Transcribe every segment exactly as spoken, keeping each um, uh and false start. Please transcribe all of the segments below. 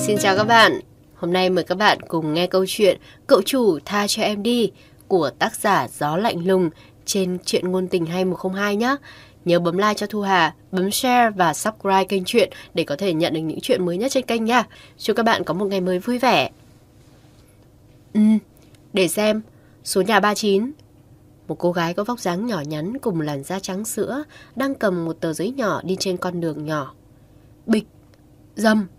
Xin chào các bạn. Hôm nay mời các bạn cùng nghe câu chuyện Cậu Chủ Tha Cho Em Đi của tác giả Gió Lạnh Lùng trên Truyện Ngôn Tình hai một không hai nhé. Nhớ bấm like cho Thu Hà, bấm share và subscribe kênh truyện để có thể nhận được những chuyện mới nhất trên kênh nha. Chúc các bạn có một ngày mới vui vẻ. Ừ, để xem, số nhà ba mươi chín. Một cô gái có vóc dáng nhỏ nhắn cùng làn da trắng sữa đang cầm một tờ giấy nhỏ đi trên con đường nhỏ. Bịch, dầm.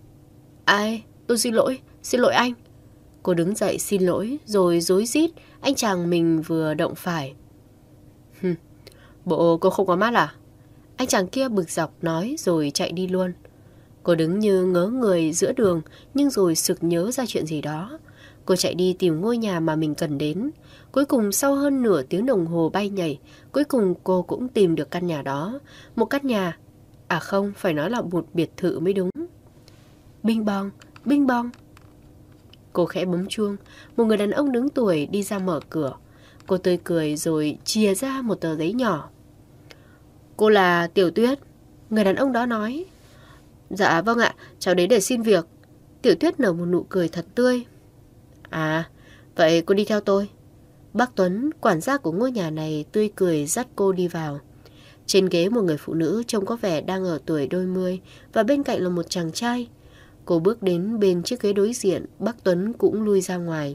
Ai, tôi xin lỗi, xin lỗi anh. Cô đứng dậy xin lỗi rồi rối rít anh chàng mình vừa động phải. Hừm, bộ cô không có mắt à? Anh chàng kia bực dọc nói rồi chạy đi luôn. Cô đứng như ngớ người giữa đường nhưng rồi sực nhớ ra chuyện gì đó. Cô chạy đi tìm ngôi nhà mà mình cần đến. Cuối cùng sau hơn nửa tiếng đồng hồ bay nhảy, cuối cùng cô cũng tìm được căn nhà đó. Một căn nhà, à không, phải nói là một biệt thự mới đúng. Bing bong, bing bong. Cô khẽ bấm chuông, một người đàn ông đứng tuổi đi ra mở cửa. Cô tươi cười rồi chìa ra một tờ giấy nhỏ. Cô là Tiểu Tuyết, người đàn ông đó nói. Dạ vâng ạ, cháu đến để xin việc. Tiểu Tuyết nở một nụ cười thật tươi. À, vậy cô đi theo tôi. Bác Tuấn, quản gia của ngôi nhà này tươi cười dắt cô đi vào. Trên ghế một người phụ nữ trông có vẻ đang ở tuổi đôi mươi và bên cạnh là một chàng trai. Cô bước đến bên chiếc ghế đối diện, bác Tuấn cũng lui ra ngoài.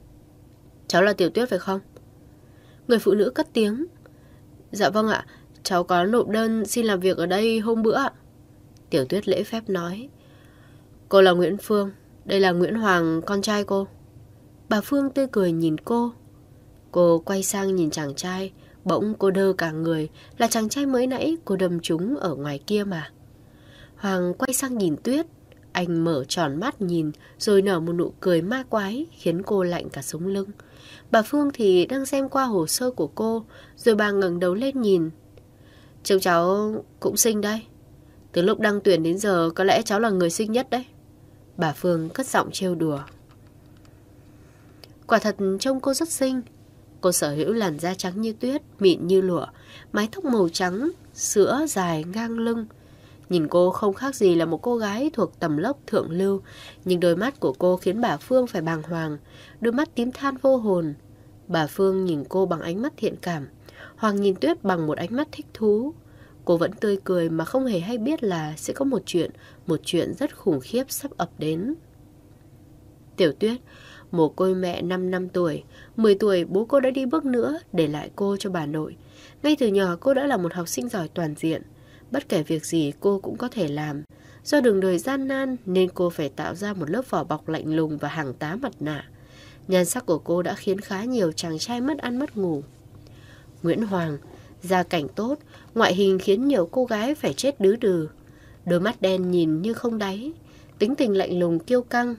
Cháu là Tiểu Tuyết phải không? Người phụ nữ cất tiếng. Dạ vâng ạ, cháu có nộp đơn xin làm việc ở đây hôm bữa ạ. Tiểu Tuyết lễ phép nói. Cô là Nguyễn Phương, đây là Nguyễn Hoàng, con trai cô. Bà Phương tươi cười nhìn cô. Cô quay sang nhìn chàng trai, bỗng cô đơ cả người, là chàng trai mới nãy cô đâm trúng ở ngoài kia mà. Hoàng quay sang nhìn Tuyết. Anh mở tròn mắt nhìn rồi nở một nụ cười ma quái khiến cô lạnh cả sống lưng. Bà Phương thì đang xem qua hồ sơ của cô rồi bà ngẩng đầu lên nhìn. Trông cháu cũng xinh đấy. Từ lúc đăng tuyển đến giờ có lẽ cháu là người xinh nhất đấy. Bà Phương cất giọng trêu đùa. Quả thật trông cô rất xinh. Cô sở hữu làn da trắng như tuyết, mịn như lụa, mái tóc màu trắng, sữa dài ngang lưng. Nhìn cô không khác gì là một cô gái thuộc tầm lớp thượng lưu, nhưng đôi mắt của cô khiến bà Phương phải bàng hoàng, đôi mắt tím than vô hồn. Bà Phương nhìn cô bằng ánh mắt thiện cảm, Hoàng nhìn Tuyết bằng một ánh mắt thích thú. Cô vẫn tươi cười mà không hề hay biết là sẽ có một chuyện, một chuyện rất khủng khiếp sắp ập đến. Tiểu Tuyết, mồ côi mẹ năm năm tuổi, mười tuổi bố cô đã đi bước nữa để lại cô cho bà nội. Ngay từ nhỏ cô đã là một học sinh giỏi toàn diện. Bất kể việc gì cô cũng có thể làm. Do đường đời gian nan nên cô phải tạo ra một lớp vỏ bọc lạnh lùng và hàng tá mặt nạ. Nhan sắc của cô đã khiến khá nhiều chàng trai mất ăn mất ngủ. Nguyễn Hoàng, gia cảnh tốt, ngoại hình khiến nhiều cô gái phải chết đứ đừ. Đôi mắt đen nhìn như không đáy, tính tình lạnh lùng kiêu căng.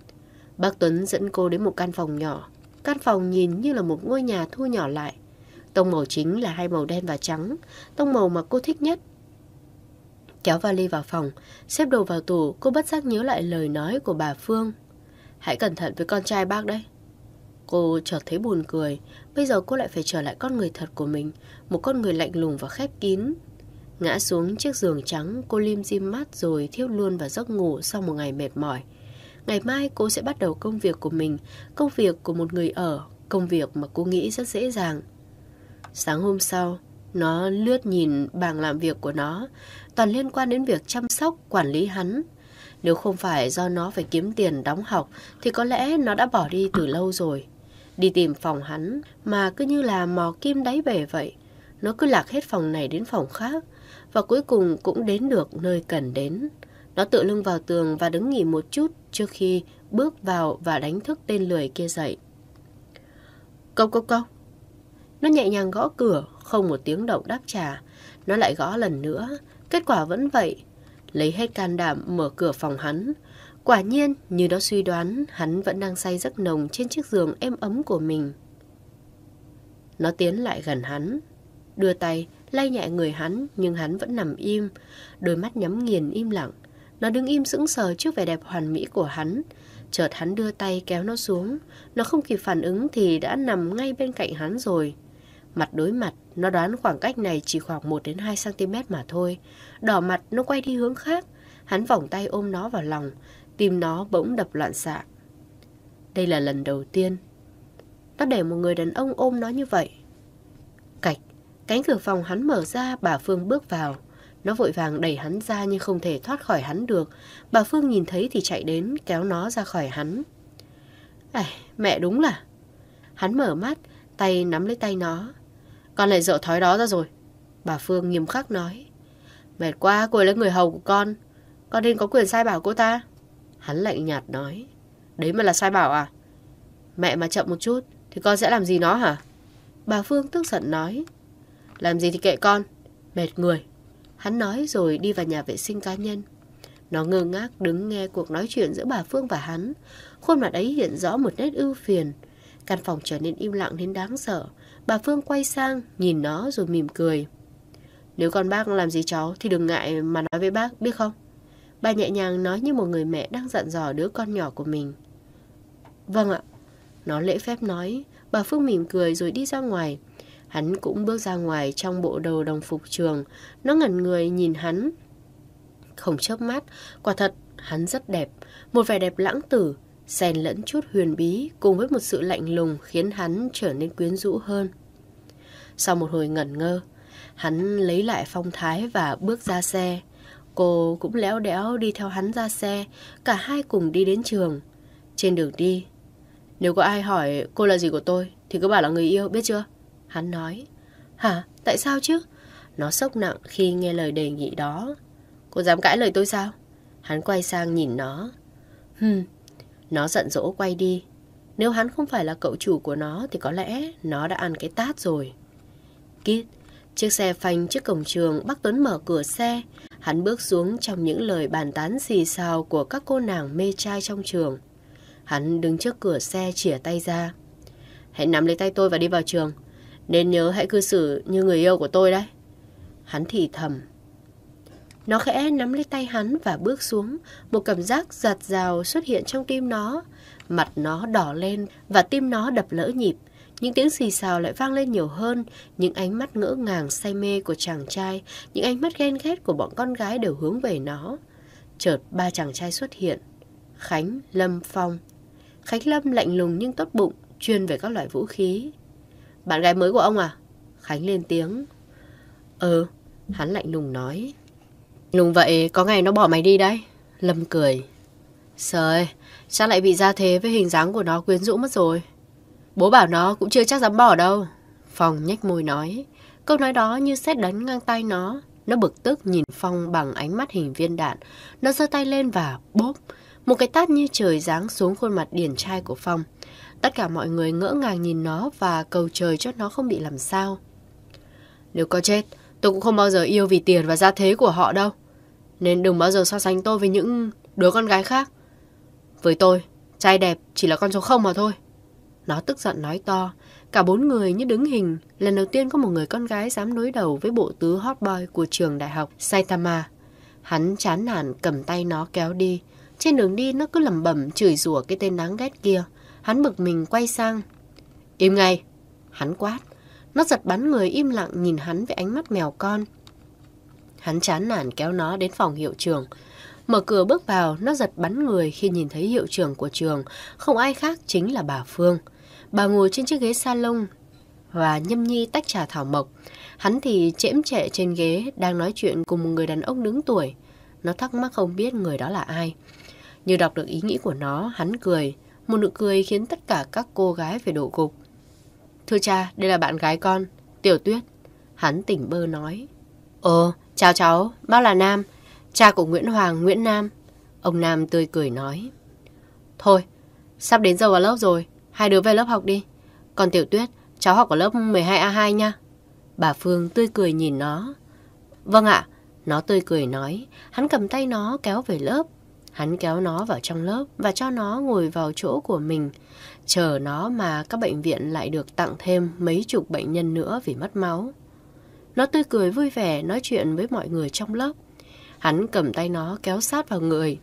Bác Tuấn dẫn cô đến một căn phòng nhỏ. Căn phòng nhìn như là một ngôi nhà thu nhỏ lại. Tông màu chính là hai màu đen và trắng, tông màu mà cô thích nhất. Kéo vali vào phòng, xếp đồ vào tủ, cô bất giác nhớ lại lời nói của bà Phương. Hãy cẩn thận với con trai bác đấy. Cô chợt thấy buồn cười, bây giờ cô lại phải trở lại con người thật của mình, một con người lạnh lùng và khép kín. Ngã xuống chiếc giường trắng, cô lim dim mắt rồi thiếp luôn vào giấc ngủ sau một ngày mệt mỏi. Ngày mai cô sẽ bắt đầu công việc của mình, công việc của một người ở, công việc mà cô nghĩ rất dễ dàng. Sáng hôm sau, nó lướt nhìn bảng làm việc của nó, toàn liên quan đến việc chăm sóc, quản lý hắn. Nếu không phải do nó phải kiếm tiền đóng học thì có lẽ nó đã bỏ đi từ lâu rồi. Đi tìm phòng hắn mà cứ như là mò kim đáy bể vậy. Nó cứ lạc hết phòng này đến phòng khác và cuối cùng cũng đến được nơi cần đến. Nó tựa lưng vào tường và đứng nghỉ một chút trước khi bước vào và đánh thức tên lười kia dậy. Cốc cốc cốc. Nó nhẹ nhàng gõ cửa, không một tiếng động đáp trả. Nó lại gõ lần nữa, kết quả vẫn vậy. Lấy hết can đảm mở cửa phòng hắn. Quả nhiên, như nó suy đoán, hắn vẫn đang say giấc nồng trên chiếc giường êm ấm của mình. Nó tiến lại gần hắn, đưa tay lay nhẹ người hắn, nhưng hắn vẫn nằm im, đôi mắt nhắm nghiền im lặng. Nó đứng im sững sờ trước vẻ đẹp hoàn mỹ của hắn. Chợt hắn đưa tay kéo nó xuống. Nó không kịp phản ứng thì đã nằm ngay bên cạnh hắn rồi. Mặt đối mặt, nó đoán khoảng cách này chỉ khoảng một đến hai xăng ti mét mà thôi. Đỏ mặt, nó quay đi hướng khác. Hắn vòng tay ôm nó vào lòng. tim nó bỗng đập loạn xạ. Đây là lần đầu tiên nó để một người đàn ông ôm nó như vậy. Cạch, cánh cửa phòng hắn mở ra, bà Phương bước vào. Nó vội vàng đẩy hắn ra nhưng không thể thoát khỏi hắn được. Bà Phương nhìn thấy thì chạy đến kéo nó ra khỏi hắn. À, mẹ đúng là... Hắn mở mắt, tay nắm lấy tay nó. Con lại dở thói đó ra rồi. Bà Phương nghiêm khắc nói. Mệt quá, cô ấy là người hầu của con. Con nên có quyền sai bảo cô ta. Hắn lạnh nhạt nói. Đấy mà là sai bảo à? Mẹ mà chậm một chút thì con sẽ làm gì nó hả? Bà Phương tức giận nói. Làm gì thì kệ con, mệt người. Hắn nói rồi đi vào nhà vệ sinh cá nhân. Nó ngơ ngác đứng nghe cuộc nói chuyện giữa bà Phương và hắn. Khuôn mặt ấy hiện rõ một nét ưu phiền. Căn phòng trở nên im lặng đến đáng sợ. Bà Phương quay sang nhìn nó rồi mỉm cười. Nếu con bác làm gì cháu thì đừng ngại mà nói với bác, biết không? Bà nhẹ nhàng nói như một người mẹ đang dặn dò đứa con nhỏ của mình. Vâng ạ. Nó lễ phép nói. Bà Phương mỉm cười rồi đi ra ngoài. Hắn cũng bước ra ngoài trong bộ đồ đồng phục trường. Nó ngẩn người nhìn hắn không chớp mắt. Quả thật hắn rất đẹp. Một vẻ đẹp lãng tử, xen lẫn chút huyền bí cùng với một sự lạnh lùng khiến hắn trở nên quyến rũ hơn. Sau một hồi ngẩn ngơ, hắn lấy lại phong thái và bước ra xe. Cô cũng léo đéo đi theo hắn ra xe. Cả hai cùng đi đến trường. Trên đường đi, nếu có ai hỏi cô là gì của tôi thì cứ bảo là người yêu, biết chưa? Hắn nói. Hả? Tại sao chứ? Nó sốc nặng khi nghe lời đề nghị đó. Cô dám cãi lời tôi sao? Hắn quay sang nhìn nó. Hừm. Nó giận dỗi quay đi. Nếu hắn không phải là cậu chủ của nó thì có lẽ nó đã ăn cái tát rồi. Kít. Chiếc xe phanh trước cổng trường. Bác Tuấn mở cửa xe. Hắn bước xuống trong những lời bàn tán xì xào của các cô nàng mê trai trong trường. Hắn đứng trước cửa xe chìa tay ra. Hãy nắm lấy tay tôi và đi vào trường. Nên nhớ hãy cư xử như người yêu của tôi đấy. Hắn thì thầm. Nó khẽ nắm lấy tay hắn và bước xuống. Một cảm giác giạt rào xuất hiện trong tim nó. Mặt nó đỏ lên và tim nó đập lỡ nhịp. Những tiếng xì xào lại vang lên nhiều hơn. Những ánh mắt ngỡ ngàng say mê của chàng trai, những ánh mắt ghen ghét của bọn con gái đều hướng về nó. Chợt ba chàng trai xuất hiện. Khánh, Lâm, Phong. Khánh Lâm lạnh lùng nhưng tốt bụng, chuyên về các loại vũ khí. Bạn gái mới của ông à? Khánh lên tiếng. Ừ, hắn lạnh lùng nói. Lùng vậy có ngày nó bỏ mày đi đấy. Lâm cười. Trời, chắc lại bị gia thế với hình dáng của nó quyến rũ mất rồi. Bố bảo nó cũng chưa chắc dám bỏ đâu. Phong nhếch môi nói. Câu nói đó như sét đánh ngang tay nó. Nó bực tức nhìn Phong bằng ánh mắt hình viên đạn. Nó giơ tay lên và bốp. Một cái tát như trời giáng xuống khuôn mặt điển trai của Phong. Tất cả mọi người ngỡ ngàng nhìn nó và cầu trời cho nó không bị làm sao. Nếu có chết, tôi cũng không bao giờ yêu vì tiền và gia thế của họ đâu. Nên đừng bao giờ so sánh tôi với những đứa con gái khác. Với tôi, trai đẹp chỉ là con số không mà thôi. Nó tức giận nói to. Cả bốn người như đứng hình. Lần đầu tiên có một người con gái dám đối đầu với bộ tứ hot boy của trường đại học Saitama. Hắn chán nản cầm tay nó kéo đi. Trên đường đi nó cứ lẩm bẩm chửi rủa cái tên đáng ghét kia. Hắn bực mình quay sang. Im ngay. Hắn quát. Nó giật bắn người im lặng nhìn hắn với ánh mắt mèo con. Hắn chán nản kéo nó đến phòng hiệu trưởng. Mở cửa bước vào, nó giật bắn người khi nhìn thấy hiệu trưởng của trường. Không ai khác chính là bà Phương. Bà ngồi trên chiếc ghế salon và nhâm nhi tách trà thảo mộc. Hắn thì chễm chệ trên ghế đang nói chuyện cùng một người đàn ông đứng tuổi. Nó thắc mắc không biết người đó là ai. Như đọc được ý nghĩ của nó, hắn cười. Một nụ cười khiến tất cả các cô gái phải đổ gục. Thưa cha, đây là bạn gái con, Tiểu Tuyết. Hắn tỉnh bơ nói. Ồ, chào cháu, bác là Nam, cha của Nguyễn Hoàng, Nguyễn Nam. Ông Nam tươi cười nói. Thôi, sắp đến giờ vào lớp rồi, hai đứa về lớp học đi. Còn Tiểu Tuyết, cháu học ở lớp mười hai A hai nha. Bà Phương tươi cười nhìn nó. Vâng ạ, nó tươi cười nói. Hắn cầm tay nó kéo về lớp. Hắn kéo nó vào trong lớp và cho nó ngồi vào chỗ của mình. Chờ nó mà các bệnh viện lại được tặng thêm mấy chục bệnh nhân nữa vì mất máu. Nó tươi cười vui vẻ nói chuyện với mọi người trong lớp. Hắn cầm tay nó kéo sát vào người.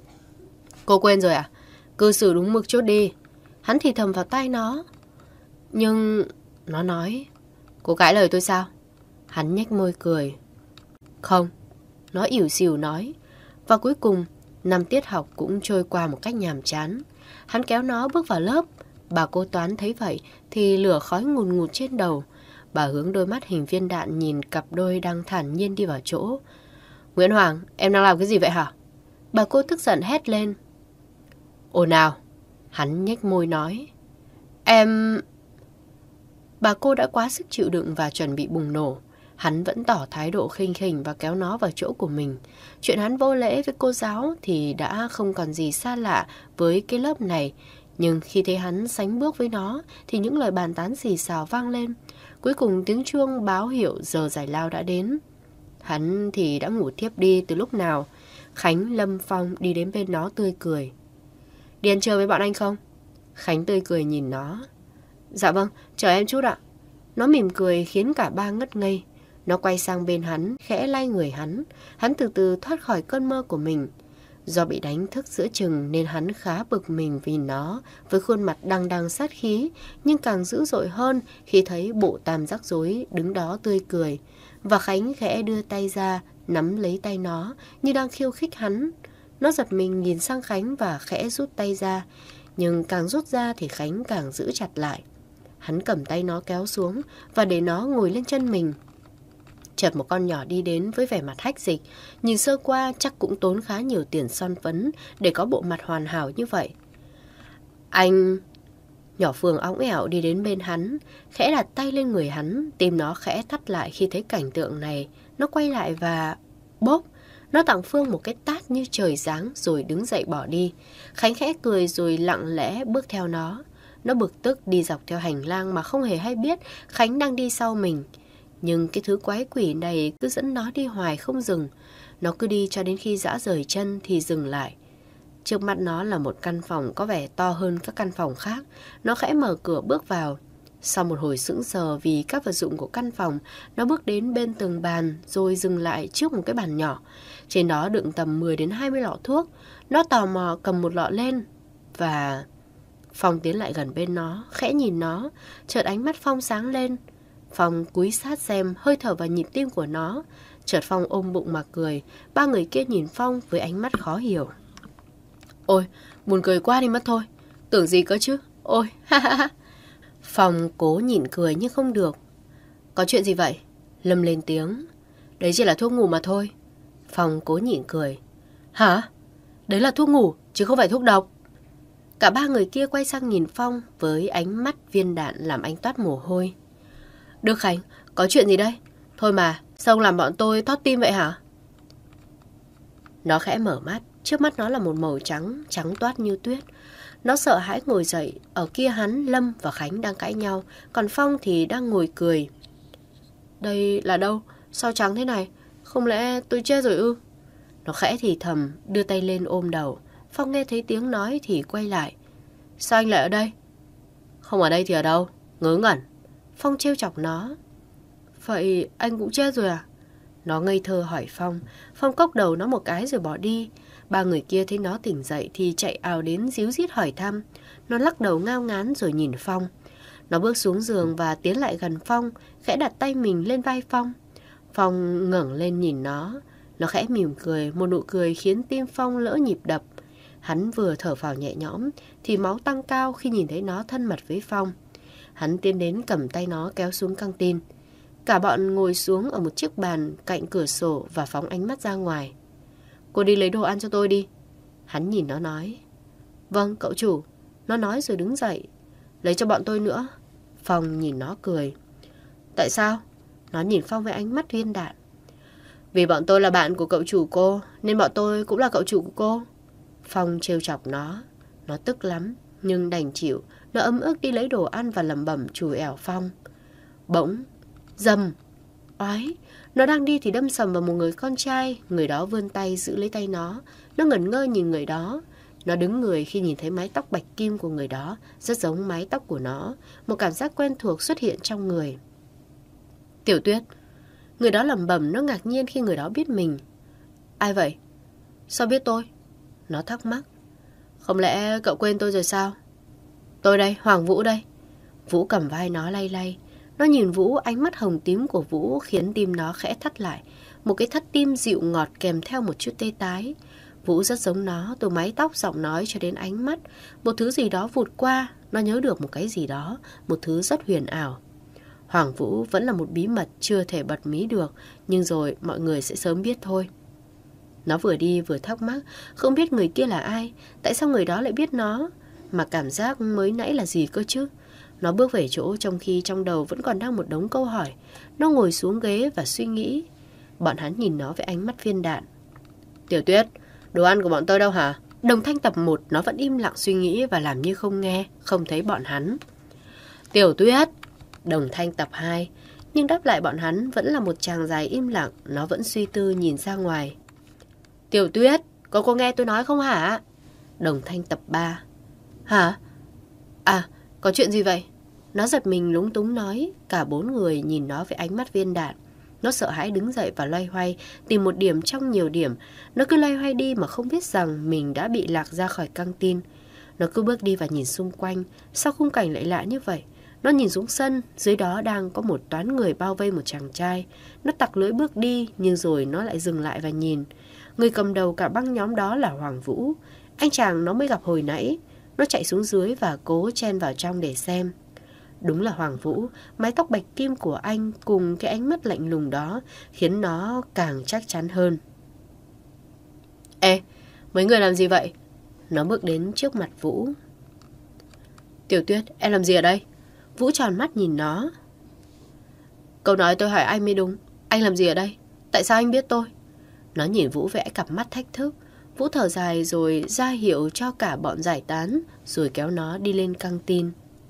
Cô quên rồi à? Cư xử đúng mực chút đi. Hắn thì thầm vào tay nó. Nhưng... Nó nói. Cô cãi lời tôi sao? Hắn nhếch môi cười. Không. Nó ỉu xìu nói. Và cuối cùng Năm tiết học cũng trôi qua một cách nhàm chán. Hắn kéo nó bước vào lớp. Bà cô toán thấy vậy thì lửa khói ngùn ngụt trên đầu. Bà hướng đôi mắt hình viên đạn nhìn cặp đôi đang thản nhiên đi vào chỗ. Nguyễn Hoàng, em đang làm cái gì vậy hả? Bà cô tức giận hét lên. Ồn nào? Hắn nhếch môi nói. Em... Bà cô đã quá sức chịu đựng và chuẩn bị bùng nổ. Hắn vẫn tỏ thái độ khinh khỉnh và kéo nó vào chỗ của mình. Chuyện hắn vô lễ với cô giáo thì đã không còn gì xa lạ với cái lớp này. Nhưng khi thấy hắn sánh bước với nó thì những lời bàn tán xì xào vang lên. Cuối cùng tiếng chuông báo hiệu giờ giải lao đã đến. Hắn thì đã ngủ thiếp đi từ lúc nào. Khánh, Lâm, Phong đi đến bên nó tươi cười. Đi ăn chơi với bọn anh không? Khánh tươi cười nhìn nó. Dạ vâng, chờ em chút ạ. Nó mỉm cười khiến cả ba ngất ngây. Nó quay sang bên hắn, khẽ lay người hắn. Hắn từ từ thoát khỏi cơn mơ của mình. Do bị đánh thức giữa chừng nên hắn khá bực mình vì nó, với khuôn mặt đằng đằng sát khí, nhưng càng dữ dội hơn khi thấy bộ tam rắc rối đứng đó tươi cười. Và Khánh khẽ đưa tay ra, nắm lấy tay nó, như đang khiêu khích hắn. Nó giật mình nhìn sang Khánh và khẽ rút tay ra, nhưng càng rút ra thì Khánh càng giữ chặt lại. Hắn cầm tay nó kéo xuống và để nó ngồi lên chân mình. Chợt một con nhỏ đi đến với vẻ mặt hách dịch. Nhìn sơ qua chắc cũng tốn khá nhiều tiền son phấn để có bộ mặt hoàn hảo như vậy. Anh... Nhỏ Phương óng ẻo đi đến bên hắn, khẽ đặt tay lên người hắn. Tim nó khẽ thắt lại khi thấy cảnh tượng này. Nó quay lại và... Bốp! Nó tặng Phương một cái tát như trời giáng rồi đứng dậy bỏ đi. Khánh khẽ cười rồi lặng lẽ bước theo nó. Nó bực tức đi dọc theo hành lang mà không hề hay biết Khánh đang đi sau mình. Nhưng cái thứ quái quỷ này cứ dẫn nó đi hoài không dừng. Nó cứ đi cho đến khi dã rời chân thì dừng lại. Trước mắt nó là một căn phòng có vẻ to hơn các căn phòng khác. Nó khẽ mở cửa bước vào. Sau một hồi sững sờ vì các vật dụng của căn phòng, nó bước đến bên tường bàn rồi dừng lại trước một cái bàn nhỏ. Trên đó đựng tầm mười đến hai mươi lọ thuốc. Nó tò mò cầm một lọ lên và... Phong tiến lại gần bên nó, khẽ nhìn nó, chợt ánh mắt Phong sáng lên. Phong cúi sát xem hơi thở và nhịp tim của nó. Chợt Phong ôm bụng mà cười. Ba người kia nhìn Phong với ánh mắt khó hiểu. Ôi, buồn cười quá đi mất thôi. Tưởng gì cơ chứ. Ôi, ha ha ha. Phong cố nhịn cười nhưng không được. Có chuyện gì vậy? Lâm lên tiếng. Đấy chỉ là thuốc ngủ mà thôi. Phong cố nhịn cười. Hả? Đấy là thuốc ngủ chứ không phải thuốc độc. Cả ba người kia quay sang nhìn Phong với ánh mắt viên đạn làm anh toát mồ hôi. Đức Khánh, có chuyện gì đây? Thôi mà, sao ông làm bọn tôi thót tim vậy hả? Nó khẽ mở mắt, trước mắt nó là một màu trắng, trắng toát như tuyết. Nó sợ hãi ngồi dậy, ở kia hắn, Lâm và Khánh đang cãi nhau, còn Phong thì đang ngồi cười. Đây là đâu? Sao trắng thế này? Không lẽ tôi chết rồi ư? Nó khẽ thì thầm, đưa tay lên ôm đầu. Phong nghe thấy tiếng nói thì quay lại. Sao anh lại ở đây? Không ở đây thì ở đâu? Ngớ ngẩn. Phong trêu chọc nó. Vậy anh cũng chết rồi à? Nó ngây thơ hỏi Phong. Phong cốc đầu nó một cái rồi bỏ đi. Ba người kia thấy nó tỉnh dậy thì chạy ào đến díu dít hỏi thăm. Nó lắc đầu ngao ngán rồi nhìn Phong. Nó bước xuống giường và tiến lại gần Phong, khẽ đặt tay mình lên vai Phong. Phong ngẩng lên nhìn nó. Nó khẽ mỉm cười, một nụ cười khiến tim Phong lỡ nhịp đập. Hắn vừa thở phào nhẹ nhõm thì máu tăng cao khi nhìn thấy nó thân mật với Phong. Hắn tiến đến cầm tay nó kéo xuống căng tin. Cả bọn ngồi xuống ở một chiếc bàn cạnh cửa sổ và phóng ánh mắt ra ngoài. Cô đi lấy đồ ăn cho tôi đi. Hắn nhìn nó nói. Vâng, cậu chủ. Nó nói rồi đứng dậy. Lấy cho bọn tôi nữa. Phong nhìn nó cười. Tại sao? Nó nhìn Phong với ánh mắt viên đạn. Vì bọn tôi là bạn của cậu chủ cô, nên bọn tôi cũng là cậu chủ của cô. Phong trêu chọc nó. Nó tức lắm, nhưng đành chịu. Nó ấm ức đi lấy đồ ăn và lẩm bẩm chùi ẻo Phong. Bỗng, dầm, oái. Nó đang đi thì đâm sầm vào một người con trai. Người đó vươn tay giữ lấy tay nó. Nó ngẩn ngơ nhìn người đó. Nó đứng người khi nhìn thấy mái tóc bạch kim của người đó, rất giống mái tóc của nó. Một cảm giác quen thuộc xuất hiện trong người. Tiểu Tuyết. Người đó lẩm bẩm. Nó ngạc nhiên khi người đó biết mình. Ai vậy? Sao biết tôi? Nó thắc mắc. Không lẽ cậu quên tôi rồi sao? Tôi đây, Hoàng Vũ đây. Vũ cầm vai nó lay lay. Nó nhìn Vũ, ánh mắt hồng tím của Vũ khiến tim nó khẽ thắt lại. Một cái thắt tim dịu ngọt kèm theo một chút tê tái. Vũ rất giống nó, từ mái tóc, giọng nói cho đến ánh mắt. Một thứ gì đó vụt qua, nó nhớ được một cái gì đó, một thứ rất huyền ảo. Hoàng Vũ vẫn là một bí mật chưa thể bật mí được, nhưng rồi mọi người sẽ sớm biết thôi. Nó vừa đi vừa thắc mắc, không biết người kia là ai, tại sao người đó lại biết nó, mà cảm giác mới nãy là gì cơ chứ. Nó bước về chỗ trong khi trong đầu vẫn còn đang một đống câu hỏi. Nó ngồi xuống ghế và suy nghĩ. Bọn hắn nhìn nó với ánh mắt viên đạn. Tiểu Tuyết, đồ ăn của bọn tôi đâu hả? Đồng Thanh tập một nó vẫn im lặng suy nghĩ và làm như không nghe, không thấy bọn hắn. Tiểu Tuyết, Đồng Thanh tập hai, nhưng đáp lại bọn hắn vẫn là một chàng dài im lặng. Nó vẫn suy tư nhìn ra ngoài. Tiểu Tuyết, có cô nghe tôi nói không hả? Đồng Thanh tập ba. Hả? À, có chuyện gì vậy? Nó giật mình lúng túng nói. Cả bốn người nhìn nó với ánh mắt viên đạn. Nó sợ hãi đứng dậy và loay hoay tìm một điểm trong nhiều điểm. Nó cứ loay hoay đi mà không biết rằng mình đã bị lạc ra khỏi căng tin. Nó cứ bước đi và nhìn xung quanh. Sao khung cảnh lại lạ như vậy? Nó nhìn xuống sân, dưới đó đang có một toán người bao vây một chàng trai. Nó tặc lưỡi bước đi, nhưng rồi nó lại dừng lại và nhìn. Người cầm đầu cả băng nhóm đó là Hoàng Vũ. Anh chàng nó mới gặp hồi nãy. Nó chạy xuống dưới và cố chen vào trong để xem. Đúng là Hoàng Vũ, mái tóc bạch kim của anh cùng cái ánh mắt lạnh lùng đó khiến nó càng chắc chắn hơn. Ê, mấy người làm gì vậy? Nó bước đến trước mặt Vũ. Tiểu Tuyết, em làm gì ở đây? Vũ tròn mắt nhìn nó. Câu nói tôi hỏi anh mới đúng. Anh làm gì ở đây? Tại sao anh biết tôi? Nó nhìn Vũ vẽ cặp mắt thách thức. Vũ thở dài rồi ra hiệu cho cả bọn giải tán, rồi kéo nó đi lên căng tin.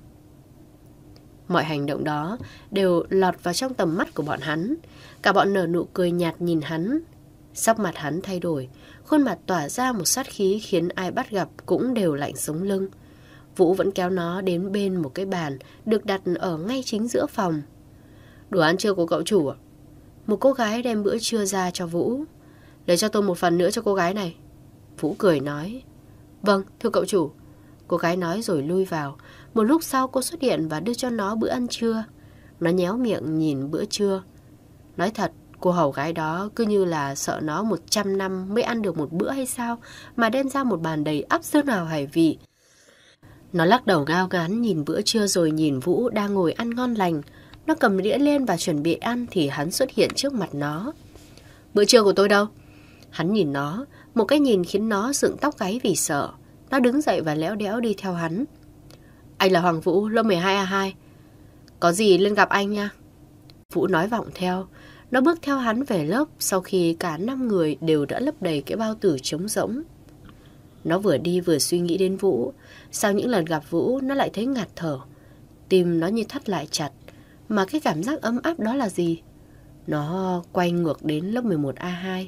Mọi hành động đó đều lọt vào trong tầm mắt của bọn hắn. Cả bọn nở nụ cười nhạt nhìn hắn. Sắc mặt hắn thay đổi, khuôn mặt tỏa ra một sát khí khiến ai bắt gặp cũng đều lạnh sống lưng. Vũ vẫn kéo nó đến bên một cái bàn được đặt ở ngay chính giữa phòng. Đồ ăn trưa của cậu chủ à? Một cô gái đem bữa trưa ra cho Vũ. Lấy cho tôi một phần nữa cho cô gái này. Vũ cười nói. Vâng, thưa cậu chủ. Cô gái nói rồi lui vào. Một lúc sau cô xuất hiện và đưa cho nó bữa ăn trưa. Nó nhéo miệng nhìn bữa trưa. Nói thật, cô hầu gái đó cứ như là sợ nó một trăm năm mới ăn được một bữa hay sao, mà đem ra một bàn đầy ắp sơn hào hải vị. Nó lắc đầu ngao ngán nhìn bữa trưa rồi nhìn Vũ đang ngồi ăn ngon lành. Nó cầm đĩa lên và chuẩn bị ăn thì hắn xuất hiện trước mặt nó. Bữa trưa của tôi đâu? Hắn nhìn nó, một cái nhìn khiến nó dựng tóc gáy vì sợ. Nó đứng dậy và léo đéo đi theo hắn. Anh là Hoàng Vũ, lớp mười hai A hai. Có gì lên gặp anh nha. Vũ nói vọng theo. Nó bước theo hắn về lớp sau khi cả năm người đều đã lấp đầy cái bao tử trống rỗng. Nó vừa đi vừa suy nghĩ đến Vũ. Sau những lần gặp Vũ, nó lại thấy ngạt thở. Tim nó như thắt lại chặt. Mà cái cảm giác ấm áp đó là gì? Nó quay ngược đến lớp mười một A hai.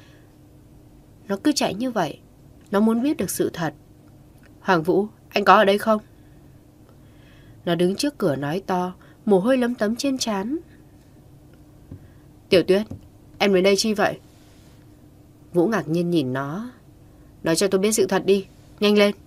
Nó cứ chạy như vậy. Nó muốn biết được sự thật. Hoàng Vũ, anh có ở đây không? Nó đứng trước cửa nói to, mồ hôi lấm tấm trên trán. Tiểu Tuyết, em đến đây chi vậy? Vũ ngạc nhiên nhìn nó. Nói cho tôi biết sự thật đi, nhanh lên.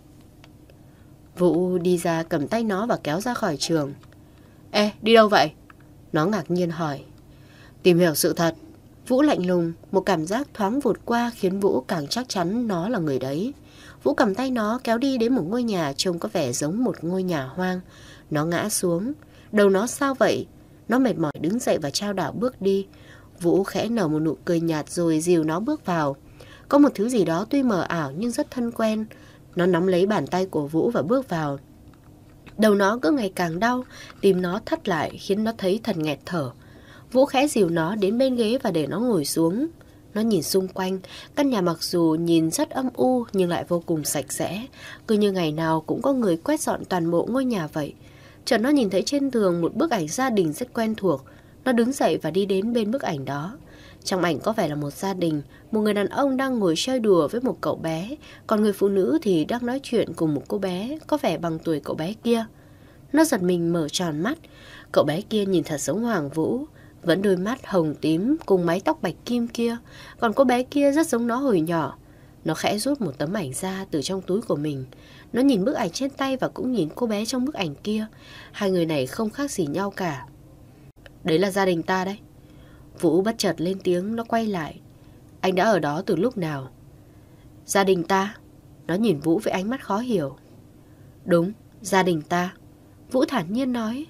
Vũ đi ra cầm tay nó và kéo ra khỏi trường. Ê, đi đâu vậy? Nó ngạc nhiên hỏi. Tìm hiểu sự thật. Vũ lạnh lùng, một cảm giác thoáng vụt qua khiến Vũ càng chắc chắn nó là người đấy. Vũ cầm tay nó kéo đi đến một ngôi nhà trông có vẻ giống một ngôi nhà hoang. Nó ngã xuống. Đầu nó sao vậy? Nó mệt mỏi đứng dậy và chao đảo bước đi. Vũ khẽ nở một nụ cười nhạt rồi dìu nó bước vào. Có một thứ gì đó tuy mờ ảo nhưng rất thân quen. Nó nắm lấy bàn tay của Vũ và bước vào. Đầu nó cứ ngày càng đau, tim nó thắt lại khiến nó thấy thật nghẹt thở. Vũ khẽ dìu nó đến bên ghế và để nó ngồi xuống. Nó nhìn xung quanh, căn nhà mặc dù nhìn rất âm u nhưng lại vô cùng sạch sẽ. Cứ như ngày nào cũng có người quét dọn toàn bộ ngôi nhà vậy. Chợt nó nhìn thấy trên tường một bức ảnh gia đình rất quen thuộc. Nó đứng dậy và đi đến bên bức ảnh đó. Trong ảnh có vẻ là một gia đình, một người đàn ông đang ngồi chơi đùa với một cậu bé, còn người phụ nữ thì đang nói chuyện cùng một cô bé có vẻ bằng tuổi cậu bé kia. Nó giật mình mở tròn mắt. Cậu bé kia nhìn thật giống Hoàng Vũ, vẫn đôi mắt hồng tím cùng mái tóc bạch kim kia, còn cô bé kia rất giống nó hồi nhỏ. Nó khẽ rút một tấm ảnh ra từ trong túi của mình. Nó nhìn bức ảnh trên tay và cũng nhìn cô bé trong bức ảnh kia. Hai người này không khác gì nhau cả. Đấy là gia đình ta đấy. Vũ bất chợt lên tiếng, nó quay lại. Anh đã ở đó từ lúc nào? Gia đình ta? Nó nhìn Vũ với ánh mắt khó hiểu. Đúng, gia đình ta. Vũ thản nhiên nói.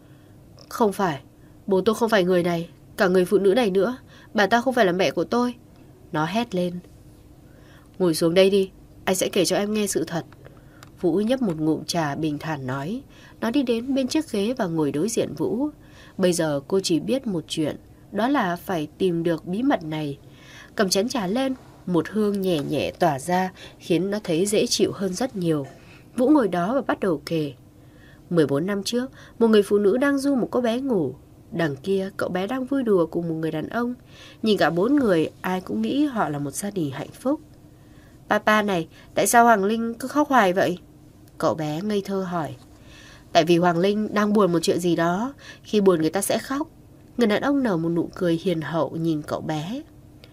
Không phải, bố tôi không phải người này, cả người phụ nữ này nữa. Bà ta không phải là mẹ của tôi. Nó hét lên. Ngồi xuống đây đi, anh sẽ kể cho em nghe sự thật. Vũ nhấp một ngụm trà bình thản nói. Nó đi đến bên chiếc ghế và ngồi đối diện Vũ. Bây giờ cô chỉ biết một chuyện, đó là phải tìm được bí mật này. Cầm chén trà lên, một hương nhẹ nhẹ tỏa ra khiến nó thấy dễ chịu hơn rất nhiều. Vũ ngồi đó và bắt đầu kể. mười bốn năm trước, một người phụ nữ đang du một cô bé ngủ. Đằng kia, cậu bé đang vui đùa cùng một người đàn ông. Nhìn cả bốn người, ai cũng nghĩ họ là một gia đình hạnh phúc. Papa này, tại sao Hoàng Linh cứ khóc hoài vậy? Cậu bé ngây thơ hỏi. Tại vì Hoàng Linh đang buồn một chuyện gì đó. Khi buồn người ta sẽ khóc. Người đàn ông nở một nụ cười hiền hậu nhìn cậu bé.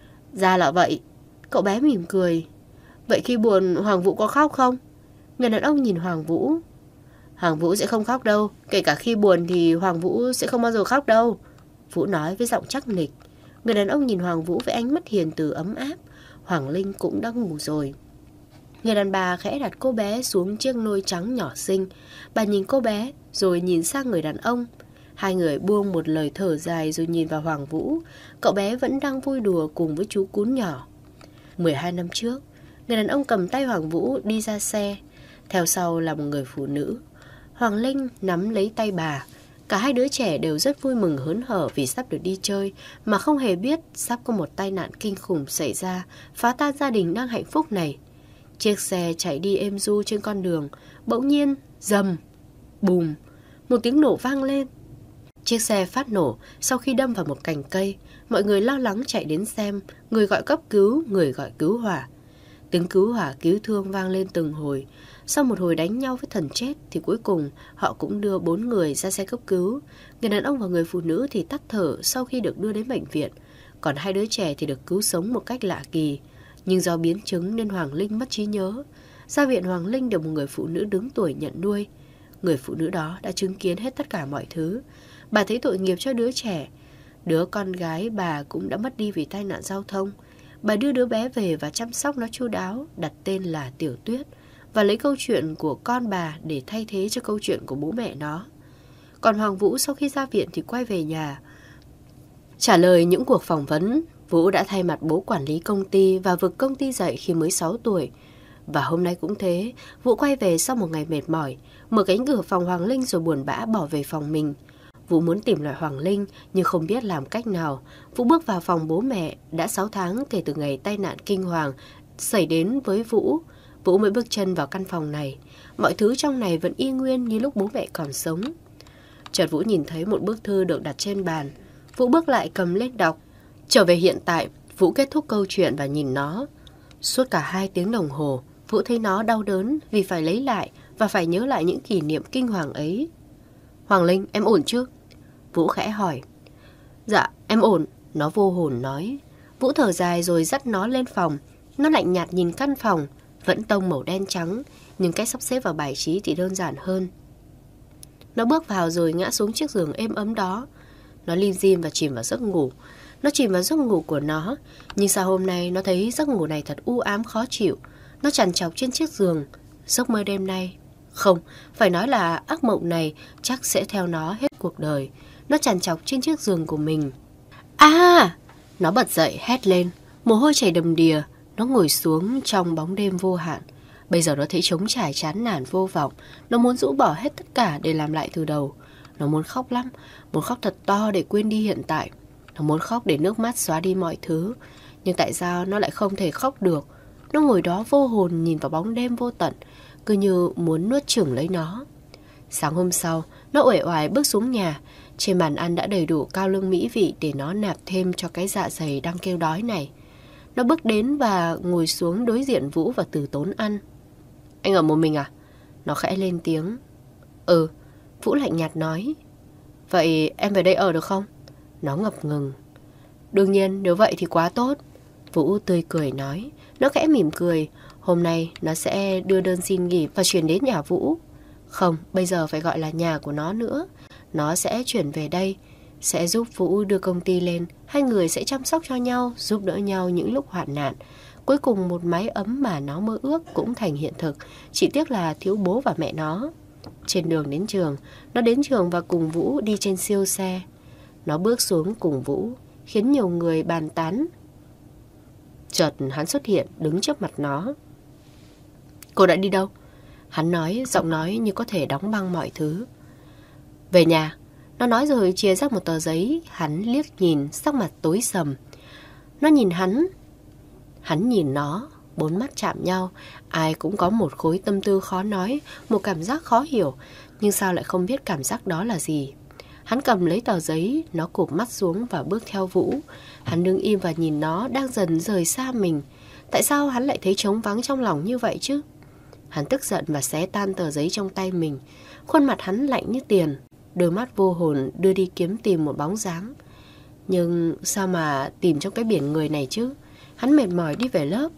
Ra là vậy. Cậu bé mỉm cười. Vậy khi buồn Hoàng Vũ có khóc không? Người đàn ông nhìn Hoàng Vũ. Hoàng Vũ sẽ không khóc đâu. Kể cả khi buồn thì Hoàng Vũ sẽ không bao giờ khóc đâu. Vũ nói với giọng chắc nịch. Người đàn ông nhìn Hoàng Vũ với ánh mắt hiền từ ấm áp. Hoàng Linh cũng đã ngủ rồi. Người đàn bà khẽ đặt cô bé xuống chiếc nôi trắng nhỏ xinh. Bà nhìn cô bé rồi nhìn sang người đàn ông. Hai người buông một lời thở dài rồi nhìn vào Hoàng Vũ. Cậu bé vẫn đang vui đùa cùng với chú cún nhỏ. mười hai năm trước, người đàn ông cầm tay Hoàng Vũ đi ra xe. Theo sau là một người phụ nữ. Hoàng Linh nắm lấy tay bà. Cả hai đứa trẻ đều rất vui mừng hớn hở vì sắp được đi chơi, mà không hề biết sắp có một tai nạn kinh khủng xảy ra, phá tan gia đình đang hạnh phúc này. Chiếc xe chạy đi êm du trên con đường. Bỗng nhiên, rầm, bùm, một tiếng nổ vang lên. Chiếc xe phát nổ sau khi đâm vào một cành cây. Mọi người lo lắng chạy đến xem, người gọi cấp cứu, người gọi cứu hỏa. Tiếng cứu hỏa cứu thương vang lên từng hồi. Sau một hồi đánh nhau với thần chết thì cuối cùng họ cũng đưa bốn người ra xe cấp cứu. Người đàn ông và người phụ nữ thì tắt thở sau khi được đưa đến bệnh viện. Còn hai đứa trẻ thì được cứu sống một cách lạ kỳ. Nhưng do biến chứng nên Hoàng Linh mất trí nhớ. Ra viện Hoàng Linh được một người phụ nữ đứng tuổi nhận nuôi. Người phụ nữ đó đã chứng kiến hết tất cả mọi thứ. Bà thấy tội nghiệp cho đứa trẻ. Đứa con gái bà cũng đã mất đi vì tai nạn giao thông. Bà đưa đứa bé về và chăm sóc nó chu đáo, đặt tên là Tiểu Tuyết, và lấy câu chuyện của con bà để thay thế cho câu chuyện của bố mẹ nó. Còn Hoàng Vũ sau khi ra viện thì quay về nhà. Trả lời những cuộc phỏng vấn, Vũ đã thay mặt bố quản lý công ty và vực công ty dậy khi mới sáu tuổi. Và hôm nay cũng thế, Vũ quay về sau một ngày mệt mỏi, mở cánh cửa phòng Hoàng Linh rồi buồn bã bỏ về phòng mình. Vũ muốn tìm lại Hoàng Linh nhưng không biết làm cách nào. Vũ bước vào phòng bố mẹ. Đã sáu tháng kể từ ngày tai nạn kinh hoàng xảy đến với Vũ. Vũ mới bước chân vào căn phòng này. Mọi thứ trong này vẫn y nguyên như lúc bố mẹ còn sống. Chợt Vũ nhìn thấy một bức thư được đặt trên bàn. Vũ bước lại cầm lên đọc. Trở về hiện tại, Vũ kết thúc câu chuyện và nhìn nó. Suốt cả hai tiếng đồng hồ, Vũ thấy nó đau đớn vì phải lấy lại và phải nhớ lại những kỷ niệm kinh hoàng ấy. Hoàng Linh, em ổn chứ? Vũ khẽ hỏi. Dạ, em ổn, nó vô hồn nói. Vũ thở dài rồi dắt nó lên phòng. Nó lạnh nhạt nhìn căn phòng, vẫn tông màu đen trắng, nhưng cách sắp xếp và bài trí thì đơn giản hơn. Nó bước vào rồi ngã xuống chiếc giường êm ấm đó. Nó lim dim và chìm vào giấc ngủ. Nó chìm vào giấc ngủ của nó. Nhưng sao hôm nay nó thấy giấc ngủ này thật u ám khó chịu. Nó trằn trọc trên chiếc giường. Giấc mơ đêm nay, không, phải nói là ác mộng này chắc sẽ theo nó hết cuộc đời. Nó trằn trọc trên chiếc giường của mình. À! Nó bật dậy hét lên. Mồ hôi chảy đầm đìa. Nó ngồi xuống trong bóng đêm vô hạn. Bây giờ nó thấy trống trải chán nản vô vọng. Nó muốn rũ bỏ hết tất cả để làm lại từ đầu. Nó muốn khóc lắm. Muốn khóc thật to để quên đi hiện tại. Nó muốn khóc để nước mắt xóa đi mọi thứ. Nhưng tại sao nó lại không thể khóc được? Nó ngồi đó vô hồn nhìn vào bóng đêm vô tận, cứ như muốn nuốt chửng lấy nó. Sáng hôm sau, nó uể oải bước xuống nhà. Trên bàn ăn đã đầy đủ cao lương mỹ vị để nó nạp thêm cho cái dạ dày đang kêu đói này. Nó bước đến và ngồi xuống đối diện Vũ và từ tốn ăn. Anh ở một mình à? Nó khẽ lên tiếng. Ừ, Vũ lạnh nhạt nói. Vậy em về đây ở được không? Nó ngập ngừng. Đương nhiên, nếu vậy thì quá tốt. Vũ tươi cười nói. Nó khẽ mỉm cười. Hôm nay nó sẽ đưa đơn xin nghỉ và chuyển đến nhà Vũ. Không, bây giờ phải gọi là nhà của nó nữa. Nó sẽ chuyển về đây, sẽ giúp Vũ đưa công ty lên. Hai người sẽ chăm sóc cho nhau, giúp đỡ nhau những lúc hoạn nạn. Cuối cùng một mái ấm mà nó mơ ước cũng thành hiện thực, chỉ tiếc là thiếu bố và mẹ nó. Trên đường đến trường, nó đến trường và cùng Vũ đi trên siêu xe. Nó bước xuống cùng Vũ, khiến nhiều người bàn tán. Chợt hắn xuất hiện đứng trước mặt nó. Cô đã đi đâu? Hắn nói, giọng nói như có thể đóng băng mọi thứ. Về nhà. Nó nói rồi chia ra một tờ giấy. Hắn liếc nhìn, sắc mặt tối sầm. Nó nhìn hắn. Hắn nhìn nó. Bốn mắt chạm nhau. Ai cũng có một khối tâm tư khó nói, một cảm giác khó hiểu. Nhưng sao lại không biết cảm giác đó là gì? Hắn cầm lấy tờ giấy. Nó cụp mắt xuống và bước theo Vũ. Hắn đứng im và nhìn nó đang dần rời xa mình. Tại sao hắn lại thấy trống vắng trong lòng như vậy chứ? Hắn tức giận và xé tan tờ giấy trong tay mình. Khuôn mặt hắn lạnh như tiền. Đôi mắt vô hồn đưa đi kiếm tìm một bóng dáng. Nhưng sao mà tìm trong cái biển người này chứ? Hắn mệt mỏi đi về lớp.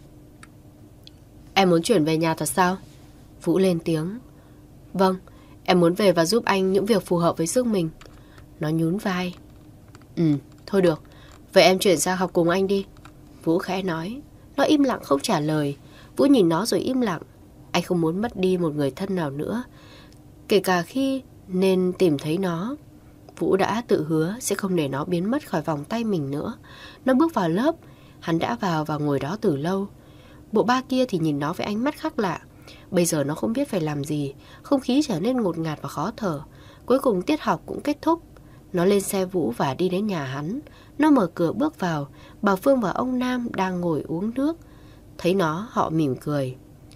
Em muốn chuyển về nhà thật sao? Vũ lên tiếng. Vâng, em muốn về và giúp anh những việc phù hợp với sức mình. Nó nhún vai. Ừ, thôi được. Vậy em chuyển sang học cùng anh đi. Vũ khẽ nói. Nó im lặng không trả lời. Vũ nhìn nó rồi im lặng. Anh không muốn mất đi một người thân nào nữa, kể cả khi nên tìm thấy nó. Vũ đã tự hứa sẽ không để nó biến mất khỏi vòng tay mình nữa. Nó bước vào lớp. Hắn đã vào và ngồi đó từ lâu. Bộ ba kia thì nhìn nó với ánh mắt khác lạ. Bây giờ nó không biết phải làm gì. Không khí trở nên ngột ngạt và khó thở. Cuối cùng tiết học cũng kết thúc. Nó lên xe Vũ và đi đến nhà hắn. Nó mở cửa bước vào. Bà Phương và ông Nam đang ngồi uống nước. Thấy nó, họ mỉm cười.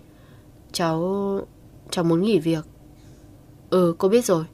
Cháu... cháu muốn nghỉ việc. Ừ, cô biết rồi.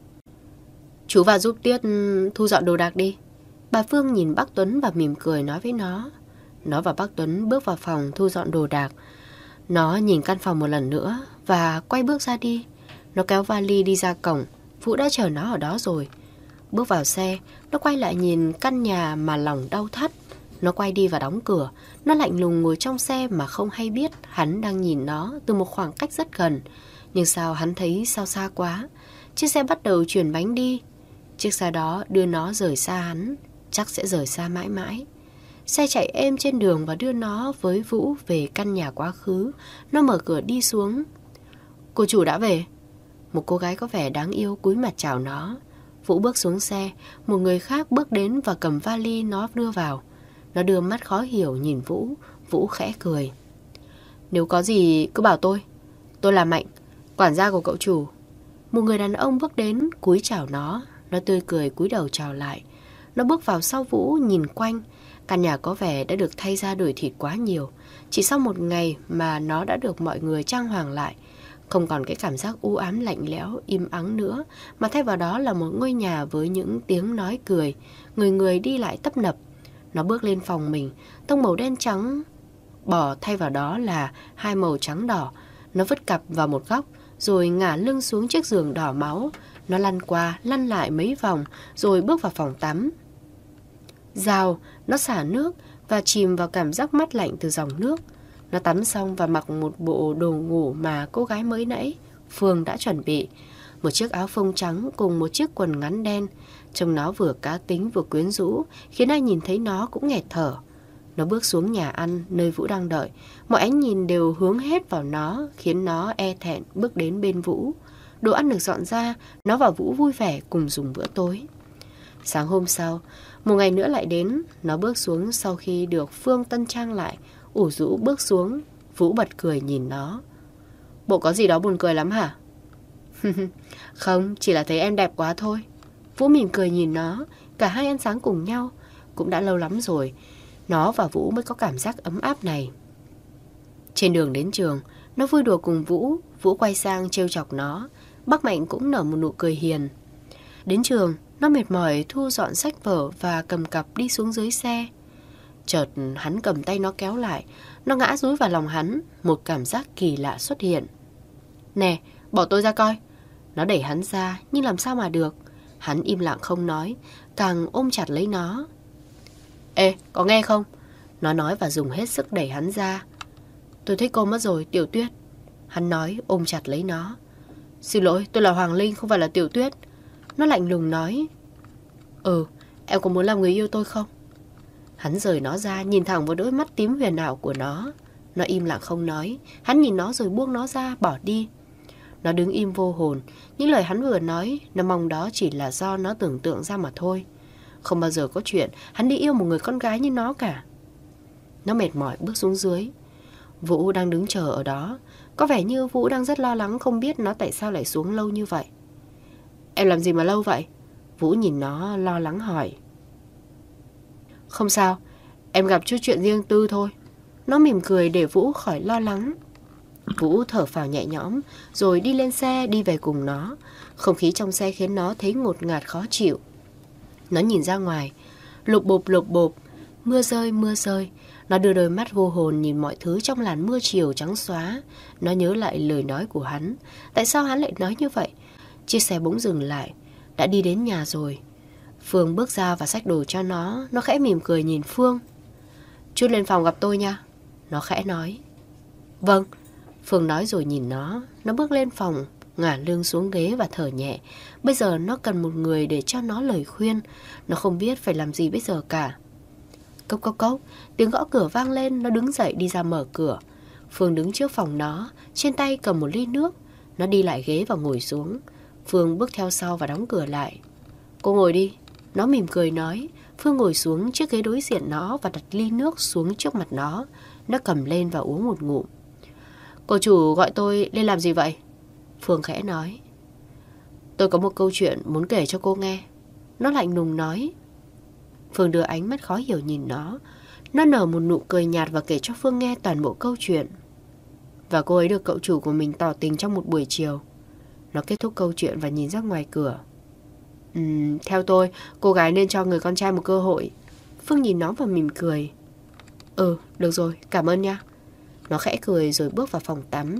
Chú vào giúp Tiết thu dọn đồ đạc đi. Bà Phương nhìn bác Tuấn và mỉm cười nói với nó. Nó và bác Tuấn bước vào phòng thu dọn đồ đạc. Nó nhìn căn phòng một lần nữa và quay bước ra đi. Nó kéo vali đi ra cổng. Vũ đã chờ nó ở đó rồi. Bước vào xe, nó quay lại nhìn căn nhà mà lòng đau thắt. Nó quay đi và đóng cửa. Nó lạnh lùng ngồi trong xe mà không hay biết hắn đang nhìn nó từ một khoảng cách rất gần. Nhưng sao hắn thấy sao xa quá. Chiếc xe bắt đầu chuyển bánh đi. Chiếc xe đó đưa nó rời xa hắn. Chắc sẽ rời xa mãi mãi. Xe chạy êm trên đường và đưa nó với Vũ về căn nhà quá khứ. Nó mở cửa đi xuống. Cô chủ đã về. Một cô gái có vẻ đáng yêu cúi mặt chào nó. Vũ bước xuống xe. Một người khác bước đến và cầm vali nó đưa vào. Nó đưa mắt khó hiểu nhìn Vũ. Vũ khẽ cười. Nếu có gì cứ bảo tôi. Tôi là Mạnh, quản gia của cậu chủ. Một người đàn ông bước đến cúi chào nó. Nó tươi cười cúi đầu chào lại. Nó bước vào sau Vũ nhìn quanh. Căn nhà có vẻ đã được thay ra đổi thịt quá nhiều. Chỉ sau một ngày mà nó đã được mọi người trang hoàng lại. Không còn cái cảm giác u ám lạnh lẽo, im ắng nữa. Mà thay vào đó là một ngôi nhà với những tiếng nói cười. Người người đi lại tấp nập. Nó bước lên phòng mình. Tông màu đen trắng bỏ thay vào đó là hai màu trắng đỏ. Nó vứt cặp vào một góc. Rồi ngả lưng xuống chiếc giường đỏ máu. Nó lăn qua, lăn lại mấy vòng. Rồi bước vào phòng tắm. Rào, nó xả nước và chìm vào cảm giác mát lạnh từ dòng nước. Nó tắm xong và mặc một bộ đồ ngủ mà cô gái mới nãy Phương đã chuẩn bị. Một chiếc áo phông trắng cùng một chiếc quần ngắn đen. Trông nó vừa cá tính vừa quyến rũ, khiến ai nhìn thấy nó cũng nghẹt thở. Nó bước xuống nhà ăn nơi Vũ đang đợi. Mọi ánh nhìn đều hướng hết vào nó, khiến nó e thẹn bước đến bên Vũ. Đồ ăn được dọn ra, nó và Vũ vui vẻ cùng dùng bữa tối. Sáng hôm sau, một ngày nữa lại đến. Nó bước xuống sau khi được Phương tân trang lại. Ủ rũ bước xuống. Vũ bật cười nhìn nó. Bộ có gì đó buồn cười lắm hả? Không, chỉ là thấy em đẹp quá thôi. Vũ mỉm cười nhìn nó. Cả hai ăn sáng cùng nhau. Cũng đã lâu lắm rồi nó và Vũ mới có cảm giác ấm áp này. Trên đường đến trường, nó vui đùa cùng Vũ. Vũ quay sang trêu chọc nó. Bác Mạnh cũng nở một nụ cười hiền. Đến trường, nó mệt mỏi thu dọn sách vở và cầm cặp đi xuống dưới xe. Chợt hắn cầm tay nó kéo lại. Nó ngã dúi vào lòng hắn. Một cảm giác kỳ lạ xuất hiện. Nè, bỏ tôi ra coi. Nó đẩy hắn ra, nhưng làm sao mà được. Hắn im lặng không nói, càng ôm chặt lấy nó. Ê, có nghe không? Nó nói và dùng hết sức đẩy hắn ra. Tôi thích cô mất rồi, Tiểu Tuyết. Hắn nói ôm chặt lấy nó. Xin lỗi, tôi là Hoàng Linh, không phải là Tiểu Tuyết. Nó lạnh lùng nói. Ừ, em có muốn làm người yêu tôi không? Hắn rời nó ra, nhìn thẳng vào đôi mắt tím huyền ảo của nó. Nó im lặng không nói. Hắn nhìn nó rồi buông nó ra bỏ đi. Nó đứng im vô hồn. Những lời hắn vừa nói, nó mong đó chỉ là do nó tưởng tượng ra mà thôi. Không bao giờ có chuyện hắn đi yêu một người con gái như nó cả. Nó mệt mỏi bước xuống dưới. Vũ đang đứng chờ ở đó. Có vẻ như Vũ đang rất lo lắng, không biết nó tại sao lại xuống lâu như vậy. Em làm gì mà lâu vậy? Vũ nhìn nó lo lắng hỏi. Không sao, em gặp chút chuyện riêng tư thôi. Nó mỉm cười để Vũ khỏi lo lắng. Vũ thở phào nhẹ nhõm rồi đi lên xe đi về cùng nó. Không khí trong xe khiến nó thấy ngột ngạt khó chịu. Nó nhìn ra ngoài, lục bộp lục bộp, mưa rơi mưa rơi. Nó đưa đôi mắt vô hồn nhìn mọi thứ trong làn mưa chiều trắng xóa. Nó nhớ lại lời nói của hắn. Tại sao hắn lại nói như vậy? Chiếc xe bỗng dừng lại. Đã đi đến nhà rồi. Phương bước ra và xách đồ cho nó. Nó khẽ mỉm cười nhìn Phương. Chút lên phòng gặp tôi nha. Nó khẽ nói. Vâng. Phương nói rồi nhìn nó. Nó bước lên phòng, ngả lưng xuống ghế và thở nhẹ. Bây giờ nó cần một người để cho nó lời khuyên. Nó không biết phải làm gì bây giờ cả. Cốc cốc cốc. Tiếng gõ cửa vang lên. Nó đứng dậy đi ra mở cửa. Phương đứng trước phòng nó, trên tay cầm một ly nước. Nó đi lại ghế và ngồi xuống. Phương bước theo sau và đóng cửa lại. Cô ngồi đi. Nó mỉm cười nói. Phương ngồi xuống chiếc ghế đối diện nó và đặt ly nước xuống trước mặt nó. Nó cầm lên và uống một ngụm. Cô chủ gọi tôi lên làm gì vậy? Phương khẽ nói. Tôi có một câu chuyện muốn kể cho cô nghe. Nó lạnh lùng nói. Phương đưa ánh mắt khó hiểu nhìn nó. Nó nở một nụ cười nhạt và kể cho Phương nghe toàn bộ câu chuyện. Và cô ấy được cậu chủ của mình tỏ tình trong một buổi chiều. Nó kết thúc câu chuyện và nhìn ra ngoài cửa. Uhm, theo tôi, cô gái nên cho người con trai một cơ hội. Phương nhìn nó và mỉm cười. Ừ, được rồi, cảm ơn nha. Nó khẽ cười rồi bước vào phòng tắm.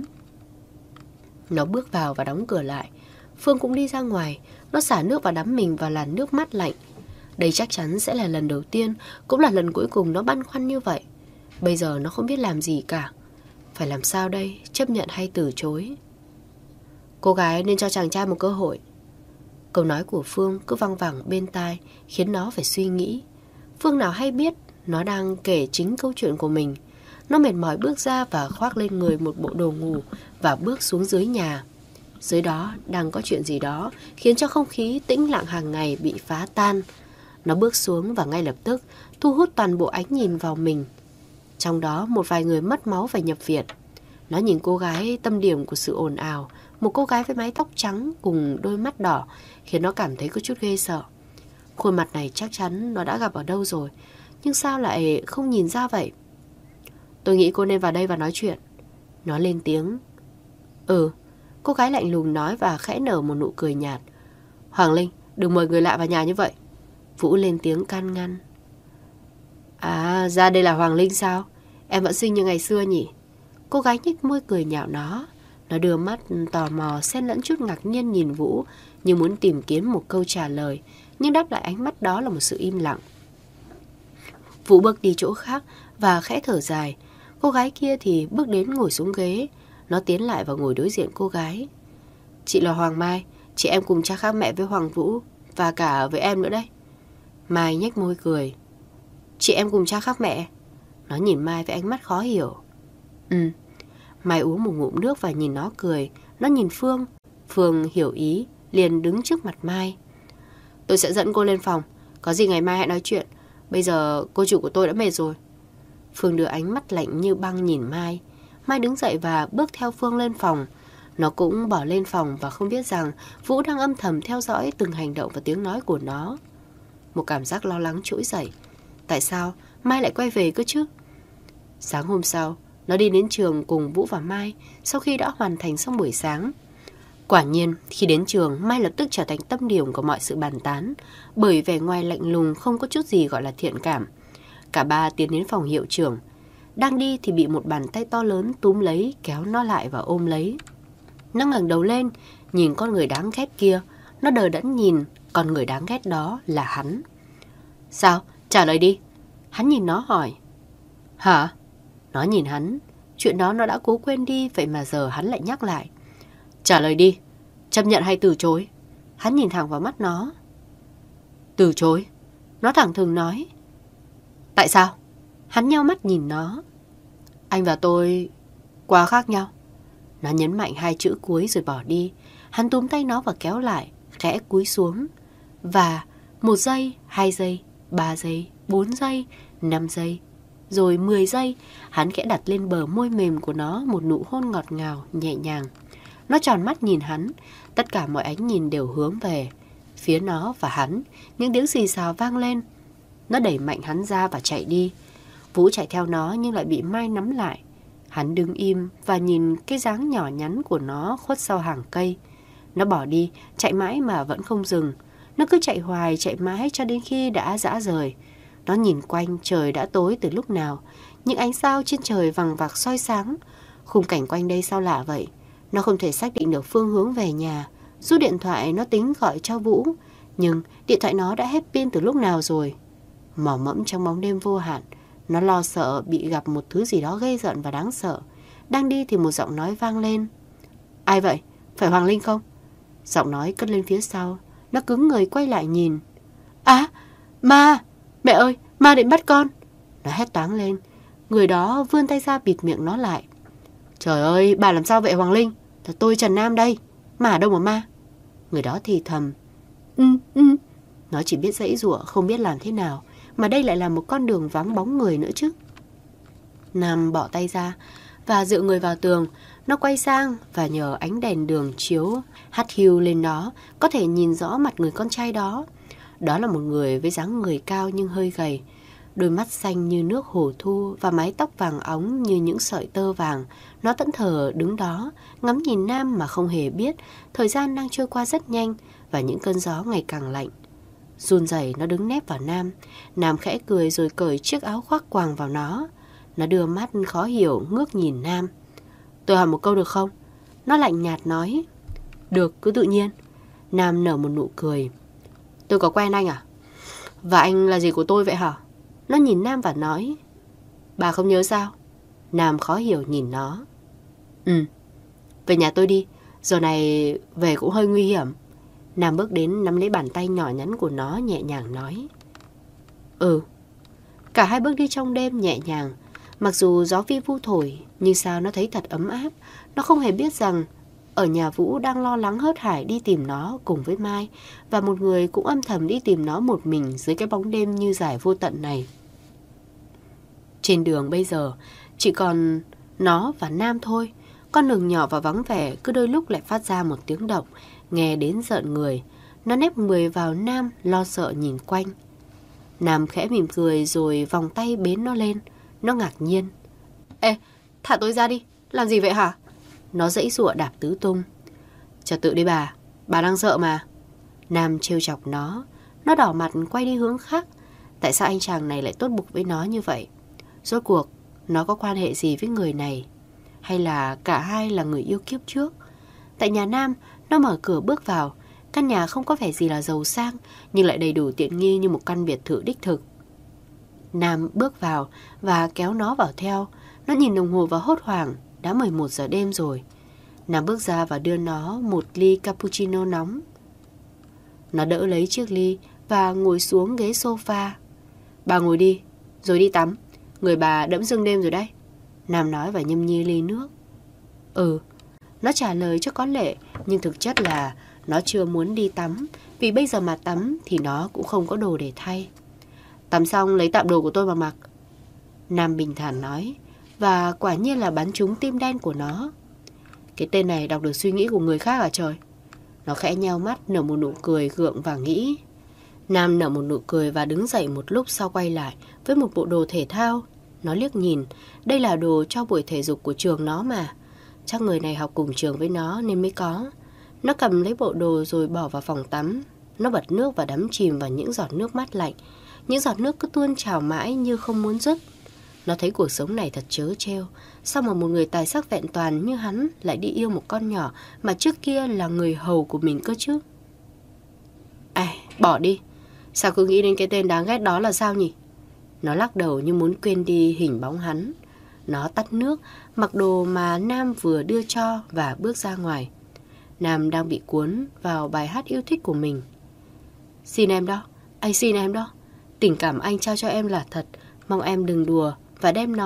Nó bước vào và đóng cửa lại. Phương cũng đi ra ngoài. Nó xả nước và đắm mình vào làn nước mát lạnh. Đây chắc chắn sẽ là lần đầu tiên, cũng là lần cuối cùng nó băn khoăn như vậy. Bây giờ nó không biết làm gì cả. Phải làm sao đây, chấp nhận hay từ chối? Cô gái nên cho chàng trai một cơ hội. Câu nói của Phương cứ văng vẳng bên tai, khiến nó phải suy nghĩ. Phương nào hay biết nó đang kể chính câu chuyện của mình. Nó mệt mỏi bước ra và khoác lên người một bộ đồ ngủ và bước xuống dưới nhà. Dưới đó đang có chuyện gì đó khiến cho không khí tĩnh lặng hàng ngày bị phá tan. Nó bước xuống và ngay lập tức thu hút toàn bộ ánh nhìn vào mình. Trong đó một vài người mất máu phải nhập viện. Nó nhìn cô gái tâm điểm của sự ồn ào, một cô gái với mái tóc trắng cùng đôi mắt đỏ, khiến nó cảm thấy có chút ghê sợ. Khuôn mặt này chắc chắn nó đã gặp ở đâu rồi, nhưng sao lại không nhìn ra vậy? Tôi nghĩ cô nên vào đây và nói chuyện. Nó lên tiếng. Ừ. Cô gái lạnh lùng nói và khẽ nở một nụ cười nhạt. Hoàng Linh, đừng mời người lạ vào nhà như vậy. Vũ lên tiếng can ngăn. À, ra đây là Hoàng Linh sao? Em vẫn xinh như ngày xưa nhỉ? Cô gái nhếch môi cười nhạo nó. Nó đưa mắt tò mò xen lẫn chút ngạc nhiên nhìn Vũ, như muốn tìm kiếm một câu trả lời, nhưng đáp lại ánh mắt đó là một sự im lặng. Vũ bước đi chỗ khác và khẽ thở dài. Cô gái kia thì bước đến ngồi xuống ghế. Nó tiến lại và ngồi đối diện cô gái. Chị là Hoàng Mai. Chị em cùng cha khác mẹ với Hoàng Vũ, và cả với em nữa đấy. Mai nhếch môi cười. Chị em cùng cha khác mẹ? Nó nhìn Mai với ánh mắt khó hiểu. Ừ. Mai uống một ngụm nước và nhìn nó cười. Nó nhìn Phương. Phương hiểu ý, liền đứng trước mặt Mai. Tôi sẽ dẫn cô lên phòng. Có gì ngày mai hãy nói chuyện. Bây giờ cô chủ của tôi đã mệt rồi. Phương đưa ánh mắt lạnh như băng nhìn Mai. Mai đứng dậy và bước theo Phương lên phòng. Nó cũng bỏ lên phòng và không biết rằng Vũ đang âm thầm theo dõi từng hành động và tiếng nói của nó. Một cảm giác lo lắng trỗi dậy. Tại sao Mai lại quay về cơ chứ? Sáng hôm sau, nó đi đến trường cùng Vũ và Mai sau khi đã hoàn thành xong buổi sáng. Quả nhiên, khi đến trường, Mai lập tức trở thành tâm điểm của mọi sự bàn tán, bởi vẻ ngoài lạnh lùng không có chút gì gọi là thiện cảm. Cả ba tiến đến phòng hiệu trưởng. Đang đi thì bị một bàn tay to lớn túm lấy, kéo nó lại và ôm lấy. Nó ngẩng đầu lên, nhìn con người đáng ghét kia. Nó đờ đẫn nhìn, con người đáng ghét đó là hắn. Sao? Trả lời đi. Hắn nhìn nó hỏi. Hả? Nó nhìn hắn. Chuyện đó nó đã cố quên đi, vậy mà giờ hắn lại nhắc lại. Trả lời đi. Chấp nhận hay từ chối? Hắn nhìn thẳng vào mắt nó. Từ chối. Nó thẳng thừng nói. Tại sao? Hắn nheo mắt nhìn nó. Anh và tôi quá khác nhau. Nó nhấn mạnh hai chữ cuối rồi bỏ đi. Hắn túm tay nó và kéo lại, khẽ cúi xuống. Và một giây, hai giây, ba giây, bốn giây, năm giây, rồi mười giây, hắn khẽ đặt lên bờ môi mềm của nó một nụ hôn ngọt ngào, nhẹ nhàng. Nó tròn mắt nhìn hắn, tất cả mọi ánh nhìn đều hướng về phía nó và hắn. Những tiếng xì xào vang lên. Nó đẩy mạnh hắn ra và chạy đi. Vũ chạy theo nó nhưng lại bị Mai nắm lại. Hắn đứng im và nhìn cái dáng nhỏ nhắn của nó khuất sau hàng cây. Nó bỏ đi, chạy mãi mà vẫn không dừng. Nó cứ chạy hoài, chạy mãi cho đến khi đã dã rời. Nó nhìn quanh, trời đã tối từ lúc nào. Những ánh sao trên trời vằng vặc soi sáng. Khung cảnh quanh đây sao lạ vậy? Nó không thể xác định được phương hướng về nhà. Rút điện thoại nó tính gọi cho Vũ, nhưng điện thoại nó đã hết pin từ lúc nào rồi. Mò mẫm trong bóng đêm vô hạn, nó lo sợ bị gặp một thứ gì đó ghê rợn và đáng sợ. Đang đi thì một giọng nói vang lên. Ai vậy? Phải Hoàng Linh không? Giọng nói cất lên phía sau. Nó cứng người quay lại nhìn. À, Ma! Mẹ ơi, Ma định bắt con! Nó hét toáng lên. Người đó vươn tay ra bịt miệng nó lại. Trời ơi, bà làm sao vậy Hoàng Linh? Là tôi Trần Nam đây. Mà đâu mà Ma? Người đó thì thầm. Ừ, ừ. Nó chỉ biết giãy giụa, không biết làm thế nào. Mà đây lại là một con đường vắng bóng người nữa chứ. Nam bỏ tay ra và dựa người vào tường. Nó quay sang và nhờ ánh đèn đường chiếu hắt hiu lên nó, có thể nhìn rõ mặt người con trai đó. Đó là một người với dáng người cao nhưng hơi gầy, đôi mắt xanh như nước hồ thu và mái tóc vàng óng như những sợi tơ vàng. Nó thẫn thờ đứng đó, ngắm nhìn Nam mà không hề biết thời gian đang trôi qua rất nhanh và những cơn gió ngày càng lạnh. Run rẩy nó đứng nép vào Nam. Nam khẽ cười rồi cởi chiếc áo khoác quàng vào nó. Nó đưa mắt khó hiểu ngước nhìn Nam. Tôi hỏi một câu được không? Nó lạnh nhạt nói. Được, cứ tự nhiên. Nam nở một nụ cười. Tôi có quen anh à? Và anh là gì của tôi vậy hả? Nó nhìn Nam và nói. Bà không nhớ sao? Nam khó hiểu nhìn nó. Ừ, về nhà tôi đi. Giờ này về cũng hơi nguy hiểm. Nam bước đến nắm lấy bàn tay nhỏ nhắn của nó nhẹ nhàng nói. Ừ. Cả hai bước đi trong đêm nhẹ nhàng. Mặc dù gió vi vu thổi, nhưng sao nó thấy thật ấm áp. Nó không hề biết rằng ở nhà Vũ đang lo lắng hớt hải đi tìm nó cùng với Mai, và một người cũng âm thầm đi tìm nó một mình dưới cái bóng đêm như dài vô tận này. Trên đường bây giờ chỉ còn nó và Nam thôi. Con đường nhỏ và vắng vẻ cứ đôi lúc lại phát ra một tiếng động nghe đến rợn người. Nó nép người vào Nam, lo sợ nhìn quanh. Nam khẽ mỉm cười rồi vòng tay bế nó lên. Nó ngạc nhiên. Ê, thả tôi ra đi. Làm gì vậy hả? Nó giãy giụa đạp tứ tung. Trật tự đi bà. Bà đang sợ mà. Nam trêu chọc nó. Nó đỏ mặt quay đi hướng khác. Tại sao anh chàng này lại tốt bụng với nó như vậy? Rốt cuộc nó có quan hệ gì với người này? Hay là cả hai là người yêu kiếp trước? Tại nhà Nam, nó mở cửa bước vào. Căn nhà không có vẻ gì là giàu sang, nhưng lại đầy đủ tiện nghi như một căn biệt thự đích thực. Nam bước vào và kéo nó vào theo. Nó nhìn đồng hồ và hốt hoảng. Đã mười một giờ đêm rồi. Nam bước ra và đưa nó một ly cappuccino nóng. Nó đỡ lấy chiếc ly và ngồi xuống ghế sofa. Bà ngồi đi, rồi đi tắm. Người bà đẫm sương đêm rồi đấy. Nam nói và nhâm nhi ly nước. Ừ. Nó trả lời cho có lệ, nhưng thực chất là nó chưa muốn đi tắm, vì bây giờ mà tắm thì nó cũng không có đồ để thay. Tắm xong lấy tạm đồ của tôi mà mặc. Nam bình thản nói, và quả nhiên là bắn trúng tim đen của nó. Cái tên này đọc được suy nghĩ của người khác à trời? Nó khẽ nheo mắt nở một nụ cười gượng và nghĩ. Nam nở một nụ cười và đứng dậy một lúc sau quay lại với một bộ đồ thể thao. Nó liếc nhìn, đây là đồ cho buổi thể dục của trường nó mà. Chắc người này học cùng trường với nó nên mới có. Nó cầm lấy bộ đồ rồi bỏ vào phòng tắm. Nó bật nước và đắm chìm vào những giọt nước mát lạnh. Những giọt nước cứ tuôn trào mãi như không muốn dứt. Nó thấy cuộc sống này thật trớ trêu. Sao mà một người tài sắc vẹn toàn như hắn lại đi yêu một con nhỏ mà trước kia là người hầu của mình cơ chứ? À, bỏ đi. Sao cứ nghĩ đến cái tên đáng ghét đó là sao nhỉ? Nó lắc đầu như muốn quên đi hình bóng hắn. Nó tắt nước, mặc đồ mà Nam vừa đưa cho và bước ra ngoài. Nam đang bị cuốn vào bài hát yêu thích của mình. Xin em đó, anh xin em đó. Tình cảm anh trao cho em là thật. Mong em đừng đùa và đem nó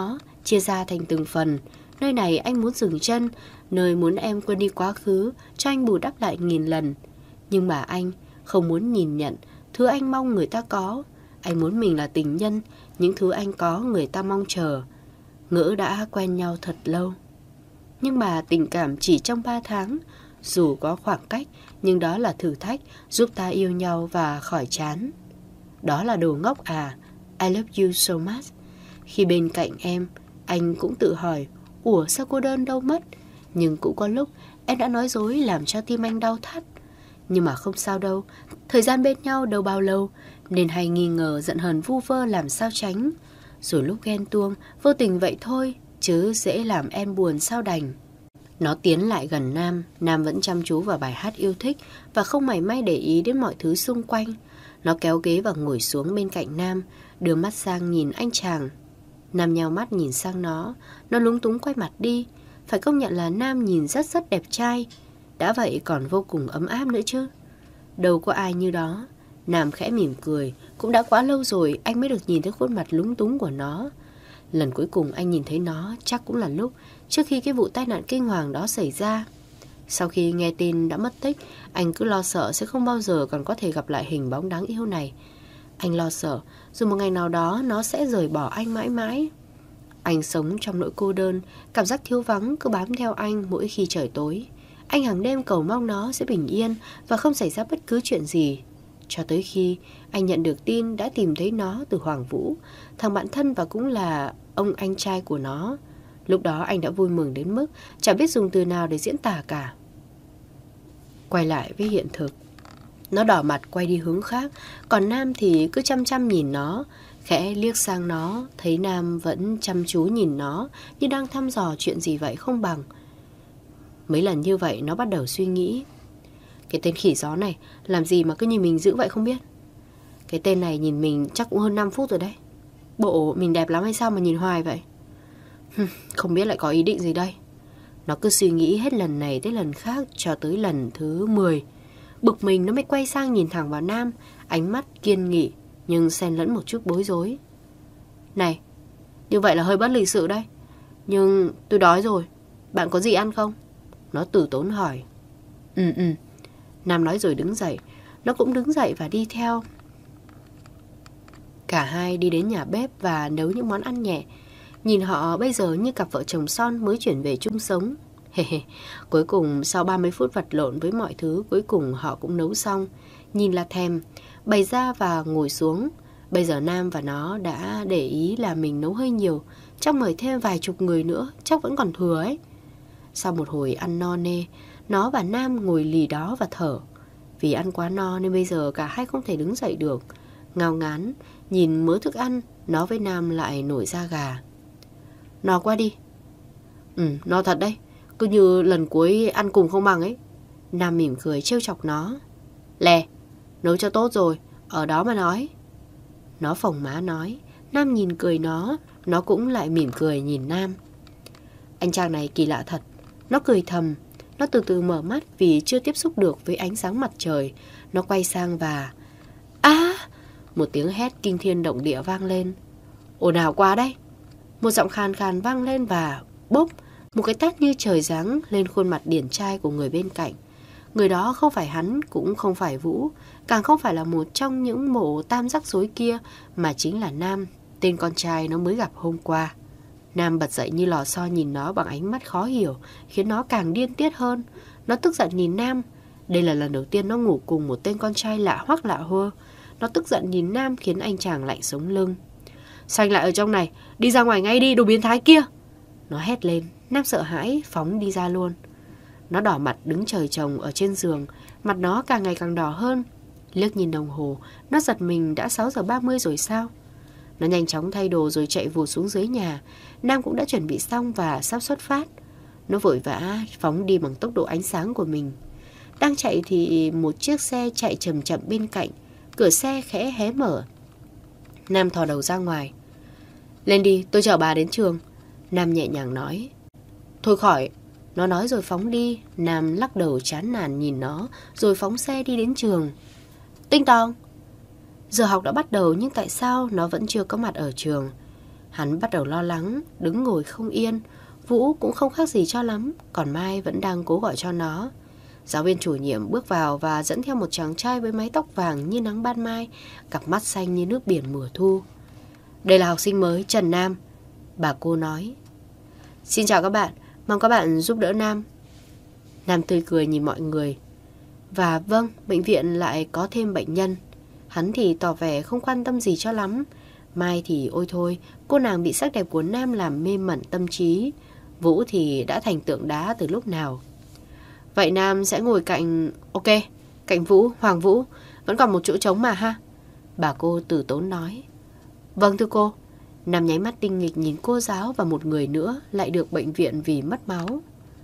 chia ra thành từng phần. Nơi này anh muốn dừng chân, nơi muốn em quên đi quá khứ, cho anh bù đắp lại nghìn lần. Nhưng mà anh không muốn nhìn nhận thứ anh mong người ta có. Anh muốn mình là tình nhân, những thứ anh có người ta mong chờ. Ngỡ đã quen nhau thật lâu. Nhưng mà tình cảm chỉ trong ba tháng. Dù có khoảng cách, nhưng đó là thử thách giúp ta yêu nhau và khỏi chán. Đó là đồ ngốc à? I love you so much. Khi bên cạnh em, anh cũng tự hỏi, ủa sao cô đơn đâu mất? Nhưng cũng có lúc em đã nói dối làm cho tim anh đau thắt. Nhưng mà không sao đâu, thời gian bên nhau đâu bao lâu, nên hay nghi ngờ giận hờn vu vơ làm sao tránh. Rồi lúc ghen tuông, vô tình vậy thôi, chứ dễ làm em buồn sao đành. Nó tiến lại gần Nam, Nam vẫn chăm chú vào bài hát yêu thích và không mảy may để ý đến mọi thứ xung quanh. Nó kéo ghế và ngồi xuống bên cạnh Nam, đưa mắt sang nhìn anh chàng. Nam nheo mắt nhìn sang nó, nó lúng túng quay mặt đi. Phải công nhận là Nam nhìn rất rất đẹp trai, đã vậy còn vô cùng ấm áp nữa chứ. Đâu có ai như đó. Nam khẽ mỉm cười, cũng đã quá lâu rồi anh mới được nhìn thấy khuôn mặt lúng túng của nó. Lần cuối cùng anh nhìn thấy nó chắc cũng là lúc trước khi cái vụ tai nạn kinh hoàng đó xảy ra. Sau khi nghe tin đã mất tích, anh cứ lo sợ sẽ không bao giờ còn có thể gặp lại hình bóng đáng yêu này. Anh lo sợ rồi một ngày nào đó nó sẽ rời bỏ anh mãi mãi. Anh sống trong nỗi cô đơn, cảm giác thiếu vắng cứ bám theo anh mỗi khi trời tối. Anh hàng đêm cầu mong nó sẽ bình yên và không xảy ra bất cứ chuyện gì. Cho tới khi anh nhận được tin đã tìm thấy nó từ Hoàng Vũ, thằng bạn thân và cũng là ông anh trai của nó. Lúc đó anh đã vui mừng đến mức chẳng biết dùng từ nào để diễn tả cả. Quay lại với hiện thực, nó đỏ mặt quay đi hướng khác, còn Nam thì cứ chăm chăm nhìn nó, khẽ liếc sang nó, thấy Nam vẫn chăm chú nhìn nó như đang thăm dò chuyện gì vậy không bằng. Mấy lần như vậy nó bắt đầu suy nghĩ, cái tên khỉ gió này làm gì mà cứ nhìn mình dữ vậy không biết. Cái tên này nhìn mình chắc cũng hơn năm phút rồi đấy. Bộ mình đẹp lắm hay sao mà nhìn hoài vậy? Không biết lại có ý định gì đây. Nó cứ suy nghĩ hết lần này tới lần khác cho tới lần thứ mười. Bực mình nó mới quay sang nhìn thẳng vào Nam, ánh mắt kiên nghị nhưng xen lẫn một chút bối rối. Này, như vậy là hơi bất lịch sự đấy. Nhưng tôi đói rồi, bạn có gì ăn không? Nó từ tốn hỏi. Ừ ừ. Nam nói rồi đứng dậy. Nó cũng đứng dậy và đi theo. Cả hai đi đến nhà bếp và nấu những món ăn nhẹ. Nhìn họ bây giờ như cặp vợ chồng son mới chuyển về chung sống. Cuối cùng sau ba mươi phút vật lộn với mọi thứ, cuối cùng họ cũng nấu xong. Nhìn là thèm, bày ra và ngồi xuống. Bây giờ Nam và nó đã để ý là mình nấu hơi nhiều, chắc mời thêm vài chục người nữa, chắc vẫn còn thừa ấy. Sau một hồi ăn no nê, nó và Nam ngồi lì đó và thở. Vì ăn quá no nên bây giờ cả hai không thể đứng dậy được. Ngao ngán, nhìn mớ thức ăn, nó với Nam lại nổi da gà. No quá đi. Ừ, no thật đấy. Cứ như lần cuối ăn cùng không bằng ấy. Nam mỉm cười trêu chọc nó. Lè, nấu cho tốt rồi, ở đó mà nói. Nó phồng má nói. Nam nhìn cười nó, nó cũng lại mỉm cười nhìn Nam. Anh chàng này kỳ lạ thật. Nó cười thầm. Nó từ từ mở mắt vì chưa tiếp xúc được với ánh sáng mặt trời. Nó quay sang và... À! Một tiếng hét kinh thiên động địa vang lên. Ồn ào quá đây. Một giọng khàn khàn vang lên và... Bốp! Một cái tát như trời giáng lên khuôn mặt điển trai của người bên cạnh. Người đó không phải hắn, cũng không phải Vũ, càng không phải là một trong những mộ tam rắc rối kia, mà chính là Nam, tên con trai nó mới gặp hôm qua. Nam bật dậy như lò xo nhìn nó bằng ánh mắt khó hiểu, khiến nó càng điên tiết hơn. Nó tức giận nhìn Nam. Đây là lần đầu tiên nó ngủ cùng một tên con trai lạ hoắc lạ hơ. Nó tức giận nhìn Nam khiến anh chàng lạnh sống lưng. Sao anh lại ở trong này? Đi ra ngoài ngay đi, đồ biến thái kia! Nó hét lên. Nam sợ hãi phóng đi ra luôn. Nó đỏ mặt đứng trời trồng ở trên giường. Mặt nó càng ngày càng đỏ hơn. Liếc nhìn đồng hồ, nó giật mình đã sáu giờ ba mươi rồi sao. Nó nhanh chóng thay đồ rồi chạy vụt xuống dưới nhà. Nam cũng đã chuẩn bị xong và sắp xuất phát. Nó vội vã phóng đi bằng tốc độ ánh sáng của mình. Đang chạy thì một chiếc xe chạy chậm chậm bên cạnh. Cửa xe khẽ hé mở. Nam thò đầu ra ngoài. Lên đi, tôi chở bà đến trường. Nam nhẹ nhàng nói. Thôi khỏi. Nó nói rồi phóng đi. Nam lắc đầu chán nản nhìn nó rồi phóng xe đi đến trường. Tinh tong. Giờ học đã bắt đầu nhưng tại sao nó vẫn chưa có mặt ở trường? Hắn bắt đầu lo lắng, đứng ngồi không yên. Vũ cũng không khác gì cho lắm, còn Mai vẫn đang cố gọi cho nó. Giáo viên chủ nhiệm bước vào và dẫn theo một chàng trai với mái tóc vàng như nắng ban mai, cặp mắt xanh như nước biển mùa thu. Đây là học sinh mới Trần Nam, bà cô nói. Xin chào các bạn, mong các bạn giúp đỡ Nam. Nam tươi cười nhìn mọi người. Và vâng, bệnh viện lại có thêm bệnh nhân. Hắn thì tỏ vẻ không quan tâm gì cho lắm. Mai thì ôi thôi, cô nàng bị sắc đẹp của Nam làm mê mẩn tâm trí. Vũ thì đã thành tượng đá từ lúc nào. Vậy Nam sẽ ngồi cạnh... Ok, cạnh Vũ, Hoàng Vũ. Vẫn còn một chỗ trống mà ha. Bà cô từ tốn nói. Vâng thưa cô. Nam nháy mắt tinh nghịch nhìn cô giáo và một người nữa lại được bệnh viện vì mất máu.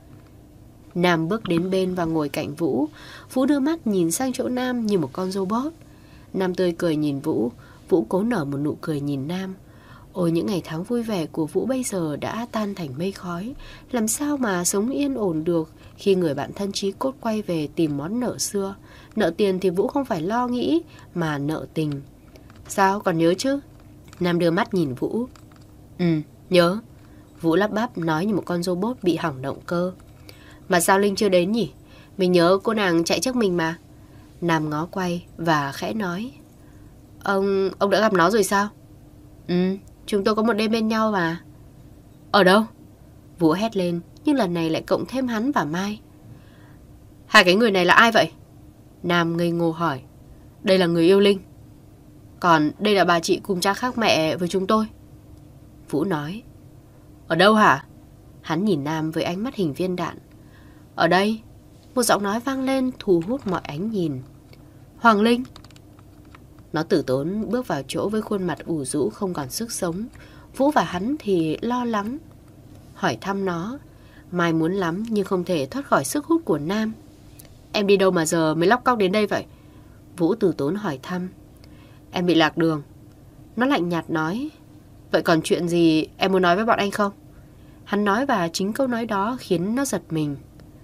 Nam bước đến bên và ngồi cạnh Vũ. Vũ đưa mắt nhìn sang chỗ Nam như một con robot. Nam tươi cười nhìn Vũ. Vũ cố nở một nụ cười nhìn Nam. Ôi, những ngày tháng vui vẻ của Vũ bây giờ đã tan thành mây khói. Làm sao mà sống yên ổn được khi người bạn thân chí cốt quay về tìm món nợ xưa. Nợ tiền thì Vũ không phải lo nghĩ, mà nợ tình. Sao, còn nhớ chứ? Nam đưa mắt nhìn Vũ. Ừ, nhớ. Vũ lắp bắp nói như một con robot bị hỏng động cơ. Mà sao Linh chưa đến nhỉ? Mình nhớ cô nàng chạy trước mình mà. Nam ngó quay và khẽ nói. Ông, ông đã gặp nó rồi sao? Ừ, chúng tôi có một đêm bên nhau mà. Ở đâu? Vũ hét lên, nhưng lần này lại cộng thêm hắn và Mai. Hai cái người này là ai vậy? Nam ngây ngô hỏi. Đây là người yêu Linh. Còn đây là bà chị cùng cha khác mẹ với chúng tôi. Vũ nói. Ở đâu hả? Hắn nhìn Nam với ánh mắt hình viên đạn. Ở đây. Một giọng nói vang lên thu hút mọi ánh nhìn. Hoàng Linh. Nó tử tốn bước vào chỗ với khuôn mặt ủ rũ không còn sức sống. Vũ và hắn thì lo lắng, hỏi thăm nó. Mai muốn lắm nhưng không thể thoát khỏi sức hút của Nam. Em đi đâu mà giờ mới lóc cóc đến đây vậy? Vũ tử tốn hỏi thăm. Em bị lạc đường. Nó lạnh nhạt nói. Vậy còn chuyện gì em muốn nói với bọn anh không? Hắn nói và chính câu nói đó khiến nó giật mình.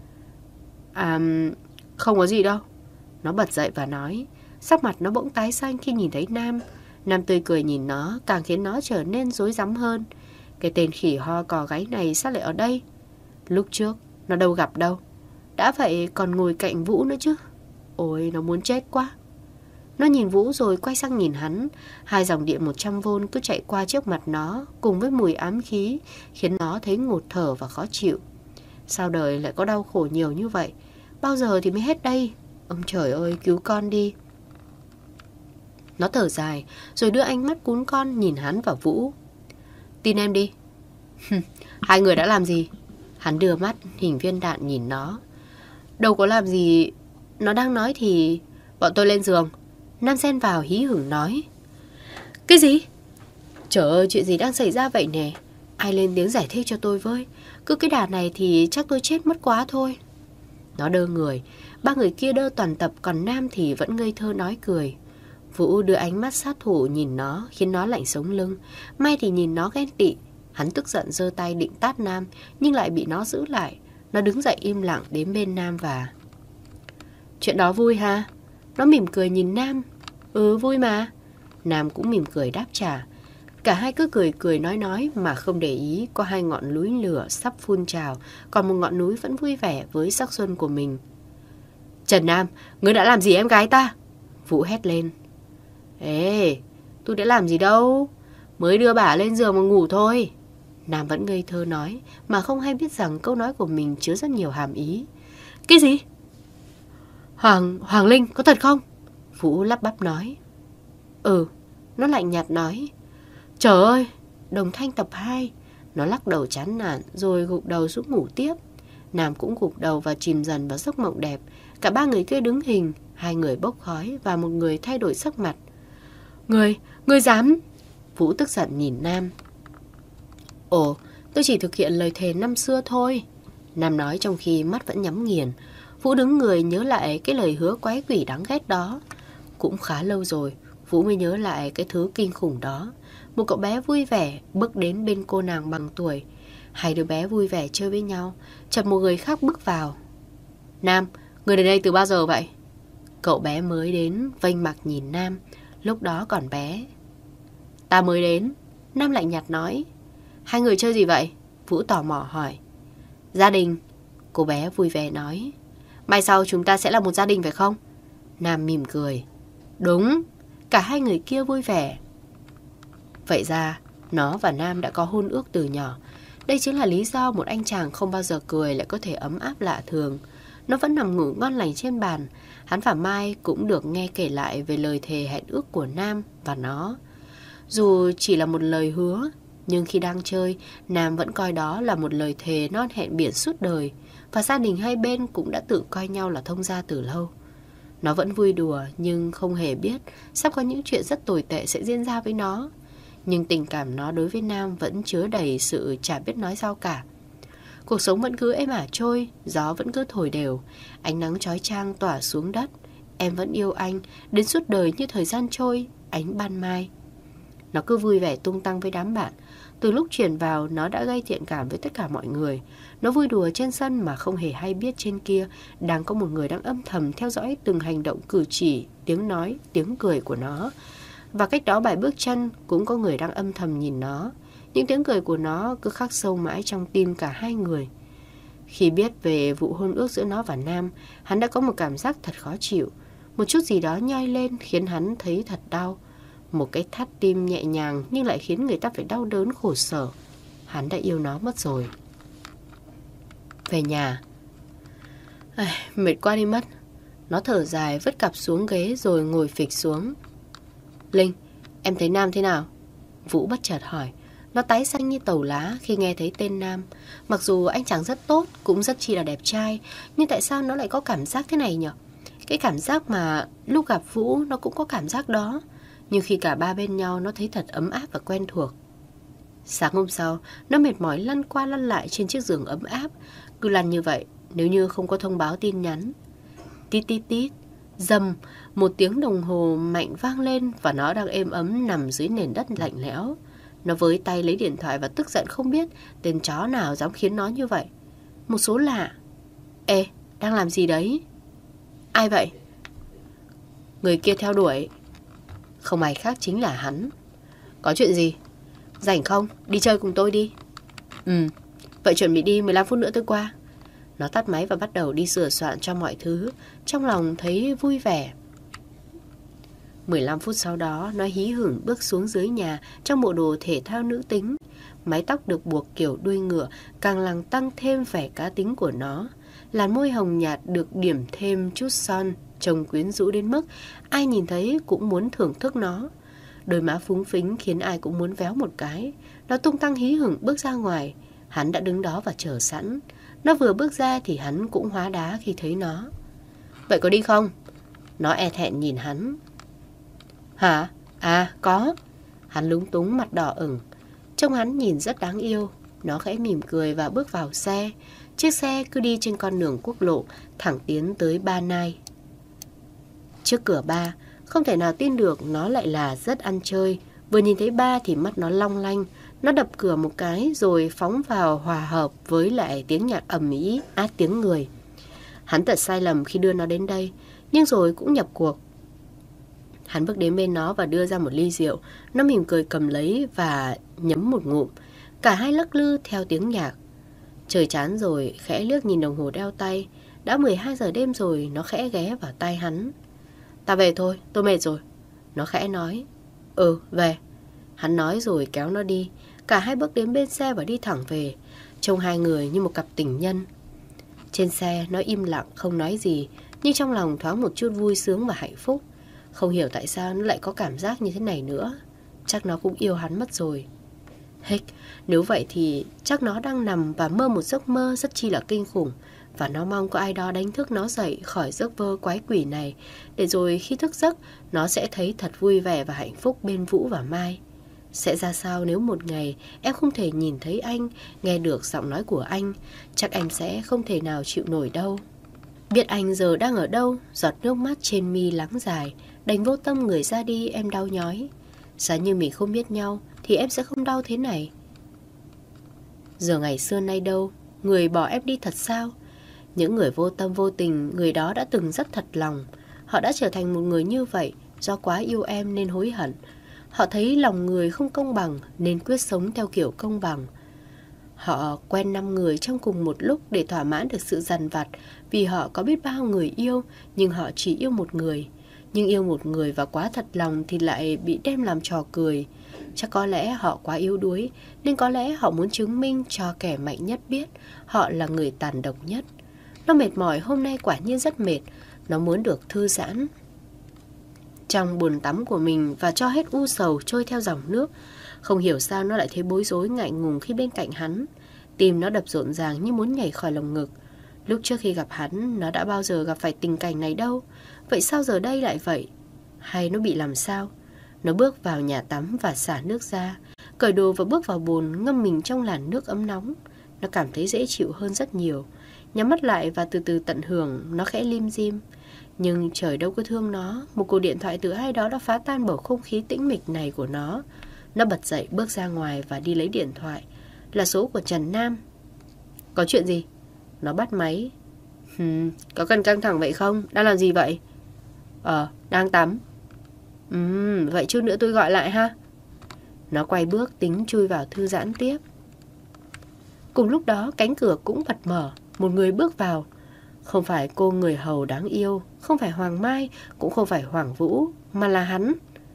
À, không có gì đâu. Nó bật dậy và nói. Sắc mặt nó bỗng tái xanh khi nhìn thấy Nam. Nam tươi cười nhìn nó càng khiến nó trở nên rối rắm hơn. Cái tên khỉ ho cò gáy này sao lại ở đây? Lúc trước nó đâu gặp đâu. Đã vậy còn ngồi cạnh Vũ nữa chứ. Ôi, nó muốn chết quá. Nó nhìn Vũ rồi quay sang nhìn hắn. Hai dòng điện một trăm vôn cứ chạy qua trước mặt nó, cùng với mùi ám khí, khiến nó thấy ngột thở và khó chịu. Sao đời lại có đau khổ nhiều như vậy? Bao giờ thì mới hết đây? Ông trời ơi, cứu con đi. Nó thở dài, rồi đưa ánh mắt cún con nhìn hắn và Vũ. Tin em đi. Hai người đã làm gì? Hắn đưa mắt hình viên đạn nhìn nó. Đâu có làm gì. Nó đang nói thì bọn tôi lên giường. Nam xen vào hí hửng nói. Cái gì? Trời ơi, chuyện gì đang xảy ra vậy nè? Ai lên tiếng giải thích cho tôi với. Cứ cái đà này thì chắc tôi chết mất quá thôi. Nó đơ người. Ba người kia đơ toàn tập, còn Nam thì vẫn ngây thơ nói cười. Vũ đưa ánh mắt sát thủ nhìn nó, khiến nó lạnh sống lưng. Mai thì nhìn nó ghen tị. Hắn tức giận giơ tay định tát Nam, nhưng lại bị nó giữ lại. Nó đứng dậy im lặng đến bên Nam và... Chuyện đó vui ha? Nó mỉm cười nhìn Nam. Ừ, vui mà. Nam cũng mỉm cười đáp trả. Cả hai cứ cười cười nói nói mà không để ý có hai ngọn núi lửa sắp phun trào, còn một ngọn núi vẫn vui vẻ với sắc xuân của mình. Trần Nam, ngươi đã làm gì em gái ta? Vũ hét lên. Ê, tôi đã làm gì đâu. Mới đưa bà lên giường mà ngủ thôi. Nam vẫn ngây thơ nói, mà không hay biết rằng câu nói của mình chứa rất nhiều hàm ý. Cái gì? Hoàng, Hoàng Linh, có thật không? Vũ lắp bắp nói. Ừ, nó lạnh nhạt nói. Trời ơi, Đồng Thanh tập hai. Nó lắc đầu chán nản rồi gục đầu xuống ngủ tiếp. Nam cũng gục đầu và chìm dần vào giấc mộng đẹp. Cả ba người kia đứng hình, hai người bốc khói và một người thay đổi sắc mặt. Người, người dám... Vũ tức giận nhìn Nam. Ồ, tôi chỉ thực hiện lời thề năm xưa thôi. Nam nói trong khi mắt vẫn nhắm nghiền. Vũ đứng người nhớ lại cái lời hứa quái quỷ đáng ghét đó. Cũng khá lâu rồi, Vũ mới nhớ lại cái thứ kinh khủng đó. Một cậu bé vui vẻ bước đến bên cô nàng bằng tuổi. Hai đứa bé vui vẻ chơi với nhau. Chợt một người khác bước vào. Nam, người đến đây từ bao giờ vậy? Cậu bé mới đến vênh mặt nhìn Nam. Lúc đó còn bé. Ta mới đến. Nam lạnh nhạt nói. Hai người chơi gì vậy? Vũ tò mò hỏi. Gia đình, cô bé vui vẻ nói. Mai sau chúng ta sẽ là một gia đình phải không? Nam mỉm cười. Đúng. Cả hai người kia vui vẻ. Vậy ra nó và Nam đã có hôn ước từ nhỏ. Đây chính là lý do một anh chàng không bao giờ cười lại có thể ấm áp lạ thường. Nó vẫn nằm ngủ ngon lành trên bàn. Hắn và Mai cũng được nghe kể lại về lời thề hẹn ước của Nam và nó. Dù chỉ là một lời hứa, nhưng khi đang chơi, Nam vẫn coi đó là một lời thề non hẹn biển suốt đời. Và gia đình hai bên cũng đã tự coi nhau là thông gia từ lâu. Nó vẫn vui đùa nhưng không hề biết sắp có những chuyện rất tồi tệ sẽ diễn ra với nó. Nhưng tình cảm nó đối với Nam vẫn chứa đầy sự chả biết nói sao cả. Cuộc sống vẫn cứ êm ả trôi, gió vẫn cứ thổi đều, ánh nắng chói chang tỏa xuống đất. Em vẫn yêu anh, đến suốt đời như thời gian trôi, ánh ban mai. Nó cứ vui vẻ tung tăng với đám bạn. Từ lúc chuyển vào, nó đã gây thiện cảm với tất cả mọi người. Nó vui đùa trên sân mà không hề hay biết trên kia đang có một người đang âm thầm theo dõi từng hành động cử chỉ, tiếng nói, tiếng cười của nó. Và cách đó vài bước chân cũng có người đang âm thầm nhìn nó. Những tiếng cười của nó cứ khắc sâu mãi trong tim cả hai người. Khi biết về vụ hôn ước giữa nó và Nam, hắn đã có một cảm giác thật khó chịu. Một chút gì đó nhoi lên khiến hắn thấy thật đau. Một cái thắt tim nhẹ nhàng nhưng lại khiến người ta phải đau đớn khổ sở. Hắn đã yêu nó mất rồi. Về nhà. À, mệt quá đi mất. Nó thở dài vứt cặp xuống ghế rồi ngồi phịch xuống. Linh, em thấy Nam thế nào? Vũ bất chợt hỏi. Nó tái xanh như tàu lá khi nghe thấy tên Nam. Mặc dù anh chàng rất tốt, cũng rất chi là đẹp trai, nhưng tại sao nó lại có cảm giác thế này nhỉ? Cái cảm giác mà lúc gặp Vũ nó cũng có cảm giác đó. Nhưng khi cả ba bên nhau nó thấy thật ấm áp và quen thuộc. Sáng hôm sau, nó mệt mỏi lăn qua lăn lại trên chiếc giường ấm áp. Cứ lăn như vậy nếu như không có thông báo tin nhắn. Tít tít tít, dầm, một tiếng đồng hồ mạnh vang lên và nó đang êm ấm nằm dưới nền đất lạnh lẽo. Nó với tay lấy điện thoại và tức giận không biết tên chó nào dám khiến nó như vậy. Một số lạ. Ê, đang làm gì đấy? Ai vậy? Người kia theo đuổi. Không ai khác chính là hắn. Có chuyện gì? Rảnh không? Đi chơi cùng tôi đi. Ừ, vậy chuẩn bị đi, mười lăm phút nữa tôi qua. Nó tắt máy và bắt đầu đi sửa soạn cho mọi thứ. Trong lòng thấy vui vẻ. mười lăm phút sau đó, nó hí hửng bước xuống dưới nhà trong bộ đồ thể thao nữ tính. Mái tóc được buộc kiểu đuôi ngựa càng làm tăng thêm vẻ cá tính của nó. Làn môi hồng nhạt được điểm thêm chút son, trông quyến rũ đến mức ai nhìn thấy cũng muốn thưởng thức nó. Đôi má phúng phính khiến ai cũng muốn véo một cái. Nó tung tăng hí hửng bước ra ngoài. Hắn đã đứng đó và chờ sẵn. Nó vừa bước ra thì hắn cũng hóa đá khi thấy nó. Vậy có đi không? Nó e thẹn nhìn hắn. Hả? À, có. Hắn lúng túng mặt đỏ ửng. Trông hắn nhìn rất đáng yêu. Nó khẽ mỉm cười và bước vào xe. Chiếc xe cứ đi trên con đường quốc lộ thẳng tiến tới Ba Nai. Trước cửa ba, không thể nào tin được nó lại là rất ăn chơi. Vừa nhìn thấy ba thì mắt nó long lanh. Nó đập cửa một cái rồi phóng vào hòa hợp với lại tiếng nhạc ầm ĩ át tiếng người. Hắn thật sai lầm khi đưa nó đến đây, nhưng rồi cũng nhập cuộc. Hắn bước đến bên nó và đưa ra một ly rượu. Nó mỉm cười cầm lấy và nhấm một ngụm. Cả hai lắc lư theo tiếng nhạc. Trời chán rồi, khẽ liếc nhìn đồng hồ đeo tay. Đã mười hai giờ đêm rồi, nó khẽ ghé vào tai hắn. Ta về thôi, tôi mệt rồi. Nó khẽ nói. Ừ, về. Hắn nói rồi kéo nó đi. Cả hai bước đến bên xe và đi thẳng về. Trông hai người như một cặp tình nhân. Trên xe nó im lặng không nói gì, nhưng trong lòng thoáng một chút vui sướng và hạnh phúc. Không hiểu tại sao nó lại có cảm giác như thế này nữa. Chắc nó cũng yêu hắn mất rồi. Hích, nếu vậy thì chắc nó đang nằm và mơ một giấc mơ rất chi là kinh khủng. Và nó mong có ai đó đánh thức nó dậy khỏi giấc mơ quái quỷ này. Để rồi khi thức giấc, nó sẽ thấy thật vui vẻ và hạnh phúc bên Vũ và Mai. Sẽ ra sao nếu một ngày em không thể nhìn thấy anh, nghe được giọng nói của anh? Chắc em sẽ không thể nào chịu nổi đâu. Biết anh giờ đang ở đâu, giọt nước mắt trên mi lắng dài. Đành vô tâm người ra đi em đau nhói. Giá như mình không biết nhau thì em sẽ không đau thế này. Giờ ngày xưa nay đâu, người bỏ em đi thật sao? Những người vô tâm vô tình, người đó đã từng rất thật lòng. Họ đã trở thành một người như vậy do quá yêu em nên hối hận. Họ thấy lòng người không công bằng nên quyết sống theo kiểu công bằng. Họ quen năm người trong cùng một lúc để thỏa mãn được sự dằn vặt, vì họ có biết bao người yêu, nhưng họ chỉ yêu một người. Nhưng yêu một người và quá thật lòng thì lại bị đem làm trò cười. Chắc có lẽ họ quá yếu đuối, nên có lẽ họ muốn chứng minh cho kẻ mạnh nhất biết họ là người tàn độc nhất. Nó mệt mỏi, hôm nay quả nhiên rất mệt. Nó muốn được thư giãn trong bồn tắm của mình và cho hết u sầu trôi theo dòng nước. Không hiểu sao nó lại thấy bối rối ngại ngùng khi bên cạnh hắn. Tim nó đập rộn ràng như muốn nhảy khỏi lồng ngực. Lúc trước khi gặp hắn, nó đã bao giờ gặp phải tình cảnh này đâu. Vậy sao giờ đây lại vậy? Hay nó bị làm sao? Nó bước vào nhà tắm và xả nước ra, cởi đồ và bước vào bồn, ngâm mình trong làn nước ấm nóng. Nó cảm thấy dễ chịu hơn rất nhiều. Nhắm mắt lại và từ từ tận hưởng. Nó khẽ lim dim. Nhưng trời đâu có thương nó. Một cuộc điện thoại từ ai đó đã phá tan bầu không khí tĩnh mịch này của nó. Nó bật dậy, bước ra ngoài và đi lấy điện thoại. Là số của Trần Nam. Có chuyện gì? Nó bắt máy. Hmm, có cần căng thẳng vậy không? Đang làm gì vậy? Ờ, đang tắm. Ừm, vậy chút nữa tôi gọi lại ha. Nó quay bước tính chui vào thư giãn tiếp. Cùng lúc đó cánh cửa cũng bật mở. Một người bước vào. Không phải cô người hầu đáng yêu, không phải Hoàng Mai, cũng không phải Hoàng Vũ, mà là hắn.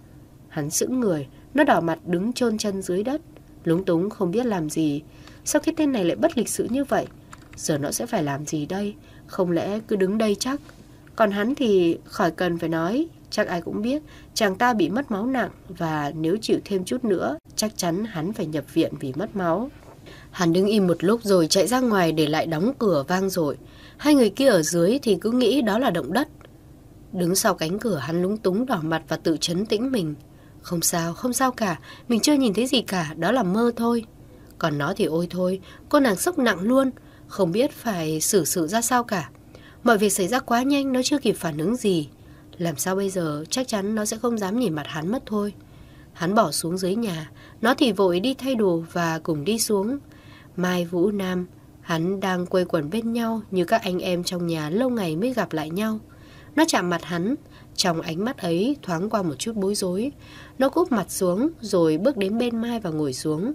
Hắn sững người, nó đỏ mặt đứng chôn chân dưới đất, lúng túng không biết làm gì. Sao cái tên này lại bất lịch sự như vậy? Giờ nó sẽ phải làm gì đây? Không lẽ cứ đứng đây chắc? Còn hắn thì khỏi cần phải nói, chắc ai cũng biết chàng ta bị mất máu nặng, và nếu chịu thêm chút nữa chắc chắn hắn phải nhập viện vì mất máu. Hắn đứng im một lúc rồi chạy ra ngoài để lại đóng cửa vang dội. Hai người kia ở dưới thì cứ nghĩ đó là động đất. Đứng sau cánh cửa hắn lúng túng đỏ mặt và tự trấn tĩnh mình. Không sao, không sao cả, mình chưa nhìn thấy gì cả, đó là mơ thôi. Còn nó thì ôi thôi, cô nàng sốc nặng luôn, không biết phải xử sự ra sao cả. Mọi việc xảy ra quá nhanh, nó chưa kịp phản ứng gì. Làm sao bây giờ, chắc chắn nó sẽ không dám nhìn mặt hắn mất thôi. Hắn bỏ xuống dưới nhà, nó thì vội đi thay đồ và cùng đi xuống. Mai, Vũ, Nam, hắn đang quây quần bên nhau như các anh em trong nhà lâu ngày mới gặp lại nhau. Nó chạm mặt hắn, trong ánh mắt ấy thoáng qua một chút bối rối. Nó cúp mặt xuống rồi bước đến bên Mai và ngồi xuống.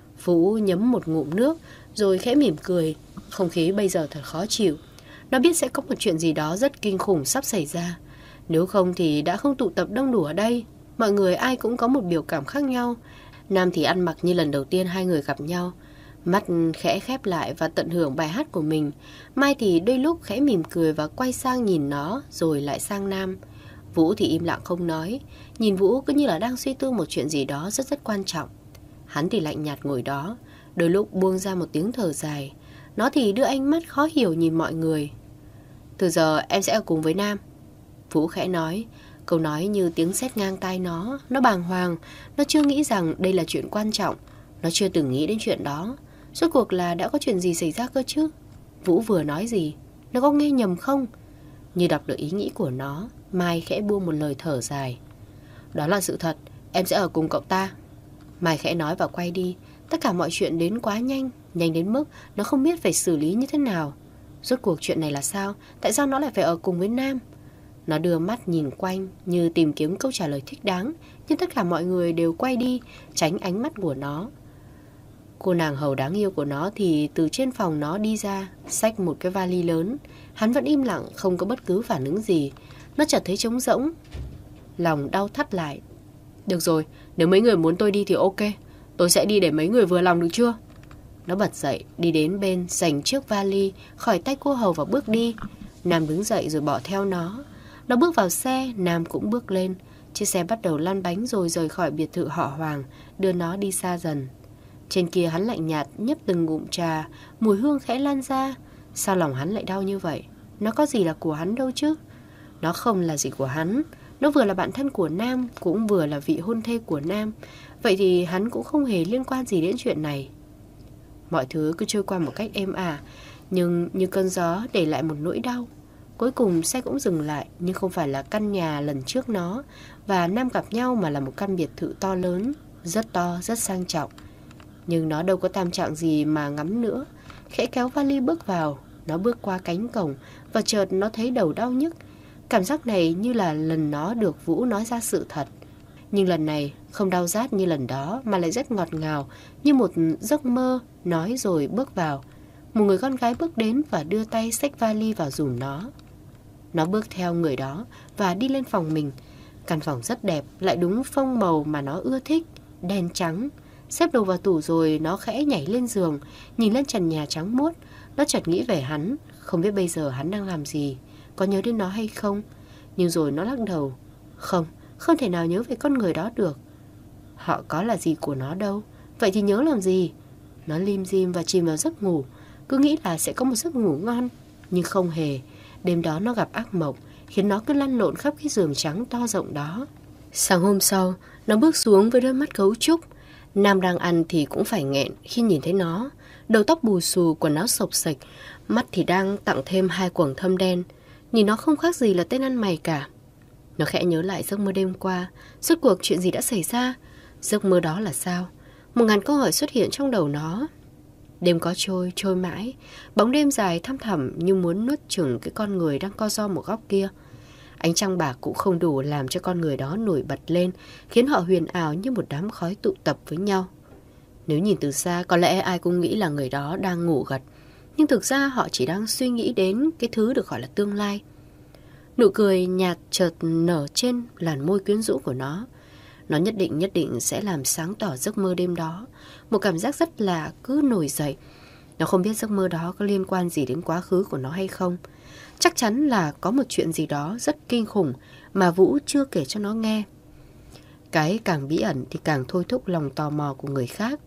Vũ nhấm một ngụm nước rồi khẽ mỉm cười. Không khí bây giờ thật khó chịu. Nó biết sẽ có một chuyện gì đó rất kinh khủng sắp xảy ra. Nếu không thì đã không tụ tập đông đủ ở đây. Mọi người ai cũng có một biểu cảm khác nhau. Nam thì ăn mặc như lần đầu tiên hai người gặp nhau, mắt khẽ khép lại và tận hưởng bài hát của mình. Mai thì đôi lúc khẽ mỉm cười và quay sang nhìn nó rồi lại sang Nam. Vũ thì im lặng không nói. Nhìn Vũ cứ như là đang suy tư một chuyện gì đó rất rất quan trọng. Hắn thì lạnh nhạt ngồi đó, đôi lúc buông ra một tiếng thở dài. Nó thì đưa ánh mắt khó hiểu nhìn mọi người. Từ giờ em sẽ ở cùng với Nam. Vũ khẽ nói. Câu nói như tiếng sét ngang tai nó. Nó bàng hoàng. Nó chưa nghĩ rằng đây là chuyện quan trọng. Nó chưa từng nghĩ đến chuyện đó. Rốt cuộc là đã có chuyện gì xảy ra cơ chứ? Vũ vừa nói gì? Nó có nghe nhầm không? Như đọc được ý nghĩ của nó, Mai khẽ buông một lời thở dài. Đó là sự thật, em sẽ ở cùng cậu ta. Mai khẽ nói và quay đi. Tất cả mọi chuyện đến quá nhanh, nhanh đến mức nó không biết phải xử lý như thế nào. Rốt cuộc chuyện này là sao? Tại sao nó lại phải ở cùng với Nam? Nó đưa mắt nhìn quanh như tìm kiếm câu trả lời thích đáng, nhưng tất cả mọi người đều quay đi, tránh ánh mắt của nó. Cô nàng hầu đáng yêu của nó thì từ trên phòng nó đi ra, xách một cái vali lớn. Hắn vẫn im lặng, không có bất cứ phản ứng gì. Nó chợt thấy trống rỗng, lòng đau thắt lại. Được rồi, nếu mấy người muốn tôi đi thì ok, tôi sẽ đi để mấy người vừa lòng được chưa? Nó bật dậy, đi đến bên, giành chiếc vali khỏi tay cô hầu và bước đi. Nam đứng dậy rồi bỏ theo nó. Nó bước vào xe, Nam cũng bước lên. Chiếc xe bắt đầu lăn bánh rồi rời khỏi biệt thự họ Hoàng, đưa nó đi xa dần. Trên kia hắn lạnh nhạt nhấp từng ngụm trà, mùi hương khẽ lan ra. Sao lòng hắn lại đau như vậy? Nó có gì là của hắn đâu chứ? Nó không là gì của hắn. Nó vừa là bạn thân của Nam, cũng vừa là vị hôn thê của Nam. Vậy thì hắn cũng không hề liên quan gì đến chuyện này. Mọi thứ cứ trôi qua một cách êm ả, nhưng như cơn gió để lại một nỗi đau. Cuối cùng xe cũng dừng lại, nhưng không phải là căn nhà lần trước nó và Nam gặp nhau, mà là một căn biệt thự to lớn, rất to, rất sang trọng. Nhưng nó đâu có tam trạng gì mà ngắm nữa. Khẽ kéo vali bước vào. Nó bước qua cánh cổng và chợt nó thấy đầu đau nhức. Cảm giác này như là lần nó được Vũ nói ra sự thật. Nhưng lần này không đau rát như lần đó mà lại rất ngọt ngào, như một giấc mơ. Nói rồi bước vào. Một người con gái bước đến và đưa tay xách vali vào giùm nó. Nó bước theo người đó và đi lên phòng mình. Căn phòng rất đẹp, lại đúng phông màu mà nó ưa thích, đen trắng. Xếp đồ vào tủ rồi nó khẽ nhảy lên giường, nhìn lên trần nhà trắng muốt. Nó chợt nghĩ về hắn, không biết bây giờ hắn đang làm gì, có nhớ đến nó hay không. Nhưng rồi nó lắc đầu. Không, không thể nào nhớ về con người đó được. Họ có là gì của nó đâu, vậy thì nhớ làm gì. Nó lim dim và chìm vào giấc ngủ, cứ nghĩ là sẽ có một giấc ngủ ngon. Nhưng không hề. Đêm đó nó gặp ác mộng, khiến nó cứ lăn lộn khắp cái giường trắng to rộng đó. Sáng hôm sau, nó bước xuống với đôi mắt gấu trúc. Nam đang ăn thì cũng phải nghẹn khi nhìn thấy nó. Đầu tóc bù xù, quần áo xộc xệch, mắt thì đang tặng thêm hai quầng thâm đen. Nhìn nó không khác gì là tên ăn mày cả. Nó khẽ nhớ lại giấc mơ đêm qua. Rốt cuộc chuyện gì đã xảy ra? Giấc mơ đó là sao? Một ngàn câu hỏi xuất hiện trong đầu nó. Đêm có trôi, trôi mãi. Bóng đêm dài thăm thẳm như muốn nuốt chửng cái con người đang co ro một góc kia. Ánh trăng bạc cũng không đủ làm cho con người đó nổi bật lên, khiến họ huyền ảo như một đám khói tụ tập với nhau. Nếu nhìn từ xa, có lẽ ai cũng nghĩ là người đó đang ngủ gật. Nhưng thực ra họ chỉ đang suy nghĩ đến cái thứ được gọi là tương lai. Nụ cười nhạt chợt nở trên làn môi quyến rũ của nó. Nó nhất định nhất định sẽ làm sáng tỏ giấc mơ đêm đó. Một cảm giác rất lạ cứ nổi dậy. Nó không biết giấc mơ đó có liên quan gì đến quá khứ của nó hay không. Chắc chắn là có một chuyện gì đó rất kinh khủng mà Vũ chưa kể cho nó nghe. Cái càng bí ẩn thì càng thôi thúc lòng tò mò của người khác.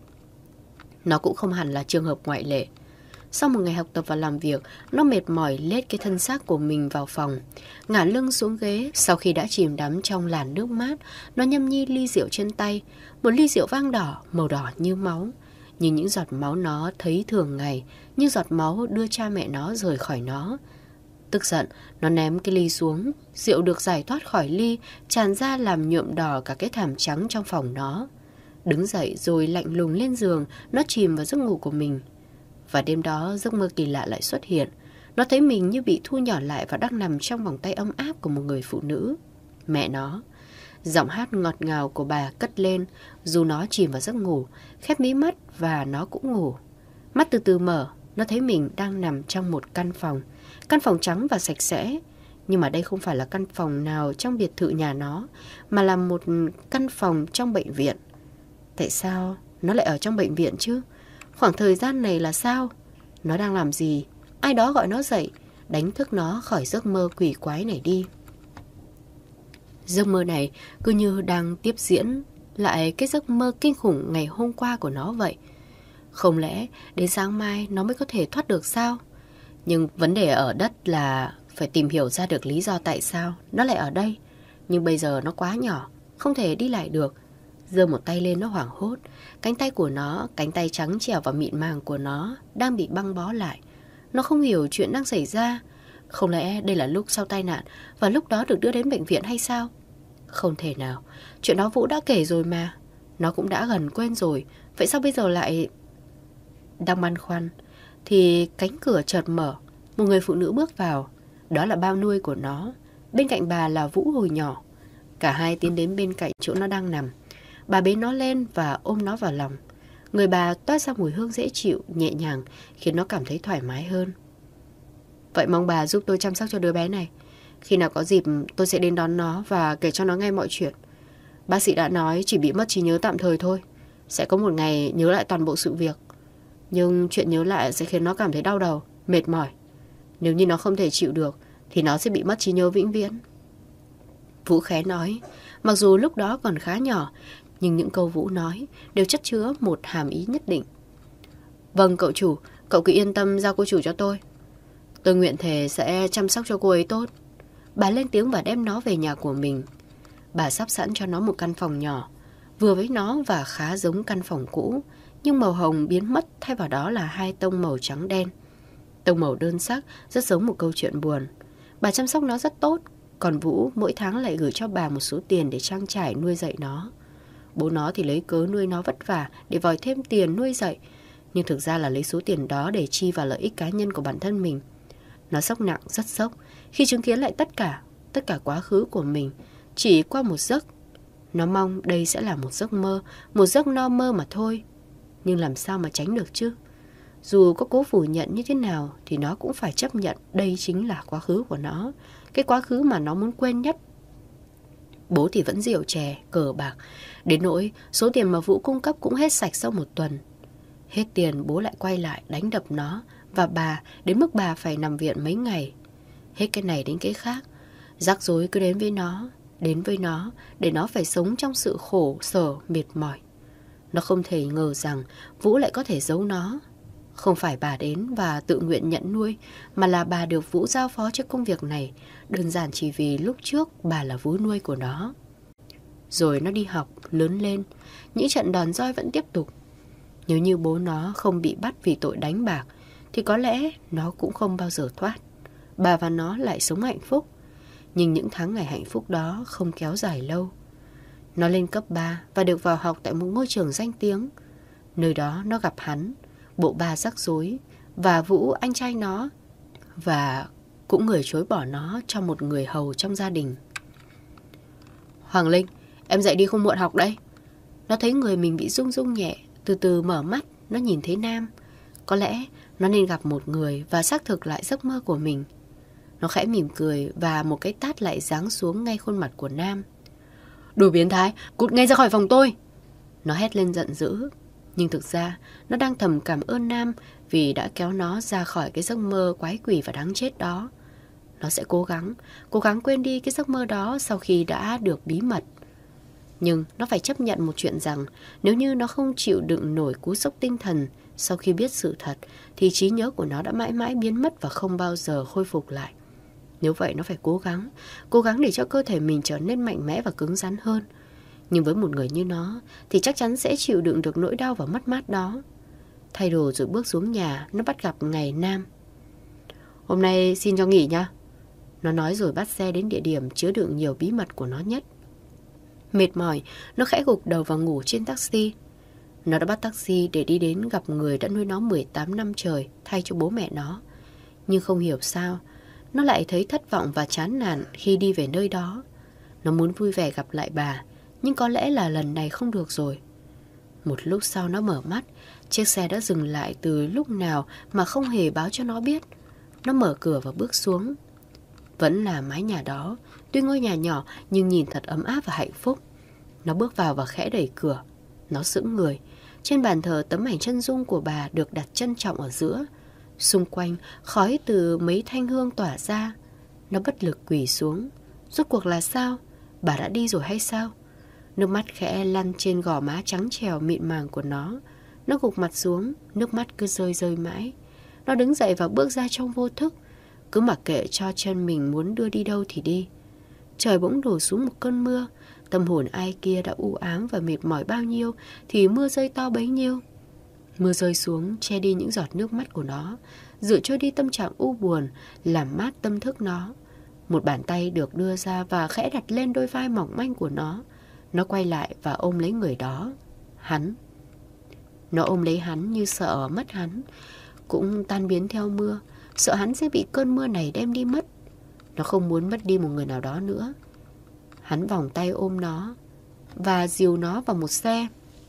Nó cũng không hẳn là trường hợp ngoại lệ. Sau một ngày học tập và làm việc, nó mệt mỏi lết cái thân xác của mình vào phòng, ngả lưng xuống ghế. Sau khi đã chìm đắm trong làn nước mát, nó nhâm nhi ly rượu trên tay. Một ly rượu vang đỏ, màu đỏ như máu. Như những giọt máu nó thấy thường ngày, như giọt máu đưa cha mẹ nó rời khỏi nó. Tức giận, nó ném cái ly xuống. Rượu được giải thoát khỏi ly, tràn ra làm nhuộm đỏ cả cái thảm trắng trong phòng nó. Đứng dậy rồi lạnh lùng lên giường, nó chìm vào giấc ngủ của mình. Và đêm đó giấc mơ kỳ lạ lại xuất hiện. Nó thấy mình như bị thu nhỏ lại và đang nằm trong vòng tay ấm áp của một người phụ nữ. Mẹ nó. Giọng hát ngọt ngào của bà cất lên dù nó chìm vào giấc ngủ, khép mí mắt và nó cũng ngủ. Mắt từ từ mở, nó thấy mình đang nằm trong một căn phòng. Căn phòng trắng và sạch sẽ. Nhưng mà đây không phải là căn phòng nào trong biệt thự nhà nó, mà là một căn phòng trong bệnh viện. Tại sao nó lại ở trong bệnh viện chứ? Khoảng thời gian này là sao? Nó đang làm gì? Ai đó gọi nó dậy, đánh thức nó khỏi giấc mơ quỷ quái này đi. Giấc mơ này cứ như đang tiếp diễn lại cái giấc mơ kinh khủng ngày hôm qua của nó vậy. Không lẽ đến sáng mai nó mới có thể thoát được sao? Nhưng vấn đề ở đất là phải tìm hiểu ra được lý do tại sao nó lại ở đây. Nhưng bây giờ nó quá nhỏ, không thể đi lại được. Giơ một tay lên nó hoảng hốt. Cánh tay của nó, cánh tay trắng trẻo và mịn màng của nó đang bị băng bó lại. Nó không hiểu chuyện đang xảy ra. Không lẽ đây là lúc sau tai nạn và lúc đó được đưa đến bệnh viện hay sao? Không thể nào. Chuyện đó Vũ đã kể rồi mà. Nó cũng đã gần quên rồi. Vậy sao bây giờ lại... Đang băn khoăn thì cánh cửa chợt mở. Một người phụ nữ bước vào. Đó là bao nuôi của nó. Bên cạnh bà là Vũ hồi nhỏ. Cả hai tiến đến bên cạnh chỗ nó đang nằm. Bà bế nó lên và ôm nó vào lòng. Người bà toát ra mùi hương dễ chịu, nhẹ nhàng, khiến nó cảm thấy thoải mái hơn. Vậy mong bà giúp tôi chăm sóc cho đứa bé này. Khi nào có dịp tôi sẽ đến đón nó và kể cho nó nghe mọi chuyện. Bác sĩ đã nói chỉ bị mất trí nhớ tạm thời thôi. Sẽ có một ngày nhớ lại toàn bộ sự việc. Nhưng chuyện nhớ lại sẽ khiến nó cảm thấy đau đầu, mệt mỏi. Nếu như nó không thể chịu được thì nó sẽ bị mất trí nhớ vĩnh viễn. Vũ khẽ nói. Mặc dù lúc đó còn khá nhỏ, nhưng những câu Vũ nói đều chất chứa một hàm ý nhất định. Vâng cậu chủ, cậu cứ yên tâm giao cô chủ cho tôi. Tôi nguyện thề sẽ chăm sóc cho cô ấy tốt. Bà lên tiếng và đem nó về nhà của mình. Bà sắp sẵn cho nó một căn phòng nhỏ, vừa với nó và khá giống căn phòng cũ, nhưng màu hồng biến mất, thay vào đó là hai tông màu trắng đen. Tông màu đơn sắc, rất giống một câu chuyện buồn. Bà chăm sóc nó rất tốt, còn Vũ mỗi tháng lại gửi cho bà một số tiền để trang trải nuôi dạy nó. Bố nó thì lấy cớ nuôi nó vất vả để vòi thêm tiền nuôi dạy, nhưng thực ra là lấy số tiền đó để chi vào lợi ích cá nhân của bản thân mình. Nó sốc nặng, rất sốc khi chứng kiến lại tất cả, tất cả quá khứ của mình chỉ qua một giấc. Nó mong đây sẽ là một giấc mơ, một giấc no mơ mà thôi. Nhưng làm sao mà tránh được chứ? Dù có cố phủ nhận như thế nào thì nó cũng phải chấp nhận đây chính là quá khứ của nó, cái quá khứ mà nó muốn quên nhất. Bố thì vẫn rượu chè, cờ bạc, đến nỗi số tiền mà Vũ cung cấp cũng hết sạch sau một tuần. Hết tiền bố lại quay lại đánh đập nó và bà, đến mức bà phải nằm viện mấy ngày. Hết cái này đến cái khác, rắc rối cứ đến với nó, đến với nó để nó phải sống trong sự khổ sở mệt mỏi. Nó không thể ngờ rằng Vũ lại có thể giấu nó. Không phải bà đến và tự nguyện nhận nuôi, mà là bà được Vũ giao phó cho công việc này, đơn giản chỉ vì lúc trước bà là vú nuôi của nó. Rồi nó đi học, lớn lên, những trận đòn roi vẫn tiếp tục. Nếu như bố nó không bị bắt vì tội đánh bạc, thì có lẽ nó cũng không bao giờ thoát. Bà và nó lại sống hạnh phúc. Nhưng những tháng ngày hạnh phúc đó không kéo dài lâu. Nó lên cấp ba và được vào học tại một ngôi trường danh tiếng. Nơi đó nó gặp hắn, bộ ba rắc rối, và Vũ, anh trai nó, và cũng người chối bỏ nó cho một người hầu trong gia đình. Hoàng Linh, em dậy đi không muộn học đấy. Nó thấy người mình bị rung rung nhẹ, từ từ mở mắt, nó nhìn thấy Nam. Có lẽ nó nên gặp một người và xác thực lại giấc mơ của mình. Nó khẽ mỉm cười và một cái tát lại giáng xuống ngay khuôn mặt của Nam. Đồ biến thái, cút ngay ra khỏi phòng tôi! Nó hét lên giận dữ. Nhưng thực ra nó đang thầm cảm ơn Nam vì đã kéo nó ra khỏi cái giấc mơ quái quỷ và đáng chết đó. Nó sẽ cố gắng, cố gắng quên đi cái giấc mơ đó sau khi đã được bí mật. Nhưng nó phải chấp nhận một chuyện rằng nếu như nó không chịu đựng nổi cú sốc tinh thần sau khi biết sự thật, thì trí nhớ của nó đã mãi mãi biến mất và không bao giờ khôi phục lại. Nếu vậy nó phải cố gắng, cố gắng để cho cơ thể mình trở nên mạnh mẽ và cứng rắn hơn. Nhưng với một người như nó thì chắc chắn sẽ chịu đựng được nỗi đau và mất mát đó. Thay đồ rồi bước xuống nhà, nó bắt gặp ngày Nam. Hôm nay xin cho nghỉ nha. Nó nói rồi bắt xe đến địa điểm chứa đựng nhiều bí mật của nó nhất. Mệt mỏi, nó khẽ gục đầu vào ngủ trên taxi. Nó đã bắt taxi để đi đến gặp người đã nuôi nó mười tám năm trời thay cho bố mẹ nó. Nhưng không hiểu sao, nó lại thấy thất vọng và chán nản khi đi về nơi đó. Nó muốn vui vẻ gặp lại bà, nhưng có lẽ là lần này không được rồi. Một lúc sau nó mở mắt, chiếc xe đã dừng lại từ lúc nào mà không hề báo cho nó biết. Nó mở cửa và bước xuống. Vẫn là mái nhà đó, tuy ngôi nhà nhỏ nhưng nhìn thật ấm áp và hạnh phúc. Nó bước vào và khẽ đẩy cửa. Nó sững người. Trên bàn thờ tấm ảnh chân dung của bà được đặt trân trọng ở giữa. Xung quanh khói từ mấy thanh hương tỏa ra. Nó bất lực quỳ xuống. Rốt cuộc là sao? Bà đã đi rồi hay sao? Nước mắt khẽ lăn trên gò má trắng trèo mịn màng của nó. Nó gục mặt xuống, nước mắt cứ rơi rơi mãi. Nó đứng dậy và bước ra trong vô thức, cứ mặc kệ cho chân mình muốn đưa đi đâu thì đi. Trời bỗng đổ xuống một cơn mưa. Tâm hồn ai kia đã u ám và mệt mỏi bao nhiêu thì mưa rơi to bấy nhiêu. Mưa rơi xuống che đi những giọt nước mắt của nó, rửa trôi đi tâm trạng u buồn, làm mát tâm thức nó. Một bàn tay được đưa ra và khẽ đặt lên đôi vai mỏng manh của nó. Nó quay lại và ôm lấy người đó. Hắn. Nó ôm lấy hắn như sợ mất hắn, cũng tan biến theo mưa, sợ hắn sẽ bị cơn mưa này đem đi mất. Nó không muốn mất đi một người nào đó nữa. Hắn vòng tay ôm nó và dìu nó vào một xe.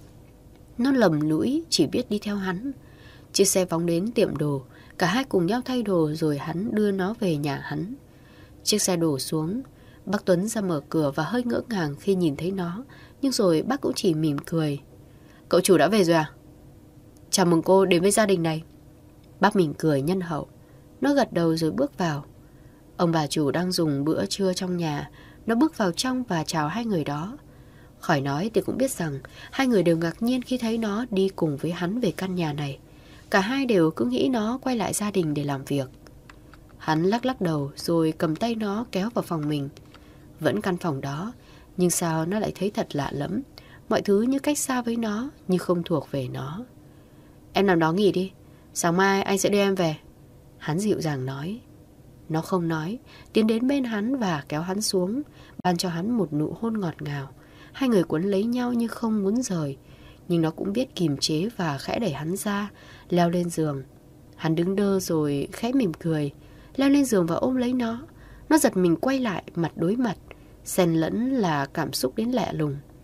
Nó lầm lũi chỉ biết đi theo hắn. Chiếc xe phóng đến tiệm đồ. Cả hai cùng nhau thay đồ rồi hắn đưa nó về nhà hắn. Chiếc xe đổ xuống. Bác Tuấn ra mở cửa và hơi ngỡ ngàng khi nhìn thấy nó. Nhưng rồi bác cũng chỉ mỉm cười. Cậu chủ đã về rồi à? Chào mừng cô đến với gia đình này. Bác mỉm cười nhân hậu. Nó gật đầu rồi bước vào. Ông bà chủ đang dùng bữa trưa trong nhà. Nó bước vào trong và chào hai người đó. Khỏi nói thì cũng biết rằng hai người đều ngạc nhiên khi thấy nó đi cùng với hắn về căn nhà này. Cả hai đều cứ nghĩ nó quay lại gia đình để làm việc. Hắn lắc lắc đầu rồi cầm tay nó kéo vào phòng mình. Vẫn căn phòng đó, nhưng sao nó lại thấy thật lạ lắm. Mọi thứ như cách xa với nó, như không thuộc về nó. Em nằm đó nghỉ đi, sáng mai anh sẽ đưa em về. Hắn dịu dàng nói. Nó không nói, tiến đến bên hắn và kéo hắn xuống, ban cho hắn một nụ hôn ngọt ngào. Hai người quấn lấy nhau như không muốn rời. Nhưng nó cũng biết kiềm chế và khẽ đẩy hắn ra, leo lên giường. Hắn đứng đơ rồi khẽ mỉm cười, leo lên giường và ôm lấy nó. Nó giật mình quay lại, mặt đối mặt, xen lẫn là cảm xúc đến lạ lùng.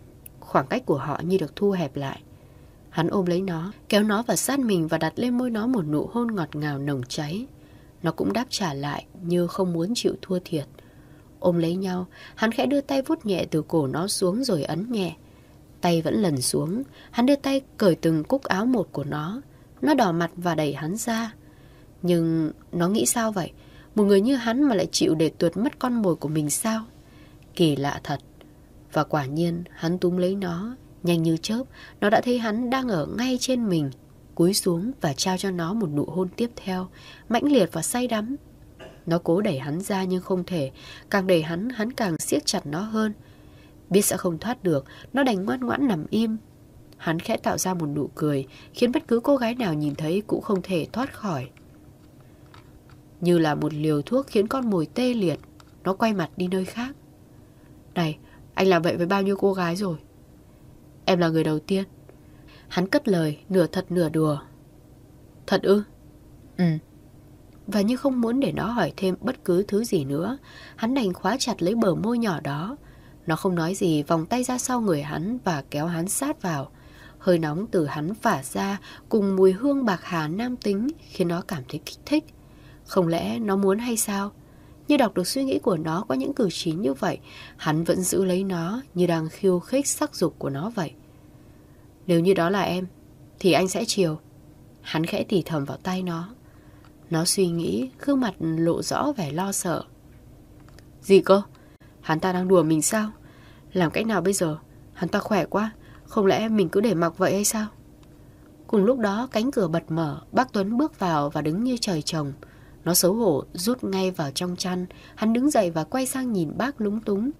khoảng cách của họ như được thu hẹp lại. Hắn ôm lấy nó, kéo nó vào sát mình và đặt lên môi nó một nụ hôn ngọt ngào nồng cháy. Nó cũng đáp trả lại như không muốn chịu thua thiệt. Ôm lấy nhau, hắn khẽ đưa tay vuốt nhẹ từ cổ nó xuống rồi ấn nhẹ. Tay vẫn lần xuống, hắn đưa tay cởi từng cúc áo một của nó. Nó đỏ mặt và đẩy hắn ra. Nhưng nó nghĩ sao vậy? Một người như hắn mà lại chịu để tuột mất con mồi của mình sao? Kỳ lạ thật. Và quả nhiên hắn túm lấy nó. Nhanh như chớp, nó đã thấy hắn đang ở ngay trên mình. Cúi xuống và trao cho nó một nụ hôn tiếp theo, mãnh liệt và say đắm. Nó cố đẩy hắn ra nhưng không thể. Càng đẩy hắn, hắn càng siết chặt nó hơn. Biết sẽ không thoát được, nó đành ngoan ngoãn nằm im. Hắn khẽ tạo ra một nụ cười, khiến bất cứ cô gái nào nhìn thấy cũng không thể thoát khỏi. Như là một liều thuốc khiến con mồi tê liệt, nó quay mặt đi nơi khác. Này, anh làm vậy với bao nhiêu cô gái rồi? Em là người đầu tiên. Hắn cất lời, nửa thật nửa đùa. Thật ư? Ừ. Và như không muốn để nó hỏi thêm bất cứ thứ gì nữa, hắn đành khóa chặt lấy bờ môi nhỏ đó. Nó không nói gì, vòng tay ra sau người hắn và kéo hắn sát vào. Hơi nóng từ hắn phả ra cùng mùi hương bạc hà nam tính khiến nó cảm thấy kích thích. Không lẽ nó muốn hay sao? Như đọc được suy nghĩ của nó qua những cử chỉ như vậy, hắn vẫn giữ lấy nó như đang khiêu khích sắc dục của nó vậy. Nếu như đó là em, thì anh sẽ chiều. Hắn khẽ thì thầm vào tay nó. Nó suy nghĩ, gương mặt lộ rõ vẻ lo sợ. Gì cơ? Hắn ta đang đùa mình sao? Làm cách nào bây giờ? Hắn ta khỏe quá, không lẽ mình cứ để mặc vậy hay sao? Cùng lúc đó cánh cửa bật mở, bác Tuấn bước vào và đứng như trời trồng. Nó xấu hổ rút ngay vào trong chăn. Hắn đứng dậy và quay sang nhìn bác lúng túng.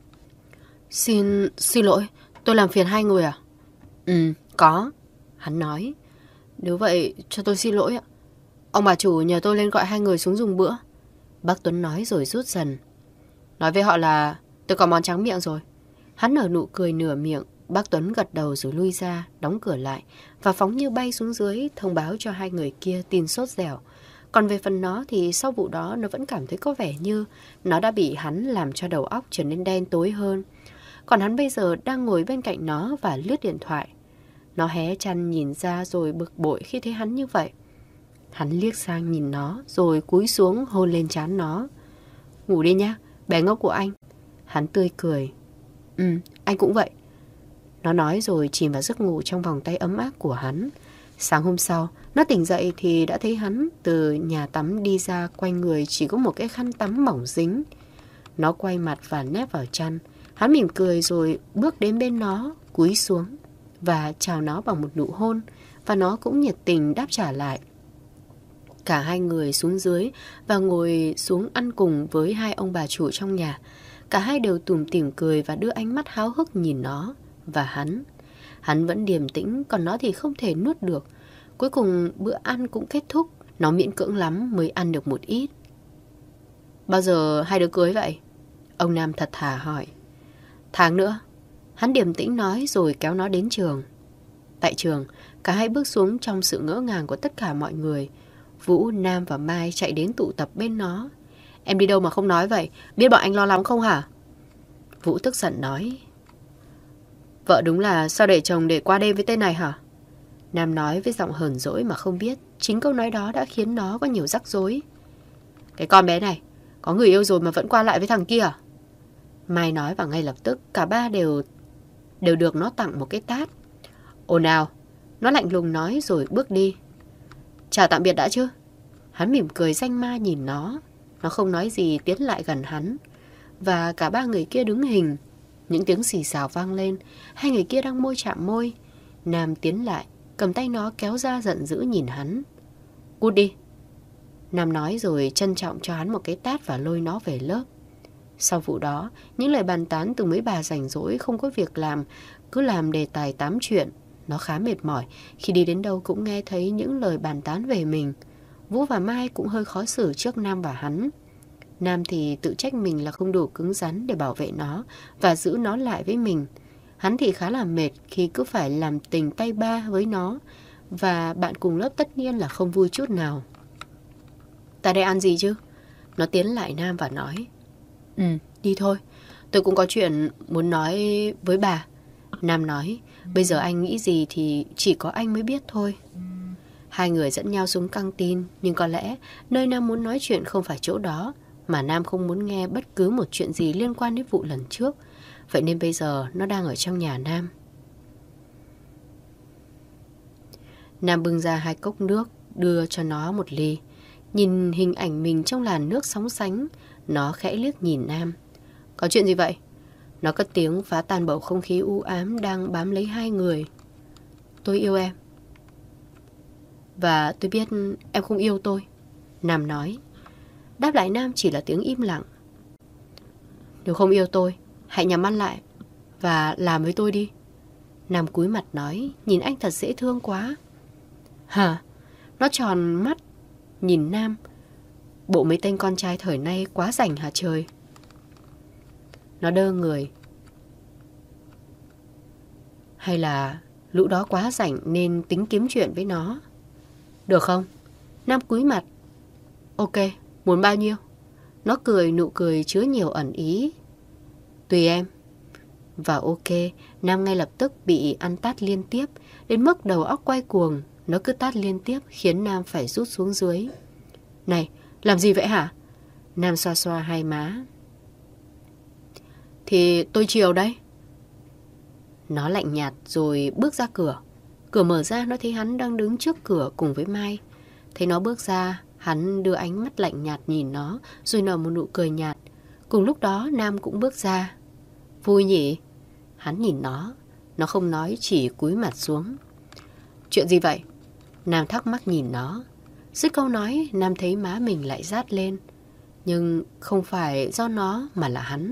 Xin, xin lỗi, tôi làm phiền hai người à? Ừ, có. Hắn nói. Nếu vậy cho tôi xin lỗi ạ. Ông bà chủ nhờ tôi lên gọi hai người xuống dùng bữa. Bác Tuấn nói rồi rút dần. Nói với họ là tôi có món tráng miệng rồi. Hắn nở nụ cười nửa miệng. Bác Tuấn gật đầu rồi lui ra, đóng cửa lại và phóng như bay xuống dưới, thông báo cho hai người kia tin sốt dẻo. Còn về phần nó thì sau vụ đó nó vẫn cảm thấy có vẻ như nó đã bị hắn làm cho đầu óc trở nên đen tối hơn. Còn hắn bây giờ đang ngồi bên cạnh nó và lướt điện thoại. Nó hé chăn nhìn ra rồi bực bội khi thấy hắn như vậy. Hắn liếc sang nhìn nó rồi cúi xuống hôn lên trán nó. Ngủ đi nhá, bé ngốc của anh. Hắn tươi cười. Ừ, anh cũng vậy. Nó nói rồi chìm vào giấc ngủ trong vòng tay ấm áp của hắn. Sáng hôm sau, nó tỉnh dậy thì đã thấy hắn từ nhà tắm đi ra, quanh người chỉ có một cái khăn tắm mỏng dính. Nó quay mặt và nép vào chăn. Hắn mỉm cười rồi bước đến bên nó, cúi xuống và chào nó bằng một nụ hôn. Và nó cũng nhiệt tình đáp trả lại. Cả hai người xuống dưới và ngồi xuống ăn cùng với hai ông bà chủ trong nhà. Cả hai đều tủm tỉm cười và đưa ánh mắt háo hức nhìn nó và hắn. Hắn vẫn điềm tĩnh, còn nó thì không thể nuốt được. Cuối cùng bữa ăn cũng kết thúc. Nó miễn cưỡng lắm mới ăn được một ít. Bao giờ hai đứa cưới vậy? Ông Nam thật thà hỏi. Tháng nữa. Hắn điềm tĩnh nói rồi kéo nó đến trường. Tại trường, cả hai bước xuống trong sự ngỡ ngàng của tất cả mọi người. Vũ, Nam và Mai chạy đến tụ tập bên nó. Em đi đâu mà không nói vậy? Biết bọn anh lo lắng không hả? Vũ tức giận nói. Vợ đúng là sao để chồng để qua đêm với tên này hả? Nam nói với giọng hờn dỗi mà không biết chính câu nói đó đã khiến nó có nhiều rắc rối. Cái con bé này, có người yêu rồi mà vẫn qua lại với thằng kia à? Mai nói và ngay lập tức cả ba đều đều được nó tặng một cái tát. Ồn ào, nó lạnh lùng nói rồi bước đi. Chào tạm biệt đã chứ? Hắn mỉm cười danh ma nhìn nó. Nó không nói gì tiến lại gần hắn. Và cả ba người kia đứng hình. Những tiếng xì xào vang lên. Hai người kia đang môi chạm môi. Nam tiến lại, cầm tay nó kéo ra giận dữ nhìn hắn. Cút đi. Nam nói rồi trân trọng cho hắn một cái tát và lôi nó về lớp. Sau vụ đó, những lời bàn tán từ mấy bà rảnh rỗi không có việc làm, cứ làm đề tài tám chuyện. Nó khá mệt mỏi, khi đi đến đâu cũng nghe thấy những lời bàn tán về mình. Vũ và Mai cũng hơi khó xử trước Nam và hắn. Nam thì tự trách mình là không đủ cứng rắn để bảo vệ nó và giữ nó lại với mình. Hắn thì khá là mệt khi cứ phải làm tình tay ba với nó. Và bạn cùng lớp tất nhiên là không vui chút nào. Ta đây ăn gì chứ? Nó tiến lại Nam và nói. Ừ, đi thôi. Tôi cũng có chuyện muốn nói với bà. Nam nói, bây giờ anh nghĩ gì thì chỉ có anh mới biết thôi. Hai người dẫn nhau xuống căng tin, nhưng có lẽ nơi Nam muốn nói chuyện không phải chỗ đó, mà Nam không muốn nghe bất cứ một chuyện gì liên quan đến vụ lần trước. Vậy nên bây giờ nó đang ở trong nhà Nam. Nam bưng ra hai cốc nước, đưa cho nó một ly. Nhìn hình ảnh mình trong làn nước sóng sánh, nó khẽ liếc nhìn Nam. Có chuyện gì vậy? Nó cất tiếng phá tan bầu không khí u ám đang bám lấy hai người. Tôi yêu em. Và tôi biết em không yêu tôi, Nam nói. Đáp lại Nam chỉ là tiếng im lặng. Nếu không yêu tôi, hãy nhắm mắt lại và làm với tôi đi. Nam cúi mặt nói, nhìn anh thật dễ thương quá. Hả? Nó tròn mắt nhìn Nam. Bộ mấy tên con trai thời nay quá rảnh hả trời? Nó đơ người. Hay là lũ đó quá rảnh nên tính kiếm chuyện với nó? Được không? Nam cúi mặt. Ok, muốn bao nhiêu? Nó cười, nụ cười chứa nhiều ẩn ý. Tùy em. Và ok, Nam ngay lập tức bị ăn tát liên tiếp, đến mức đầu óc quay cuồng. Nó cứ tát liên tiếp khiến Nam phải rút xuống dưới. Này, làm gì vậy hả? Nam xoa xoa hai má. Thì tôi chiều đấy. Nó lạnh nhạt rồi bước ra cửa. Cửa mở ra, nó thấy hắn đang đứng trước cửa cùng với Mai. Thấy nó bước ra, hắn đưa ánh mắt lạnh nhạt nhìn nó, rồi nở một nụ cười nhạt. Cùng lúc đó Nam cũng bước ra. Vui nhỉ? Hắn nhìn nó. Nó không nói, chỉ cúi mặt xuống. Chuyện gì vậy? Nam thắc mắc nhìn nó. Dứt câu nói, Nam thấy má mình lại rát lên. Nhưng không phải do nó mà là hắn.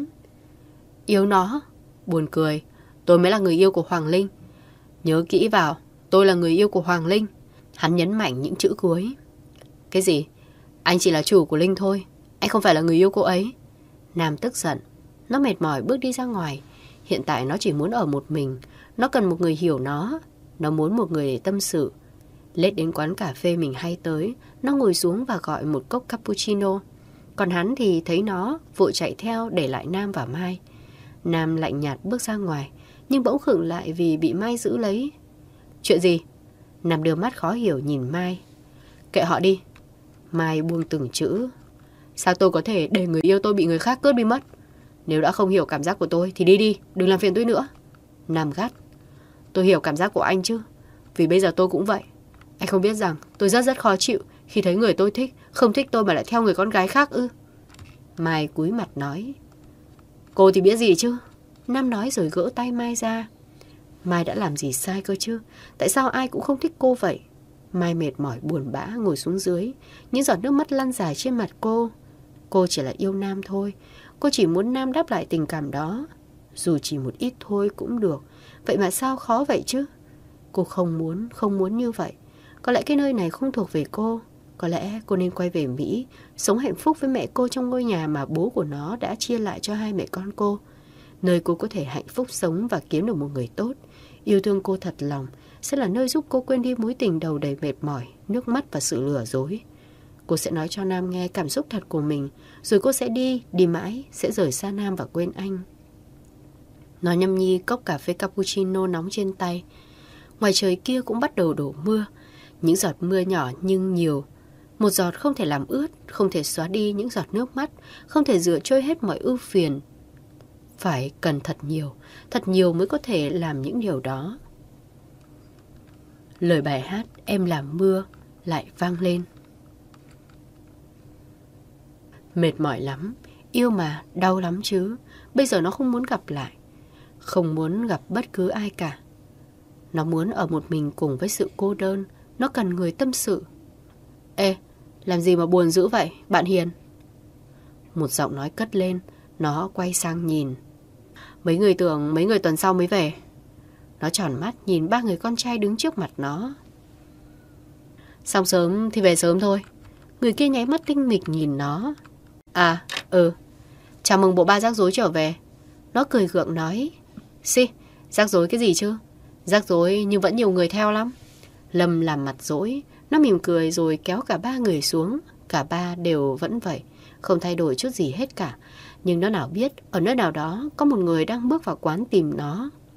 Yêu nó? Buồn cười. Tôi mới là người yêu của Hoàng Linh. Nhớ kỹ vào, tôi là người yêu của Hoàng Linh. Hắn nhấn mạnh những chữ cuối. Cái gì? Anh chỉ là chủ của Linh thôi. Anh không phải là người yêu cô ấy. Nam tức giận. Nó mệt mỏi bước đi ra ngoài. Hiện tại nó chỉ muốn ở một mình. Nó cần một người hiểu nó. Nó muốn một người để tâm sự. Lết đến quán cà phê mình hay tới, nó ngồi xuống và gọi một cốc cappuccino. Còn hắn thì thấy nó, vội chạy theo để lại Nam và Mai. Nam lạnh nhạt bước ra ngoài, nhưng bỗng khựng lại vì bị Mai giữ lấy. Chuyện gì? Nam đưa mắt khó hiểu nhìn Mai. Kệ họ đi. Mai buông từng chữ. Sao tôi có thể để người yêu tôi bị người khác cướp đi mất? Nếu đã không hiểu cảm giác của tôi thì đi đi, đừng làm phiền tôi nữa. Nam gắt. Tôi hiểu cảm giác của anh chứ, vì bây giờ tôi cũng vậy. Anh không biết rằng tôi rất rất khó chịu khi thấy người tôi thích không thích tôi mà lại theo người con gái khác ư? Mai cúi mặt nói. Cô thì biết gì chứ? Nam nói rồi gỡ tay Mai ra. Mai đã làm gì sai cơ chứ? Tại sao ai cũng không thích cô vậy? Mai mệt mỏi buồn bã ngồi xuống dưới. Những giọt nước mắt lăn dài trên mặt cô. Cô chỉ là yêu Nam thôi. Cô chỉ muốn Nam đáp lại tình cảm đó. Dù chỉ một ít thôi cũng được. Vậy mà sao khó vậy chứ? Cô không muốn, không muốn như vậy. Có lẽ cái nơi này không thuộc về cô. Có lẽ cô nên quay về Mỹ, sống hạnh phúc với mẹ cô trong ngôi nhà mà bố của nó đã chia lại cho hai mẹ con cô. Nơi cô có thể hạnh phúc sống và kiếm được một người tốt, yêu thương cô thật lòng, sẽ là nơi giúp cô quên đi mối tình đầu đầy mệt mỏi, nước mắt và sự lừa dối. Cô sẽ nói cho Nam nghe cảm xúc thật của mình, rồi cô sẽ đi, đi mãi, sẽ rời xa Nam và quên anh. Nó nhâm nhi cốc cà phê cappuccino nóng trên tay. Ngoài trời kia cũng bắt đầu đổ mưa. Những giọt mưa nhỏ nhưng nhiều. Một giọt không thể làm ướt, không thể xóa đi những giọt nước mắt, không thể rửa trôi hết mọi ưu phiền. Phải cần thật nhiều, thật nhiều mới có thể làm những điều đó. Lời bài hát Em Làm Mưa lại vang lên. Mệt mỏi lắm, yêu mà, đau lắm chứ. Bây giờ nó không muốn gặp lại, không muốn gặp bất cứ ai cả. Nó muốn ở một mình cùng với sự cô đơn. Nó cần người tâm sự. Ê, làm gì mà buồn dữ vậy, bạn Hiền? Một giọng nói cất lên. Nó quay sang nhìn. Mấy người tưởng mấy người tuần sau mới về. Nó tròn mắt nhìn ba người con trai đứng trước mặt nó. Xong sớm thì về sớm thôi. Người kia nháy mắt tinh nghịch nhìn nó. À, ừ, chào mừng bộ ba rắc rối trở về. Nó cười gượng nói. Xì, rắc rối cái gì chứ? Rắc rối nhưng vẫn nhiều người theo lắm. Lâm làm mặt dỗi. Nó mỉm cười rồi kéo cả ba người xuống. Cả ba đều vẫn vậy, không thay đổi chút gì hết cả. Nhưng nó nào biết ở nơi nào đó có một người đang bước vào quán tìm nó.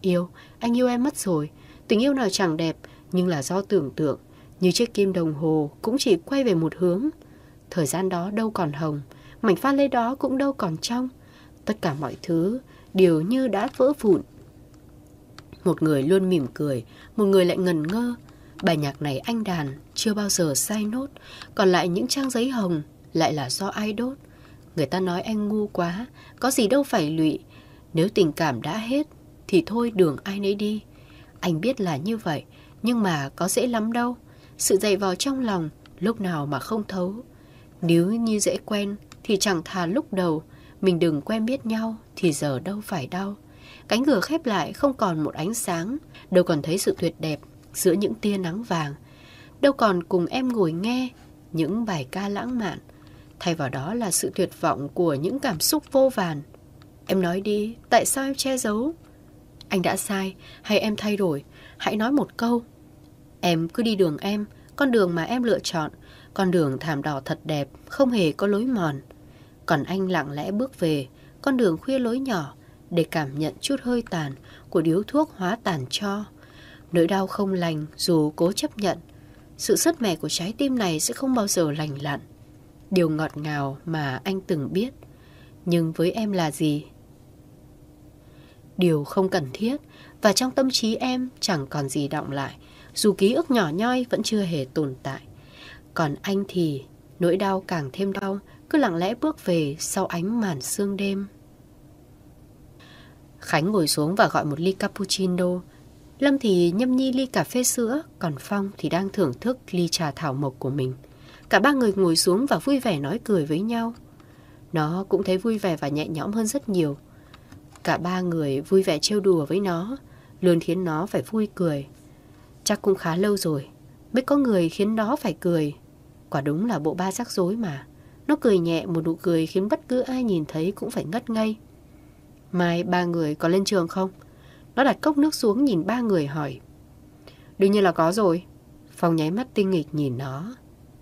Yêu, anh yêu em mất rồi. Tình yêu nào chẳng đẹp, nhưng là do tưởng tượng. Như chiếc kim đồng hồ cũng chỉ quay về một hướng. Thời gian đó đâu còn hồng, mảnh pha lê đó cũng đâu còn trong. Tất cả mọi thứ đều như đã vỡ vụn. Một người luôn mỉm cười, một người lại ngần ngơ. Bài nhạc này anh đàn chưa bao giờ sai nốt. Còn lại những trang giấy hồng lại là do ai đốt. Người ta nói anh ngu quá, có gì đâu phải lụy. Nếu tình cảm đã hết thì thôi đường ai nấy đi. Anh biết là như vậy, nhưng mà có dễ lắm đâu. Sự dày vò trong lòng lúc nào mà không thấu. Nếu như dễ quen thì chẳng thà lúc đầu mình đừng quen biết nhau thì giờ đâu phải đau. Cánh cửa khép lại không còn một ánh sáng, đâu còn thấy sự tuyệt đẹp giữa những tia nắng vàng. Đâu còn cùng em ngồi nghe những bài ca lãng mạn. Thay vào đó là sự tuyệt vọng của những cảm xúc vô vàn. Em nói đi, tại sao em che giấu? Anh đã sai hay em thay đổi? Hãy nói một câu. Em cứ đi đường em, con đường mà em lựa chọn, con đường thảm đỏ thật đẹp, không hề có lối mòn. Còn anh lặng lẽ bước về con đường khuya lối nhỏ để cảm nhận chút hơi tàn của điếu thuốc hóa tàn tro. Nỗi đau không lành dù cố chấp nhận, sự sứt mẻ của trái tim này sẽ không bao giờ lành lặn. Điều ngọt ngào mà anh từng biết, nhưng với em là gì? Điều không cần thiết, và trong tâm trí em chẳng còn gì đọng lại, dù ký ức nhỏ nhoi vẫn chưa hề tồn tại. Còn anh thì nỗi đau càng thêm đau, cứ lặng lẽ bước về sau ánh màn sương đêm. Khánh ngồi xuống và gọi một ly cappuccino. Lâm thì nhâm nhi ly cà phê sữa, còn Phong thì đang thưởng thức ly trà thảo mộc của mình. Cả ba người ngồi xuống và vui vẻ nói cười với nhau. Nó cũng thấy vui vẻ và nhẹ nhõm hơn rất nhiều. Cả ba người vui vẻ trêu đùa với nó, luôn khiến nó phải vui cười. Chắc cũng khá lâu rồi mới có người khiến nó phải cười. Quả đúng là bộ ba rắc rối mà. Nó cười nhẹ, một nụ cười khiến bất cứ ai nhìn thấy cũng phải ngất ngây. Mai ba người có lên trường không? Nó đặt cốc nước xuống nhìn ba người hỏi. Đương nhiên là có rồi. Phong nháy mắt tinh nghịch nhìn nó.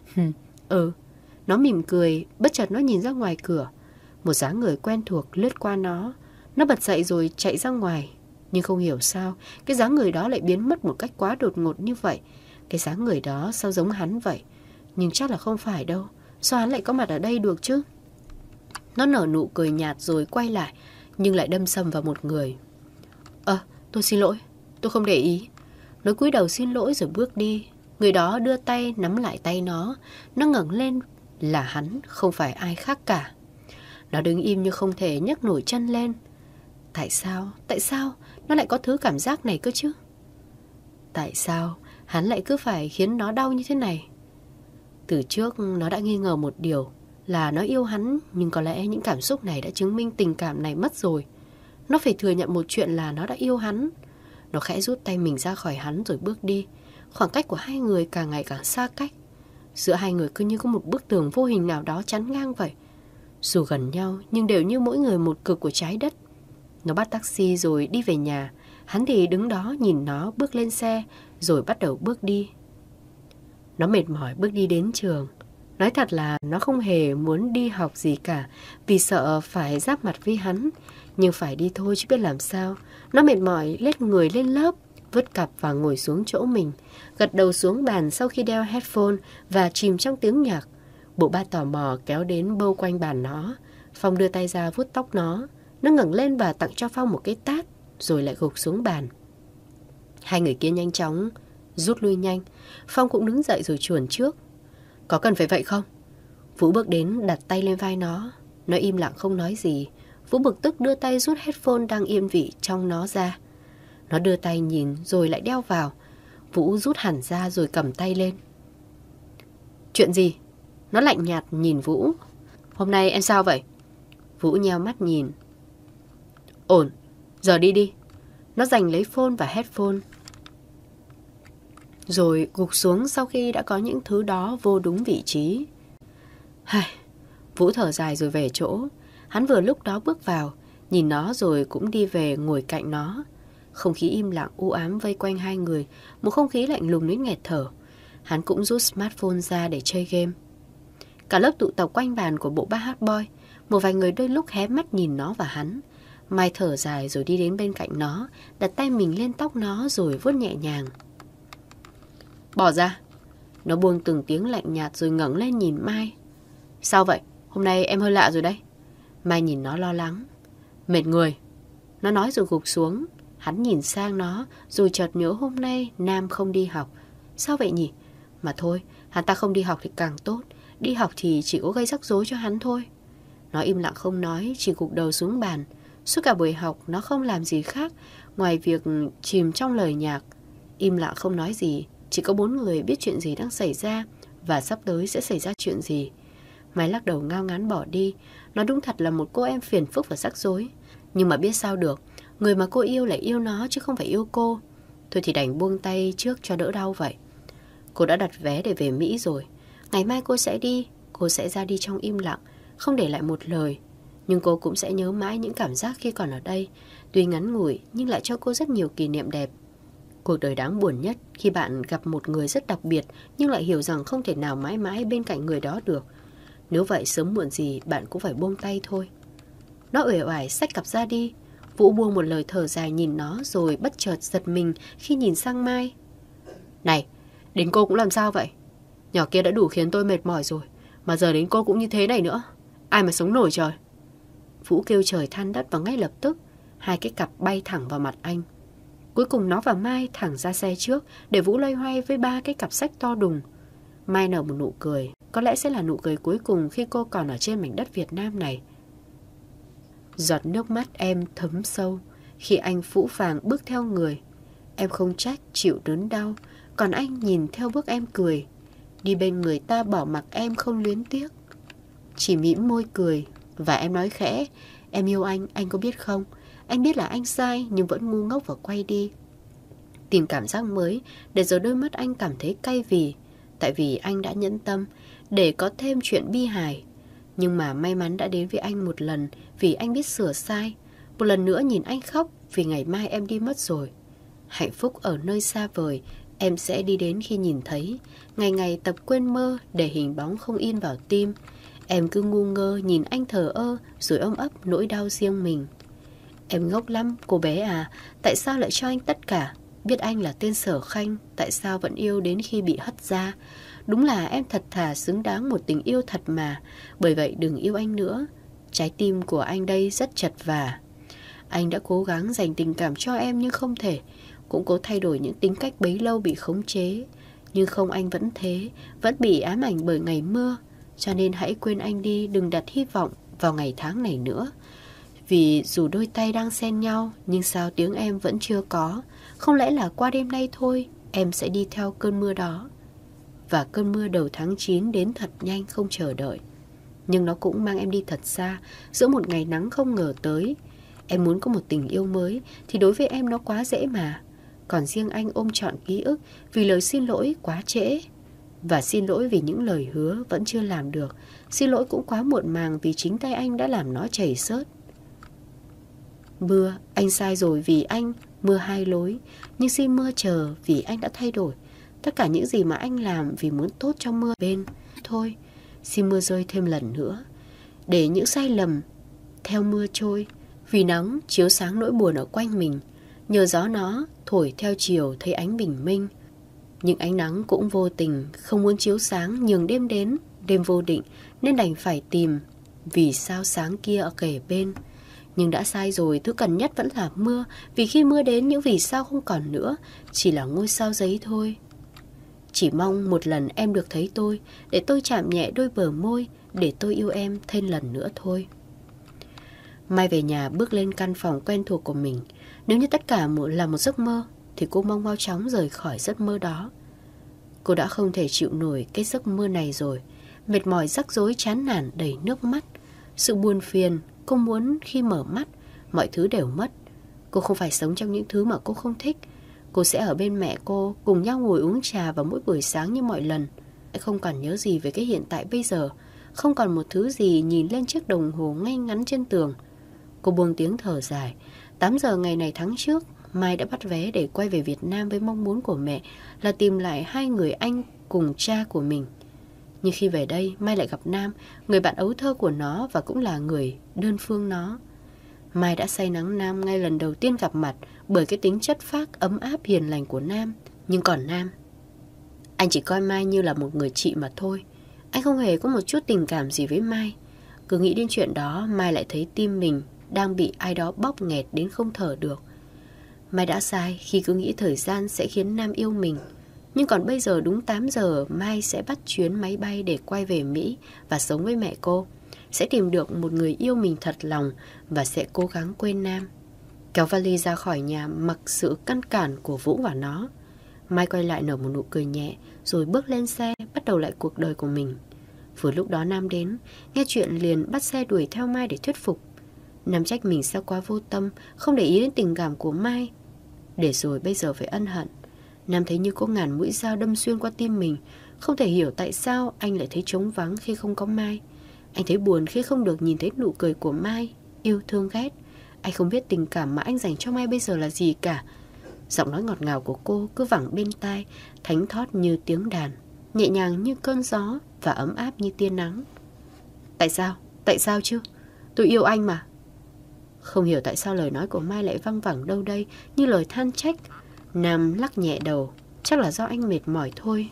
Ừ. Nó mỉm cười, bất chợt nó nhìn ra ngoài cửa. Một dáng người quen thuộc lướt qua nó. Nó bật dậy rồi chạy ra ngoài. Nhưng không hiểu sao cái dáng người đó lại biến mất một cách quá đột ngột như vậy. Cái dáng người đó sao giống hắn vậy? Nhưng chắc là không phải đâu. Sao hắn lại có mặt ở đây được chứ? Nó nở nụ cười nhạt rồi quay lại, nhưng lại đâm sầm vào một người. Ờ, à, tôi xin lỗi, tôi không để ý. Nó cúi đầu xin lỗi rồi bước đi. Người đó đưa tay nắm lại tay nó. Nó ngẩng lên là hắn, không phải ai khác cả. Nó đứng im như không thể nhấc nổi chân lên. Tại sao, tại sao nó lại có thứ cảm giác này cơ chứ? Tại sao hắn lại cứ phải khiến nó đau như thế này? Từ trước nó đã nghi ngờ một điều là nó yêu hắn, nhưng có lẽ những cảm xúc này đã chứng minh tình cảm này mất rồi. Nó phải thừa nhận một chuyện là nó đã yêu hắn. Nó khẽ rút tay mình ra khỏi hắn rồi bước đi. Khoảng cách của hai người càng ngày càng xa cách. Giữa hai người cứ như có một bức tường vô hình nào đó chắn ngang vậy. Dù gần nhau nhưng đều như mỗi người một cực của trái đất. Nó bắt taxi rồi đi về nhà. Hắn thì đứng đó nhìn nó bước lên xe rồi bắt đầu bước đi. Nó mệt mỏi bước đi đến trường. Nói thật là nó không hề muốn đi học gì cả, vì sợ phải giáp mặt với hắn. Nhưng phải đi thôi chứ biết làm sao. Nó mệt mỏi lết người lên lớp, vứt cặp và ngồi xuống chỗ mình, gật đầu xuống bàn sau khi đeo headphone và chìm trong tiếng nhạc. Bộ ba tò mò kéo đến bâu quanh bàn nó. Phong đưa tay ra vuốt tóc nó. Nó ngẩng lên và tặng cho Phong một cái tát, rồi lại gục xuống bàn. Hai người kia nhanh chóng rút lui nhanh. Phong cũng đứng dậy rồi chuồn trước. Có cần phải vậy không? Vũ bước đến đặt tay lên vai nó. Nó im lặng không nói gì. Vũ bực tức đưa tay rút headphone đang yên vị trong nó ra. Nó đưa tay nhìn rồi lại đeo vào. Vũ rút hẳn ra rồi cầm tay lên. Chuyện gì? Nó lạnh nhạt nhìn Vũ. Hôm nay em sao vậy? Vũ nheo mắt nhìn. Ổn, giờ đi đi. Nó giành lấy phone và headphone rồi gục xuống sau khi đã có những thứ đó vô đúng vị trí. Hây, Vũ thở dài rồi về chỗ. Hắn vừa lúc đó bước vào, nhìn nó rồi cũng đi về ngồi cạnh nó. Không khí im lặng u ám vây quanh hai người, một không khí lạnh lùng đến nghẹt thở. Hắn cũng rút smartphone ra để chơi game. Cả lớp tụ tập quanh bàn của bộ ba hát boy. Một vài người đôi lúc hé mắt nhìn nó và hắn. Mai thở dài rồi đi đến bên cạnh nó, đặt tay mình lên tóc nó rồi vuốt nhẹ nhàng. Bỏ ra. Nó buông từng tiếng lạnh nhạt rồi ngẩng lên nhìn Mai. Sao vậy? Hôm nay em hơi lạ rồi đấy. Mai nhìn nó lo lắng. Mệt người. Nó nói rồi gục xuống. Hắn nhìn sang nó rồi chợt nhớ hôm nay Nam không đi học. Sao vậy nhỉ? Mà thôi, hắn ta không đi học thì càng tốt. Đi học thì chỉ có gây rắc rối cho hắn thôi. Nó im lặng không nói, chỉ gục đầu xuống bàn. Suốt cả buổi học nó không làm gì khác ngoài việc chìm trong lời nhạc. Im lặng không nói gì. Chỉ có bốn người biết chuyện gì đang xảy ra và sắp tới sẽ xảy ra chuyện gì. Mai lắc đầu ngao ngán bỏ đi. Nó đúng thật là một cô em phiền phức và rắc rối. Nhưng mà biết sao được, người mà cô yêu lại yêu nó chứ không phải yêu cô. Thôi thì đành buông tay trước cho đỡ đau vậy. Cô đã đặt vé để về Mỹ rồi. Ngày mai cô sẽ đi. Cô sẽ ra đi trong im lặng, không để lại một lời. Nhưng cô cũng sẽ nhớ mãi những cảm giác khi còn ở đây. Tuy ngắn ngủi nhưng lại cho cô rất nhiều kỷ niệm đẹp. Cuộc đời đáng buồn nhất khi bạn gặp một người rất đặc biệt nhưng lại hiểu rằng không thể nào mãi mãi bên cạnh người đó được. Nếu vậy sớm muộn gì bạn cũng phải buông tay thôi. Nó uể oải xách cặp ra đi. Vũ buông một lời thở dài nhìn nó rồi bất chợt giật mình khi nhìn sang Mai. Này, đến cô cũng làm sao vậy? Nhỏ kia đã đủ khiến tôi mệt mỏi rồi, mà giờ đến cô cũng như thế này nữa. Ai mà sống nổi trời. Vũ kêu trời than đất và ngay lập tức hai cái cặp bay thẳng vào mặt anh. Cuối cùng nó và Mai thẳng ra xe trước để Vũ loay hoay với ba cái cặp sách to đùng. Mai nở một nụ cười, có lẽ sẽ là nụ cười cuối cùng khi cô còn ở trên mảnh đất Việt Nam này. Giọt nước mắt em thấm sâu khi anh phũ phàng bước theo người. Em không trách chịu đớn đau, còn anh nhìn theo bước em cười. Đi bên người ta bỏ mặc em không luyến tiếc. Chỉ mỉm môi cười và em nói khẽ, em yêu anh, anh có biết không? Anh biết là anh sai nhưng vẫn ngu ngốc và quay đi. Tìm cảm giác mới để rồi đôi mắt anh cảm thấy cay vì. Tại vì anh đã nhẫn tâm để có thêm chuyện bi hài. Nhưng mà may mắn đã đến với anh một lần vì anh biết sửa sai. Một lần nữa nhìn anh khóc vì ngày mai em đi mất rồi. Hạnh phúc ở nơi xa vời em sẽ đi đến khi nhìn thấy. Ngày ngày tập quên mơ để hình bóng không in vào tim. Em cứ ngu ngơ nhìn anh thờ ơ rồi ôm ấp nỗi đau riêng mình. Em ngốc lắm cô bé à. Tại sao lại cho anh tất cả? Biết anh là tên Sở Khanh, tại sao vẫn yêu đến khi bị hất ra? Đúng là em thật thà xứng đáng một tình yêu thật mà. Bởi vậy đừng yêu anh nữa. Trái tim của anh đây rất chật vả. Anh đã cố gắng dành tình cảm cho em nhưng không thể. Cũng cố thay đổi những tính cách bấy lâu bị khống chế. Nhưng không, anh vẫn thế, vẫn bị ám ảnh bởi ngày mưa. Cho nên hãy quên anh đi, đừng đặt hy vọng vào ngày tháng này nữa. Vì dù đôi tay đang xen nhau, nhưng sao tiếng em vẫn chưa có. Không lẽ là qua đêm nay thôi, em sẽ đi theo cơn mưa đó. Và cơn mưa đầu tháng chín đến thật nhanh không chờ đợi. Nhưng nó cũng mang em đi thật xa, giữa một ngày nắng không ngờ tới. Em muốn có một tình yêu mới thì đối với em nó quá dễ mà. Còn riêng anh ôm trọn ký ức vì lời xin lỗi quá trễ. Và xin lỗi vì những lời hứa vẫn chưa làm được. Xin lỗi cũng quá muộn màng vì chính tay anh đã làm nó chảy xước. Mưa, anh sai rồi vì anh, mưa hai lối. Nhưng xin mưa chờ vì anh đã thay đổi. Tất cả những gì mà anh làm vì muốn tốt cho mưa bên. Thôi, xin mưa rơi thêm lần nữa. Để những sai lầm theo mưa trôi. Vì nắng chiếu sáng nỗi buồn ở quanh mình. Nhờ gió nó thổi theo chiều thấy ánh bình minh. Nhưng ánh nắng cũng vô tình, không muốn chiếu sáng nhường đêm đến, đêm vô định. Nên đành phải tìm vì sao sáng kia ở kề bên. Nhưng đã sai rồi, thứ cần nhất vẫn là mưa. Vì khi mưa đến những vì sao không còn nữa, chỉ là ngôi sao giấy thôi. Chỉ mong một lần em được thấy tôi, để tôi chạm nhẹ đôi bờ môi, để tôi yêu em thêm lần nữa thôi. Mai về nhà bước lên căn phòng quen thuộc của mình. Nếu như tất cả là một giấc mơ, thì cô mong mau chóng rời khỏi giấc mơ đó. Cô đã không thể chịu nổi cái giấc mơ này rồi. Mệt mỏi rắc rối chán nản đầy nước mắt. Sự buồn phiền, cô muốn khi mở mắt, mọi thứ đều mất. Cô không phải sống trong những thứ mà cô không thích. Cô sẽ ở bên mẹ cô, cùng nhau ngồi uống trà vào mỗi buổi sáng như mọi lần. Không còn nhớ gì về cái hiện tại bây giờ. Không còn một thứ gì nhìn lên chiếc đồng hồ ngay ngắn trên tường. Cô buông tiếng thở dài. Tám giờ ngày này tháng trước, Mai đã bắt vé để quay về Việt Nam với mong muốn của mẹ là tìm lại hai người anh cùng cha của mình. Nhưng khi về đây, Mai lại gặp Nam, người bạn ấu thơ của nó và cũng là người đơn phương nó. Mai đã say nắng Nam ngay lần đầu tiên gặp mặt bởi cái tính chất phác ấm áp hiền lành của Nam. Nhưng còn Nam, anh chỉ coi Mai như là một người chị mà thôi. Anh không hề có một chút tình cảm gì với Mai. Cứ nghĩ đến chuyện đó, Mai lại thấy tim mình đang bị ai đó bóp nghẹt đến không thở được. Mai đã sai khi cứ nghĩ thời gian sẽ khiến Nam yêu mình. Nhưng còn bây giờ đúng tám giờ, Mai sẽ bắt chuyến máy bay để quay về Mỹ và sống với mẹ cô. Sẽ tìm được một người yêu mình thật lòng và sẽ cố gắng quên Nam. Kéo vali ra khỏi nhà mặc sự ngăn cản của Vũ và nó. Mai quay lại nở một nụ cười nhẹ rồi bước lên xe bắt đầu lại cuộc đời của mình. Vừa lúc đó Nam đến, nghe chuyện liền bắt xe đuổi theo Mai để thuyết phục. Nam trách mình sao quá vô tâm, không để ý đến tình cảm của Mai. Để rồi bây giờ phải ân hận. Nam thấy như có ngàn mũi dao đâm xuyên qua tim mình. Không thể hiểu tại sao anh lại thấy trống vắng khi không có Mai. Anh thấy buồn khi không được nhìn thấy nụ cười của Mai, yêu thương ghét. Anh không biết tình cảm mà anh dành cho Mai bây giờ là gì cả. Giọng nói ngọt ngào của cô cứ vẳng bên tai, thánh thót như tiếng đàn, nhẹ nhàng như cơn gió và ấm áp như tia nắng. Tại sao? Tại sao chứ? Tôi yêu anh mà. Không hiểu tại sao lời nói của Mai lại văng vẳng đâu đây như lời than trách. Nam lắc nhẹ đầu. Chắc là do anh mệt mỏi thôi.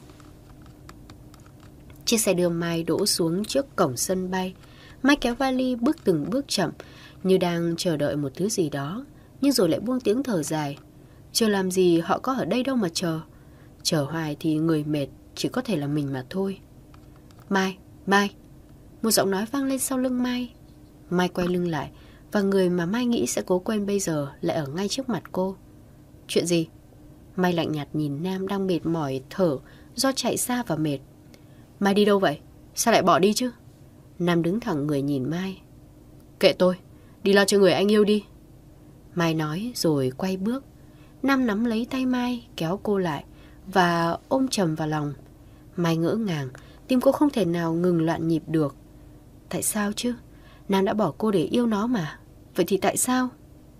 Chiếc xe đưa Mai đỗ xuống trước cổng sân bay. Mai kéo vali bước từng bước chậm, như đang chờ đợi một thứ gì đó. Nhưng rồi lại buông tiếng thở dài. Chờ làm gì, họ có ở đây đâu mà chờ. Chờ hoài thì người mệt chỉ có thể là mình mà thôi. Mai, Mai. Một giọng nói vang lên sau lưng Mai. Mai quay lưng lại, và người mà Mai nghĩ sẽ cố quên bây giờ lại ở ngay trước mặt cô. Chuyện gì? Mai lạnh nhạt nhìn Nam đang mệt mỏi thở do chạy xa và mệt. Mai đi đâu vậy? Sao lại bỏ đi chứ? Nam đứng thẳng người nhìn Mai. Kệ tôi, đi lo cho người anh yêu đi. Mai nói rồi quay bước. Nam nắm lấy tay Mai, kéo cô lại và ôm chầm vào lòng. Mai ngỡ ngàng, tim cô không thể nào ngừng loạn nhịp được. Tại sao chứ? Nam đã bỏ cô để yêu nó mà. Vậy thì tại sao?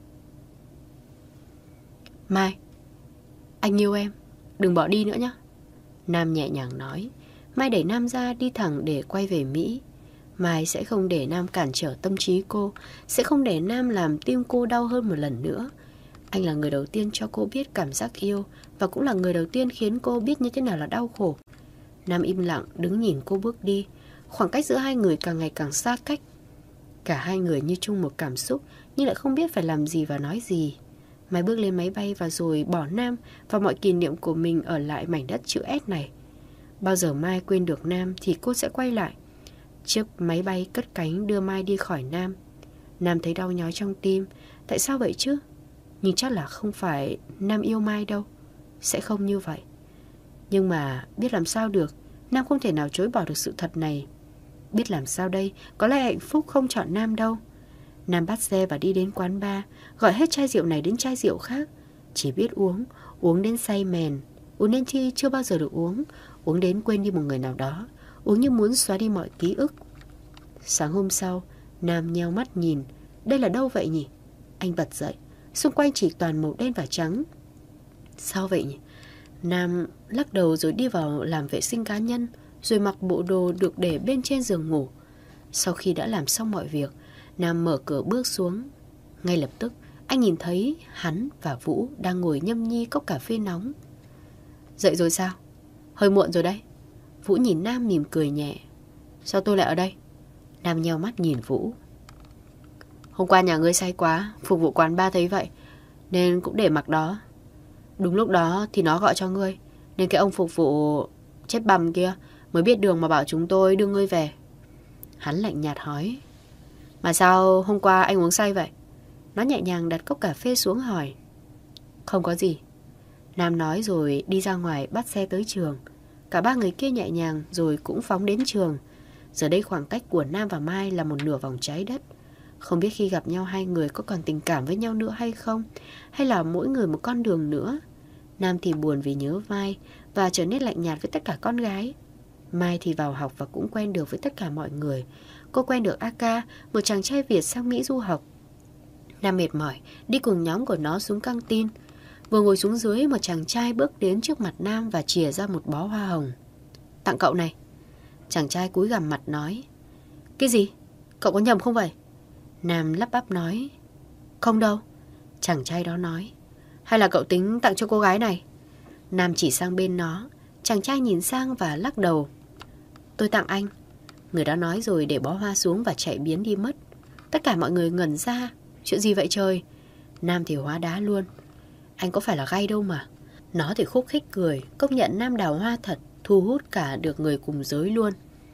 Mai, anh yêu em, đừng bỏ đi nữa nhé. Nam nhẹ nhàng nói. Mai đẩy Nam ra đi thẳng để quay về Mỹ. Mai sẽ không để Nam cản trở tâm trí cô, sẽ không để Nam làm tim cô đau hơn một lần nữa. Anh là người đầu tiên cho cô biết cảm giác yêu, và cũng là người đầu tiên khiến cô biết như thế nào là đau khổ. Nam im lặng đứng nhìn cô bước đi. Khoảng cách giữa hai người càng ngày càng xa cách. Cả hai người như chung một cảm xúc, nhưng lại không biết phải làm gì và nói gì. Mai bước lên máy bay và rồi bỏ Nam và mọi kỷ niệm của mình ở lại mảnh đất chữ S này. Bao giờ Mai quên được Nam thì cô sẽ quay lại. Chiếc máy bay cất cánh đưa Mai đi khỏi Nam. Nam thấy đau nhói trong tim. Tại sao vậy chứ? Nhưng chắc là không phải Nam yêu Mai đâu. Sẽ không như vậy. Nhưng mà biết làm sao được. Nam không thể nào chối bỏ được sự thật này. Biết làm sao đây? Có lẽ hạnh phúc không chọn Nam đâu. Nam bắt xe và đi đến quán bar, gọi hết chai rượu này đến chai rượu khác. Chỉ biết uống, uống đến say mềm, uống đến chi chưa bao giờ được uống, uống đến quên đi một người nào đó, uống như muốn xóa đi mọi ký ức. Sáng hôm sau, Nam nheo mắt nhìn. Đây là đâu vậy nhỉ? Anh bật dậy, xung quanh chỉ toàn màu đen và trắng. Sao vậy nhỉ? Nam lắc đầu rồi đi vào làm vệ sinh cá nhân, rồi mặc bộ đồ được để bên trên giường ngủ. Sau khi đã làm xong mọi việc, Nam mở cửa bước xuống. Ngay lập tức, anh nhìn thấy hắn và Vũ đang ngồi nhâm nhi cốc cà phê nóng. Dậy rồi sao? Hơi muộn rồi đấy. Vũ nhìn Nam mỉm cười nhẹ. Sao tôi lại ở đây? Nam nheo mắt nhìn Vũ. Hôm qua nhà ngươi say quá, phục vụ quán bar thấy vậy, nên cũng để mặc đó. Đúng lúc đó thì nó gọi cho ngươi, nên cái ông phục vụ chết bầm kia mới biết đường mà bảo chúng tôi đưa ngươi về. Hắn lạnh nhạt hỏi. Mà sao hôm qua anh uống say vậy? Nó nhẹ nhàng đặt cốc cà phê xuống hỏi. Không có gì. Nam nói rồi đi ra ngoài bắt xe tới trường. Cả ba người kia nhẹ nhàng rồi cũng phóng đến trường. Giờ đây khoảng cách của Nam và Mai là một nửa vòng trái đất. Không biết khi gặp nhau hai người có còn tình cảm với nhau nữa hay không, hay là mỗi người một con đường nữa. Nam thì buồn vì nhớ Mai và trở nên lạnh nhạt với tất cả con gái. Mai thì vào học và cũng quen được với tất cả mọi người. Cô quen được a ca, một chàng trai Việt sang Mỹ du học. Nam mệt mỏi, đi cùng nhóm của nó xuống căng tin. Vừa ngồi xuống dưới, một chàng trai bước đến trước mặt Nam và chìa ra một bó hoa hồng. Tặng cậu này. Chàng trai cúi gằm mặt nói. Cái gì? Cậu có nhầm không vậy? Nam lắp bắp nói. Không đâu, chàng trai đó nói. Hay là cậu tính tặng cho cô gái này? Nam chỉ sang bên nó. Chàng trai nhìn sang và lắc đầu. Tôi tặng anh. Người đó nói rồi để bó hoa xuống và chạy biến đi mất. Tất cả mọi người ngẩn ra. Chuyện gì vậy trời? Nam thì hóa đá luôn. Anh có phải là gay đâu mà. Nó thì khúc khích cười. Công nhận Nam đào hoa thật, thu hút cả được người cùng giới luôn.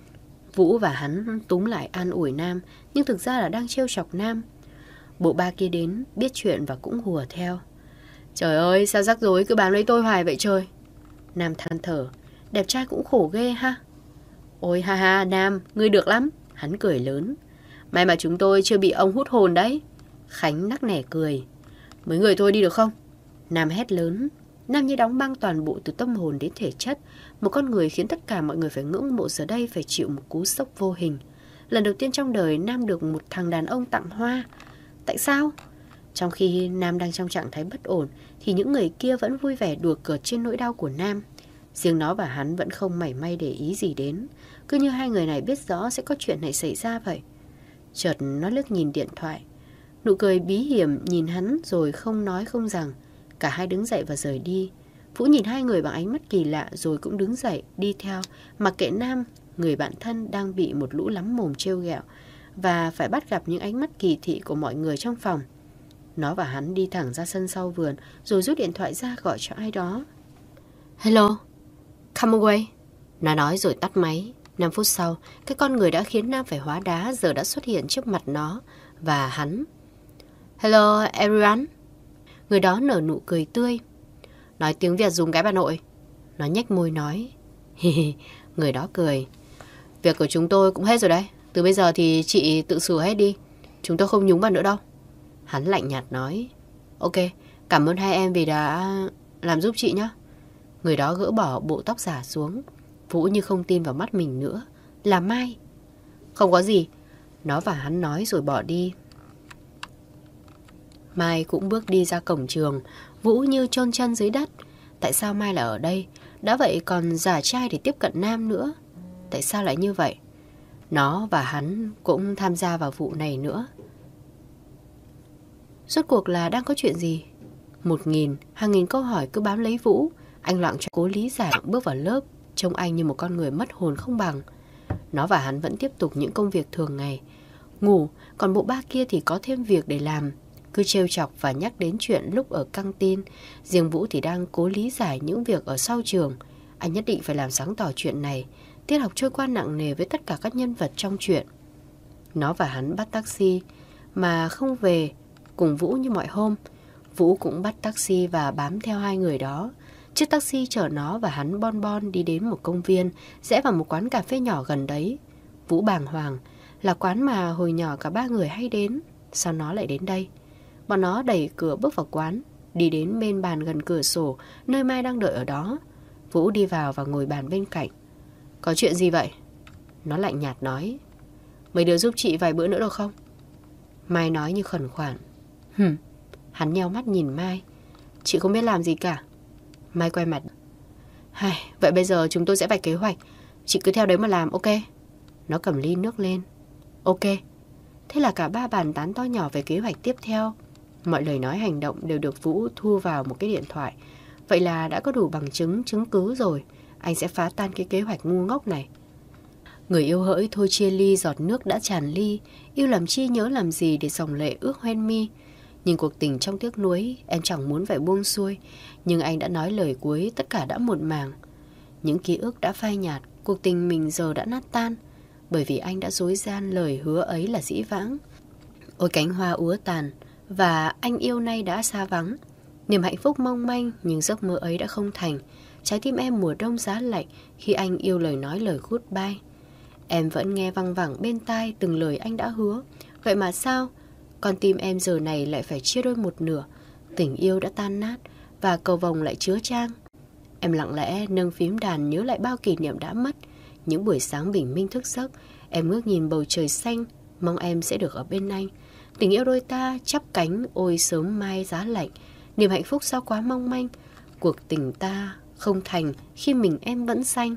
Vũ và hắn túm lại an ủi Nam, nhưng thực ra là đang trêu chọc Nam. Bộ ba kia đến, biết chuyện và cũng hùa theo. Trời ơi, sao rắc rối cứ bám lấy tôi hoài vậy trời? Nam than thở. Đẹp trai cũng khổ ghê ha. Ôi ha ha, Nam, ngươi được lắm. Hắn cười lớn. May mà chúng tôi chưa bị ông hút hồn đấy. Khánh nắc nẻ cười. Mấy người thôi đi được không? Nam hét lớn. Nam như đóng băng toàn bộ từ tâm hồn đến thể chất. Một con người khiến tất cả mọi người phải ngưỡng mộ, giờ đây phải chịu một cú sốc vô hình. Lần đầu tiên trong đời Nam được một thằng đàn ông tặng hoa. Tại sao? Trong khi Nam đang trong trạng thái bất ổn thì những người kia vẫn vui vẻ đùa cợt trên nỗi đau của Nam. Riêng nó và hắn vẫn không mảy may để ý gì đến. Cứ như hai người này biết rõ sẽ có chuyện này xảy ra vậy. Chợt nó liếc nhìn điện thoại. Nụ cười bí hiểm nhìn hắn rồi không nói không rằng. Cả hai đứng dậy và rời đi. Vũ nhìn hai người bằng ánh mắt kỳ lạ rồi cũng đứng dậy đi theo, mặc kệ Nam, người bạn thân đang bị một lũ lắm mồm trêu ghẹo và phải bắt gặp những ánh mắt kỳ thị của mọi người trong phòng. Nó và hắn đi thẳng ra sân sau vườn rồi rút điện thoại ra gọi cho ai đó. Hello, come away. Nó nói rồi tắt máy. Năm phút sau, cái con người đã khiến Nam phải hóa đá giờ đã xuất hiện trước mặt nó và hắn. Hello everyone. Người đó nở nụ cười tươi. Nói tiếng Việt dùng cái bà nội. Nó nhếch môi nói. Người đó cười. Việc của chúng tôi cũng hết rồi đấy. Từ bây giờ thì chị tự xử hết đi. Chúng tôi không nhúng vào nữa đâu. Hắn lạnh nhạt nói. Ok, cảm ơn hai em vì đã làm giúp chị nhé. Người đó gỡ bỏ bộ tóc giả xuống. Vũ như không tin vào mắt mình nữa. Là Mai. Không có gì. Nó và hắn nói rồi bỏ đi. Mai cũng bước đi ra cổng trường. Vũ như chôn chân dưới đất. Tại sao Mai lại ở đây? Đã vậy còn giả trai để tiếp cận Nam nữa. Tại sao lại như vậy? Nó và hắn cũng tham gia vào vụ này nữa. Rốt cuộc là đang có chuyện gì? Một nghìn, hàng nghìn câu hỏi cứ bám lấy Vũ. Anh loạng cho cố lý giải bước vào lớp. Trông anh như một con người mất hồn không bằng. Nó và hắn vẫn tiếp tục những công việc thường ngày. Ngủ, còn bộ ba kia thì có thêm việc để làm. Cứ trêu chọc và nhắc đến chuyện lúc ở căng tin. Riêng Vũ thì đang cố lý giải những việc ở sau trường. Anh nhất định phải làm sáng tỏ chuyện này. Tiết học trôi qua nặng nề với tất cả các nhân vật trong chuyện. Nó và hắn bắt taxi mà không về cùng Vũ như mọi hôm. Vũ cũng bắt taxi và bám theo hai người đó. Chiếc taxi chở nó và hắn bon bon đi đến một công viên, rẽ vào một quán cà phê nhỏ gần đấy. Vũ bàng hoàng, là quán mà hồi nhỏ cả ba người hay đến. Sao nó lại đến đây? Bọn nó đẩy cửa bước vào quán, đi đến bên bàn gần cửa sổ, nơi Mai đang đợi ở đó. Vũ đi vào và ngồi bàn bên cạnh. Có chuyện gì vậy? Nó lạnh nhạt nói. Mấy đứa giúp chị vài bữa nữa được không? Mai nói như khẩn khoản. Hừm. Hắn nheo mắt nhìn Mai. Chị không biết làm gì cả. Mai quay mặt. Hài, vậy bây giờ chúng tôi sẽ vạch kế hoạch. Chị cứ theo đấy mà làm, ok? Nó cầm ly nước lên. Ok. Thế là cả ba bàn tán to nhỏ về kế hoạch tiếp theo. Mọi lời nói hành động đều được Vũ thu vào một cái điện thoại. Vậy là đã có đủ bằng chứng, chứng cứ rồi. Anh sẽ phá tan cái kế hoạch ngu ngốc này. Người yêu hỡi thôi chia ly, giọt nước đã tràn ly. Yêu làm chi nhớ làm gì để dòng lệ ước hoen mi. Nhưng cuộc tình trong tiếc nuối, em chẳng muốn phải buông xuôi. Nhưng anh đã nói lời cuối, tất cả đã muộn màng. Những ký ức đã phai nhạt, cuộc tình mình giờ đã nát tan. Bởi vì anh đã dối gian lời hứa ấy là dĩ vãng. Ôi cánh hoa úa tàn, và anh yêu nay đã xa vắng. Niềm hạnh phúc mong manh, nhưng giấc mơ ấy đã không thành. Trái tim em mùa đông giá lạnh khi anh yêu lời nói lời goodbye. Em vẫn nghe văng vẳng bên tai từng lời anh đã hứa. Vậy mà sao? Con tim em giờ này lại phải chia đôi một nửa. Tình yêu đã tan nát và cầu vồng lại chứa chan. Em lặng lẽ nâng phím đàn nhớ lại bao kỷ niệm đã mất. Những buổi sáng bình minh thức giấc, em ngước nhìn bầu trời xanh, mong em sẽ được ở bên anh. Tình yêu đôi ta chắp cánh, ôi sớm mai giá lạnh. Niềm hạnh phúc sao quá mong manh. Cuộc tình ta không thành khi mình em vẫn xanh.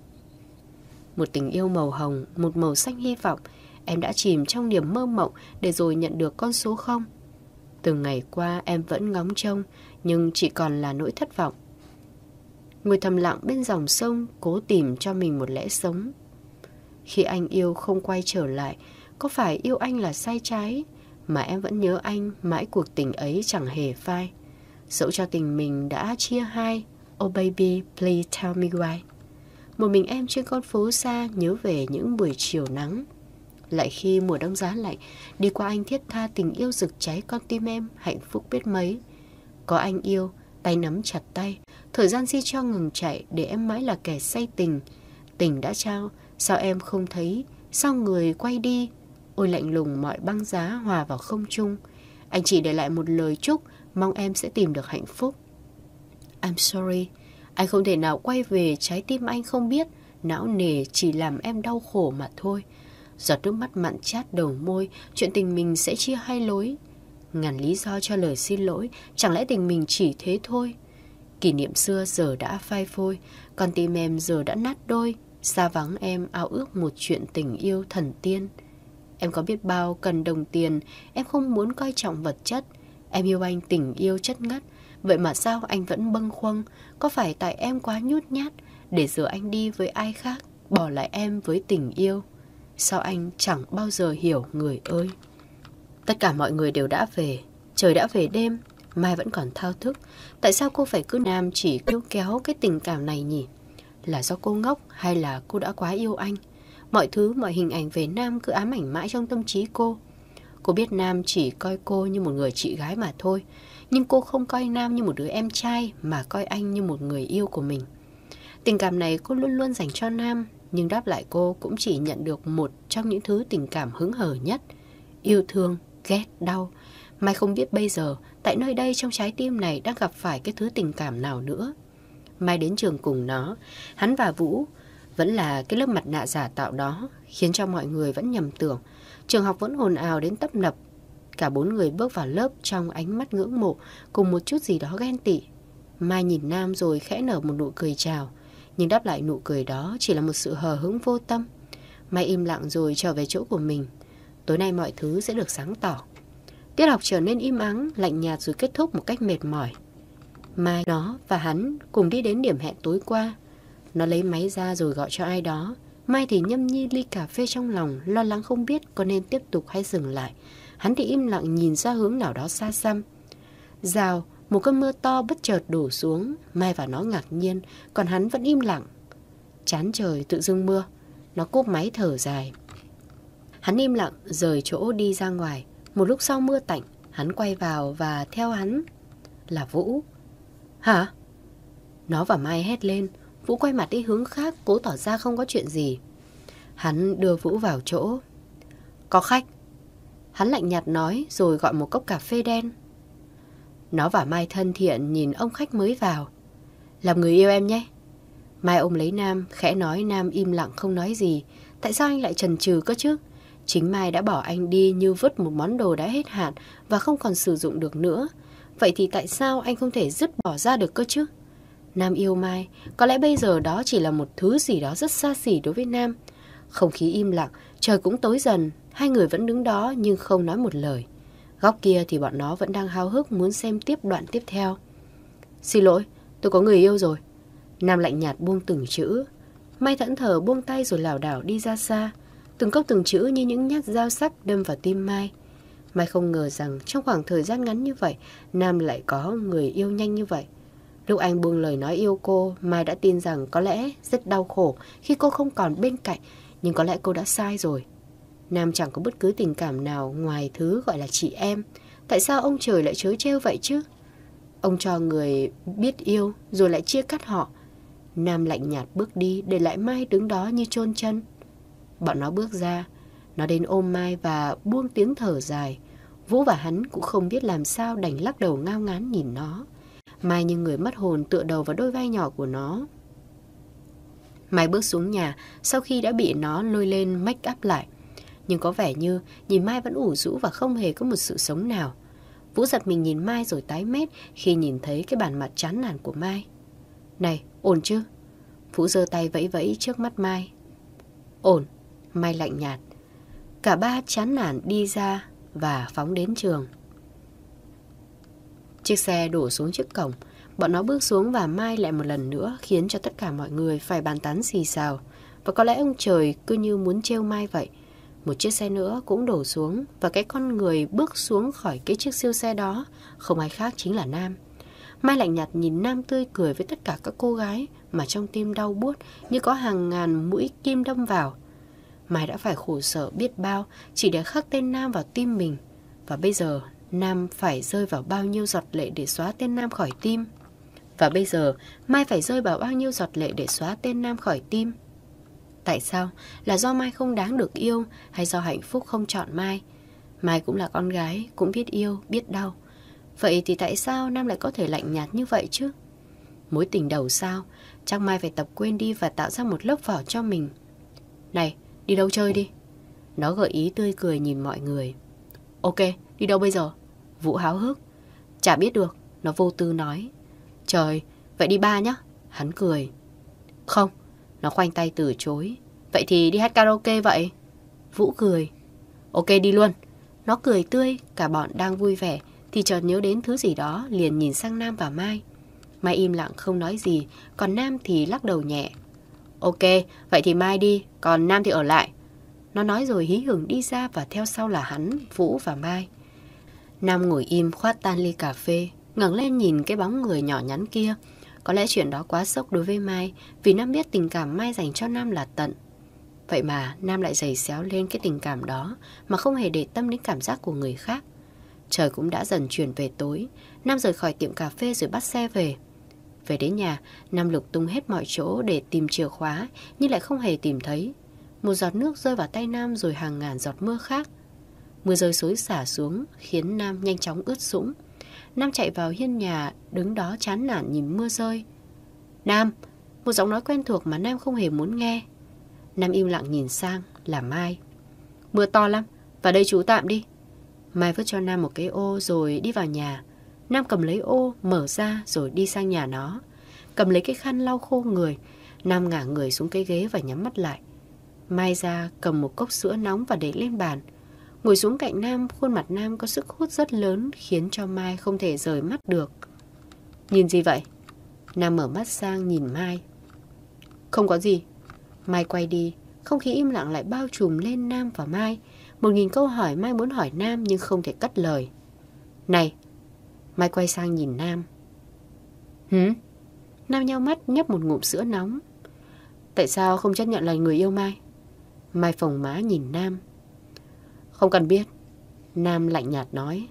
Một tình yêu màu hồng, một màu xanh hy vọng. Em đã chìm trong niềm mơ mộng để rồi nhận được con số không. Từng ngày qua em vẫn ngóng trông, nhưng chỉ còn là nỗi thất vọng. Ngồi thầm lặng bên dòng sông, cố tìm cho mình một lẽ sống. Khi anh yêu không quay trở lại, có phải yêu anh là sai trái? Mà em vẫn nhớ anh, mãi cuộc tình ấy chẳng hề phai. Dẫu cho tình mình đã chia hai. Oh baby, please tell me why. Một mình em trên con phố xa, nhớ về những buổi chiều nắng. Lại khi mùa đông giá lạnh, đi qua anh thiết tha tình yêu rực cháy con tim em, hạnh phúc biết mấy. Có anh yêu, tay nắm chặt tay, thời gian xin cho ngừng chạy, để em mãi là kẻ say tình. Tình đã trao, sao em không thấy, sao người quay đi? Ôi lạnh lùng mọi băng giá hòa vào không trung. Anh chỉ để lại một lời chúc, mong em sẽ tìm được hạnh phúc. I'm sorry, anh không thể nào quay về, trái tim anh không biết, não nề chỉ làm em đau khổ mà thôi. Giọt nước mắt mặn chát đầu môi, chuyện tình mình sẽ chia hai lối. Ngàn lý do cho lời xin lỗi, chẳng lẽ tình mình chỉ thế thôi? Kỷ niệm xưa giờ đã phai phôi, con tim em giờ đã nát đôi. Xa vắng em ao ước một chuyện tình yêu thần tiên. Em có biết bao cần đồng tiền, em không muốn coi trọng vật chất. Em yêu anh tình yêu chất ngất, vậy mà sao anh vẫn bâng khuâng? Có phải tại em quá nhút nhát, để giờ anh đi với ai khác, bỏ lại em với tình yêu? Sao anh chẳng bao giờ hiểu người ơi? Tất cả mọi người đều đã về, trời đã về đêm, Mai vẫn còn thao thức. Tại sao cô phải cứ Nam chỉ kêu kéo cái tình cảm này nhỉ? Là do cô ngốc hay là cô đã quá yêu anh? Mọi thứ, mọi hình ảnh về Nam cứ ám ảnh mãi trong tâm trí cô. Cô biết Nam chỉ coi cô như một người chị gái mà thôi, nhưng cô không coi Nam như một đứa em trai, mà coi anh như một người yêu của mình. Tình cảm này cô luôn luôn dành cho Nam, nhưng đáp lại cô cũng chỉ nhận được một trong những thứ tình cảm hững hờ nhất: yêu thương, ghét, đau. Mai không biết bây giờ, tại nơi đây trong trái tim này đang gặp phải cái thứ tình cảm nào nữa. Mai đến trường cùng nó, hắn và Vũ vẫn là cái lớp mặt nạ giả tạo đó, khiến cho mọi người vẫn nhầm tưởng. Trường học vẫn ồn ào đến tấp nập. Cả bốn người bước vào lớp trong ánh mắt ngưỡng mộ, cùng một chút gì đó ghen tị. Mai nhìn Nam rồi khẽ nở một nụ cười chào, nhưng đáp lại nụ cười đó chỉ là một sự hờ hững vô tâm. Mai im lặng rồi trở về chỗ của mình. Tối nay mọi thứ sẽ được sáng tỏ. Tiết học trở nên im ắng, lạnh nhạt rồi kết thúc một cách mệt mỏi. Mai, nó và hắn cùng đi đến điểm hẹn tối qua. Nó lấy máy ra rồi gọi cho ai đó. Mai thì nhâm nhi ly cà phê trong lòng, lo lắng không biết có nên tiếp tục hay dừng lại. Hắn thì im lặng nhìn ra hướng nào đó xa xăm. Rào, một cơn mưa to bất chợt đổ xuống. Mai và nó ngạc nhiên, còn hắn vẫn im lặng. Chán trời tự dưng mưa. Nó cúp máy thở dài. Hắn im lặng rời chỗ đi ra ngoài. Một lúc sau mưa tạnh, hắn quay vào và theo hắn là Vũ. Hả? Nó và Mai hét lên. Vũ quay mặt đi hướng khác, cố tỏ ra không có chuyện gì. Hắn đưa Vũ vào chỗ. Có khách. Hắn lạnh nhạt nói rồi gọi một cốc cà phê đen. Nó và Mai thân thiện nhìn ông khách mới vào. Làm người yêu em nhé. Mai ôm lấy Nam, khẽ nói. Nam im lặng không nói gì. Tại sao anh lại chần chừ cơ chứ? Chính Mai đã bỏ anh đi như vứt một món đồ đã hết hạn và không còn sử dụng được nữa. Vậy thì tại sao anh không thể dứt bỏ ra được cơ chứ? Nam yêu Mai, có lẽ bây giờ đó chỉ là một thứ gì đó rất xa xỉ đối với Nam. Không khí im lặng, trời cũng tối dần. Hai người vẫn đứng đó nhưng không nói một lời. Góc kia thì bọn nó vẫn đang háo hức muốn xem tiếp đoạn tiếp theo. Xin lỗi, tôi có người yêu rồi. Nam lạnh nhạt buông từng chữ. Mai thẫn thờ buông tay rồi lảo đảo đi ra xa. Từng câu từng chữ như những nhát dao sắc đâm vào tim Mai. Mai không ngờ rằng trong khoảng thời gian ngắn như vậy, Nam lại có người yêu nhanh như vậy. Lúc anh buông lời nói yêu cô, Mai đã tin rằng có lẽ rất đau khổ khi cô không còn bên cạnh, nhưng có lẽ cô đã sai rồi. Nam chẳng có bất cứ tình cảm nào ngoài thứ gọi là chị em. Tại sao ông trời lại trớ trêu vậy chứ? Ông cho người biết yêu rồi lại chia cắt họ. Nam lạnh nhạt bước đi, để lại Mai đứng đó như chôn chân. Bọn nó bước ra, nó đến ôm Mai và buông tiếng thở dài. Vũ và hắn cũng không biết làm sao, đành lắc đầu ngao ngán nhìn nó. Mai như người mất hồn tựa đầu vào đôi vai nhỏ của nó. Mai bước xuống nhà sau khi đã bị nó lôi lên make up lại. Nhưng có vẻ như nhìn Mai vẫn ủ rũ và không hề có một sự sống nào. Vũ giật mình nhìn Mai rồi tái mét khi nhìn thấy cái bản mặt chán nản của Mai. Này, ổn chứ? Vũ giơ tay vẫy vẫy trước mắt Mai. Ổn, Mai lạnh nhạt. Cả ba chán nản đi ra và phóng đến trường. Chiếc xe đổ xuống trước cổng. Bọn nó bước xuống và Mai lại một lần nữa khiến cho tất cả mọi người phải bàn tán xì xào. Và có lẽ ông trời cứ như muốn trêu Mai vậy. Một chiếc xe nữa cũng đổ xuống và cái con người bước xuống khỏi cái chiếc siêu xe đó không ai khác chính là Nam. Mai lạnh nhạt nhìn Nam tươi cười với tất cả các cô gái mà trong tim đau buốt như có hàng ngàn mũi kim đâm vào. Mai đã phải khổ sở biết bao chỉ để khắc tên Nam vào tim mình. Và bây giờ Nam phải rơi vào bao nhiêu giọt lệ để xóa tên Nam khỏi tim. Và bây giờ Mai phải rơi vào bao nhiêu giọt lệ để xóa tên Nam khỏi tim. Tại sao? Là do Mai không đáng được yêu hay do hạnh phúc không chọn Mai? Mai cũng là con gái, cũng biết yêu, biết đau. Vậy thì tại sao Nam lại có thể lạnh nhạt như vậy chứ? Mối tình đầu sao? Chắc Mai phải tập quên đi và tạo ra một lớp vỏ cho mình. Này, đi đâu chơi đi? Nó gợi ý tươi cười nhìn mọi người. Ok, đi đâu bây giờ? Vũ háo hức. Chả biết được, nó vô tư nói. Trời, vậy đi bar nhá. Hắn cười. Không, nó khoanh tay từ chối. Vậy thì đi hát karaoke vậy. Vũ cười. Ok đi luôn. Nó cười tươi, cả bọn đang vui vẻ thì chợt nhớ đến thứ gì đó, liền nhìn sang Nam và Mai. Mai im lặng không nói gì, còn Nam thì lắc đầu nhẹ. Ok, vậy thì Mai đi, còn Nam thì ở lại. Nó nói rồi hí hửng đi ra và theo sau là hắn, Vũ và Mai. Nam ngồi im khoát tan ly cà phê, ngẩng lên nhìn cái bóng người nhỏ nhắn kia. Có lẽ chuyện đó quá sốc đối với Mai, vì Nam biết tình cảm Mai dành cho Nam là tận. Vậy mà Nam lại giày xéo lên cái tình cảm đó mà không hề để tâm đến cảm giác của người khác. Trời cũng đã dần chuyển về tối. Nam rời khỏi tiệm cà phê rồi bắt xe về. Về đến nhà, Nam lục tung hết mọi chỗ để tìm chìa khóa, nhưng lại không hề tìm thấy. Một giọt nước rơi vào tay Nam rồi hàng ngàn giọt mưa khác. Mưa rơi xối xả xuống khiến Nam nhanh chóng ướt sũng. Nam chạy vào hiên nhà, đứng đó chán nản nhìn mưa rơi. Nam, một giọng nói quen thuộc mà Nam không hề muốn nghe. Nam im lặng nhìn sang là Mai. Mưa to lắm, vào đây trú tạm đi. Mai vứt cho Nam một cái ô rồi đi vào nhà. Nam cầm lấy ô, mở ra rồi đi sang nhà nó. Cầm lấy cái khăn lau khô người. Nam ngả người xuống cái ghế và nhắm mắt lại. Mai ra cầm một cốc sữa nóng và để lên bàn. Ngồi xuống cạnh Nam, khuôn mặt Nam có sức hút rất lớn khiến cho Mai không thể rời mắt được. Nhìn gì vậy? Nam mở mắt sang nhìn Mai. Không có gì. Mai quay đi. Không khí im lặng lại bao trùm lên Nam và Mai. Một nghìn câu hỏi Mai muốn hỏi Nam nhưng không thể cất lời. Này! Mai quay sang nhìn Nam. Hử? Nam nheo mắt nhấp một ngụm sữa nóng. Tại sao không chấp nhận là người yêu Mai? Mai phồng má nhìn Nam. Không cần biết. Nam lạnh nhạt nói.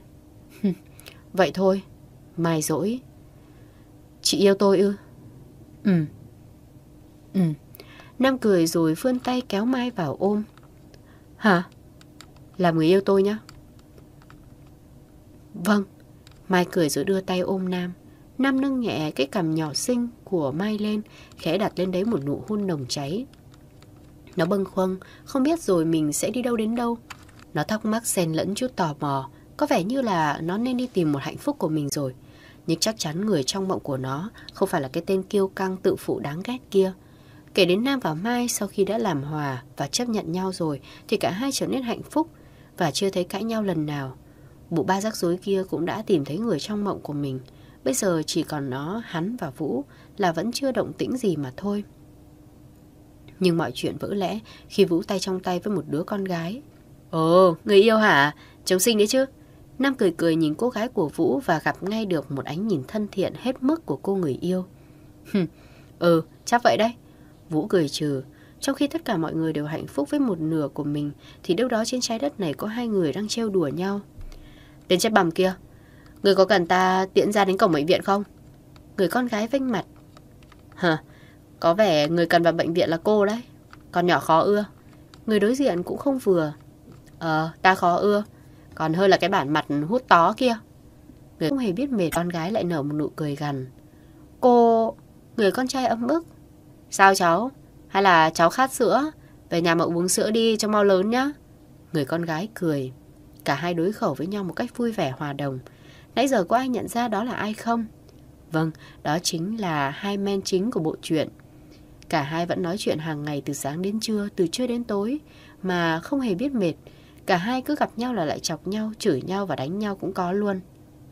Vậy thôi. Mai dỗi. Chị yêu tôi ư? Ừ. Ừ. Nam cười rồi vươn tay kéo Mai vào ôm. Hả? Làm người yêu tôi nhá. Vâng. Mai cười rồi đưa tay ôm Nam. Nam nâng nhẹ cái cằm nhỏ xinh của Mai lên, khẽ đặt lên đấy một nụ hôn nồng cháy. Nó bâng khuâng, không biết rồi mình sẽ đi đâu đến đâu. Nó thắc mắc xen lẫn chút tò mò, có vẻ như là nó nên đi tìm một hạnh phúc của mình rồi. Nhưng chắc chắn người trong mộng của nó không phải là cái tên kiêu căng tự phụ đáng ghét kia. Kể đến Nam và Mai sau khi đã làm hòa và chấp nhận nhau rồi thì cả hai trở nên hạnh phúc và chưa thấy cãi nhau lần nào. Bụ ba rắc rối kia cũng đã tìm thấy người trong mộng của mình. Bây giờ chỉ còn nó, hắn và Vũ là vẫn chưa động tĩnh gì mà thôi. Nhưng mọi chuyện vỡ lẽ khi Vũ tay trong tay với một đứa con gái. Ồ, người yêu hả? Trông xinh đấy chứ. Nam cười cười nhìn cô gái của Vũ và gặp ngay được một ánh nhìn thân thiện hết mức của cô người yêu. Ừ, chắc vậy đấy. Vũ cười trừ. Trong khi tất cả mọi người đều hạnh phúc với một nửa của mình thì đâu đó trên trái đất này có hai người đang trêu đùa nhau. Tên chết bầm kia, người có cần ta tiễn ra đến cổng bệnh viện không? Người con gái vênh mặt. Hả, có vẻ người cần vào bệnh viện là cô đấy. Con nhỏ khó ưa. Người đối diện cũng không vừa. Ờ, ta khó ưa. Còn hơn là cái bản mặt hút tó kia. Người không hề biết mệt, con gái lại nở một nụ cười gằn. Cô... Người con trai ấm ức. Sao cháu? Hay là cháu khát sữa? Về nhà mà uống sữa đi cho mau lớn nhá. Người con gái cười. Cả hai đối khẩu với nhau một cách vui vẻ hòa đồng. Nãy giờ có ai nhận ra đó là ai không? Vâng, đó chính là hai men chính của bộ truyện. Cả hai vẫn nói chuyện hàng ngày từ sáng đến trưa, từ trưa đến tối, mà không hề biết mệt. Cả hai cứ gặp nhau là lại chọc nhau, chửi nhau và đánh nhau cũng có luôn.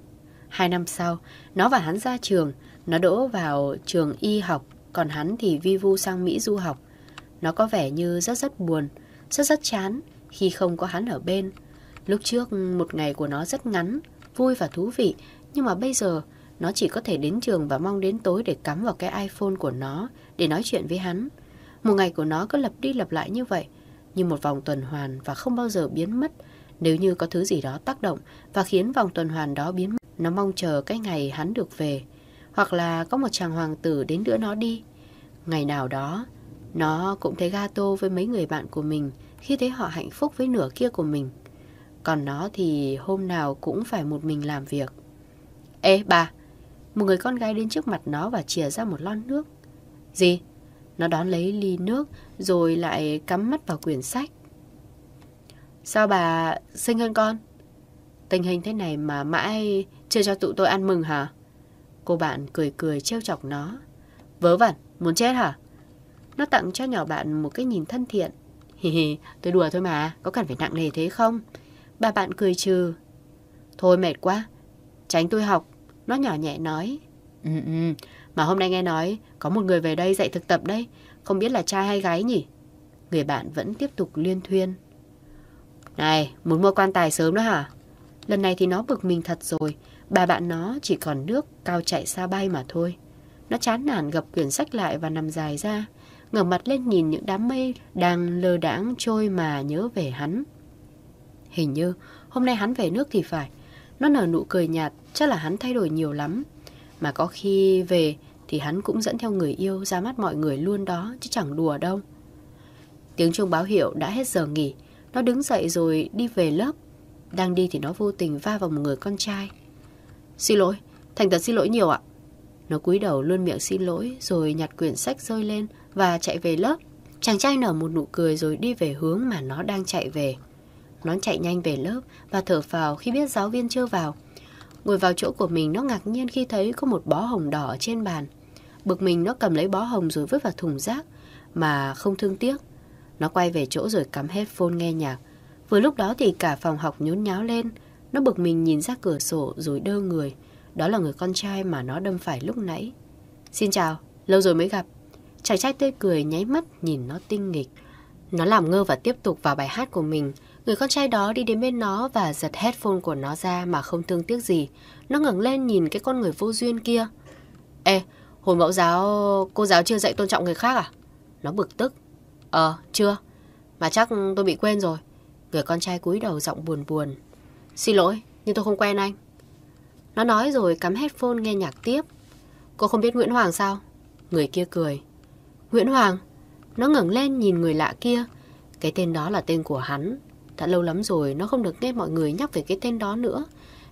Hai năm sau, nó và hắn ra trường. Nó đỗ vào trường y học, còn hắn thì vi vu sang Mỹ du học. Nó có vẻ như rất rất buồn, rất rất chán khi không có hắn ở bên. Lúc trước một ngày của nó rất ngắn, vui và thú vị, nhưng mà bây giờ nó chỉ có thể đến trường và mong đến tối để cắm vào cái iPhone của nó để nói chuyện với hắn. Một ngày của nó cứ lặp đi lặp lại như vậy, như một vòng tuần hoàn và không bao giờ biến mất. Nếu như có thứ gì đó tác động và khiến vòng tuần hoàn đó biến mất, nó mong chờ cái ngày hắn được về, hoặc là có một chàng hoàng tử đến đưa nó đi. Ngày nào đó, nó cũng thấy gato với mấy người bạn của mình khi thấy họ hạnh phúc với nửa kia của mình. Còn nó thì hôm nào cũng phải một mình làm việc. Ê bà, một người con gái đến trước mặt nó và chìa ra một lon nước. Gì? Nó đón lấy ly nước rồi lại cắm mắt vào quyển sách. Sao bà xinh hơn con? Tình hình thế này mà mãi chưa cho tụi tôi ăn mừng hả? Cô bạn cười cười trêu chọc nó. Vớ vẩn, muốn chết hả? Nó tặng cho nhỏ bạn một cái nhìn thân thiện. Hì hì, tôi đùa thôi mà, có cần phải nặng nề thế không? Bà bạn cười trừ. Thôi mệt quá, tránh tôi học. Nó nhỏ nhẹ nói. Ừ ừ, mà hôm nay nghe nói có một người về đây dạy thực tập đấy. Không biết là trai hay gái nhỉ? Người bạn vẫn tiếp tục liên thuyên. Này, muốn mua quan tài sớm đó hả? Lần này thì nó bực mình thật rồi. Bà bạn nó chỉ còn nước cao chạy xa bay mà thôi. Nó chán nản gập quyển sách lại và nằm dài ra, ngẩng mặt lên nhìn những đám mây đang lơ đãng trôi mà nhớ về hắn. Hình như hôm nay hắn về nước thì phải. Nó nở nụ cười nhạt, chắc là hắn thay đổi nhiều lắm. Mà có khi về thì hắn cũng dẫn theo người yêu ra mắt mọi người luôn đó, chứ chẳng đùa đâu. Tiếng chuông báo hiệu đã hết giờ nghỉ. Nó đứng dậy rồi đi về lớp. Đang đi thì nó vô tình va vào một người con trai. Xin lỗi, thành thật xin lỗi nhiều ạ. Nó cúi đầu luôn miệng xin lỗi rồi nhặt quyển sách rơi lên và chạy về lớp. Chàng trai nở một nụ cười rồi đi về hướng mà nó đang chạy về. Nó chạy nhanh về lớp và thở phào khi biết giáo viên chưa vào. Ngồi vào chỗ của mình, nó ngạc nhiên khi thấy có một bó hồng đỏ ở trên bàn. Bực mình, nó cầm lấy bó hồng rồi vứt vào thùng rác mà không thương tiếc. Nó quay về chỗ rồi cắm headphone nghe nhạc. Vừa lúc đó thì cả phòng học nhốn nháo lên. Nó bực mình nhìn ra cửa sổ rồi đơ người. Đó là người con trai mà nó đâm phải lúc nãy. Xin chào, lâu rồi mới gặp. Chàng trai tươi cười nháy mắt nhìn nó tinh nghịch. Nó làm ngơ và tiếp tục vào bài hát của mình. Người con trai đó đi đến bên nó và giật headphone của nó ra mà không thương tiếc gì. Nó ngẩng lên nhìn cái con người vô duyên kia. Ê, hồi mẫu giáo cô giáo chưa dạy tôn trọng người khác à? Nó bực tức. Ờ, chưa. Mà chắc tôi bị quên rồi. Người con trai cúi đầu giọng buồn buồn. Xin lỗi, nhưng tôi không quen anh. Nó nói rồi cắm headphone nghe nhạc tiếp. Cô không biết Nguyễn Hoàng sao? Người kia cười. Nguyễn Hoàng? Nó ngẩng lên nhìn người lạ kia. Cái tên đó là tên của hắn. Đã lâu lắm rồi nó không được nghe mọi người nhắc về cái tên đó nữa,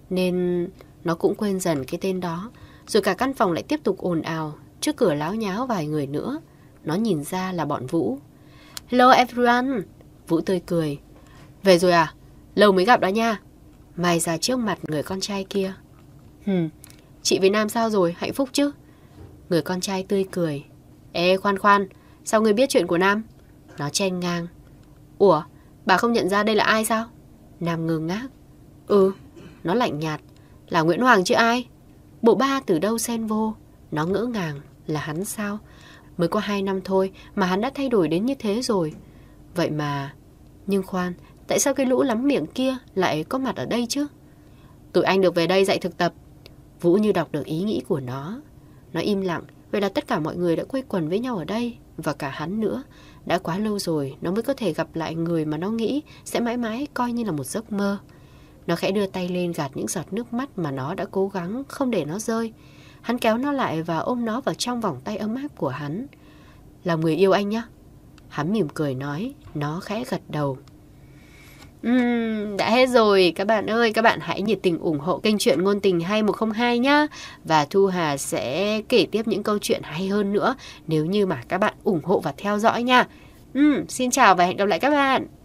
nên nó cũng quên dần cái tên đó. Rồi cả căn phòng lại tiếp tục ồn ào. Trước cửa láo nháo vài người nữa. Nó nhìn ra là bọn Vũ. Hello everyone. Vũ tươi cười. Về rồi à? Lâu mới gặp đó nha. Mai ra trước mặt người con trai kia. Hừm, chị với Nam sao rồi? Hạnh phúc chứ? Người con trai tươi cười. Ê khoan khoan, sao ngươi biết chuyện của Nam? Nó chen ngang. Ủa, bà không nhận ra đây là ai sao? Nam ngơ ngác. Ừ, nó lạnh nhạt. Là Nguyễn Hoàng chứ ai? Bộ ba từ đâu xen vô? Nó ngỡ ngàng. Là hắn sao? Mới có hai năm thôi mà hắn đã thay đổi đến như thế rồi. Vậy mà... Nhưng khoan, tại sao cái lũ lắm miệng kia lại có mặt ở đây chứ? Tụi anh được về đây dạy thực tập. Vũ như đọc được ý nghĩ của nó. Nó im lặng. Vậy là tất cả mọi người đã quây quần với nhau ở đây. Và cả hắn nữa. Đã quá lâu rồi nó mới có thể gặp lại người mà nó nghĩ sẽ mãi mãi coi như là một giấc mơ. Nó khẽ đưa tay lên gạt những giọt nước mắt mà nó đã cố gắng không để nó rơi. Hắn kéo nó lại và ôm nó vào trong vòng tay ấm áp của hắn. Là người yêu anh nhá. Hắn mỉm cười nói. Nó khẽ gật đầu. Uhm, đã hết rồi các bạn ơi. Các bạn hãy nhiệt tình ủng hộ kênh Chuyện Ngôn Tình hai một không hai nhá. Và Thu Hà sẽ kể tiếp những câu chuyện hay hơn nữa nếu như mà các bạn ủng hộ và theo dõi nha. uhm, Xin chào và hẹn gặp lại các bạn.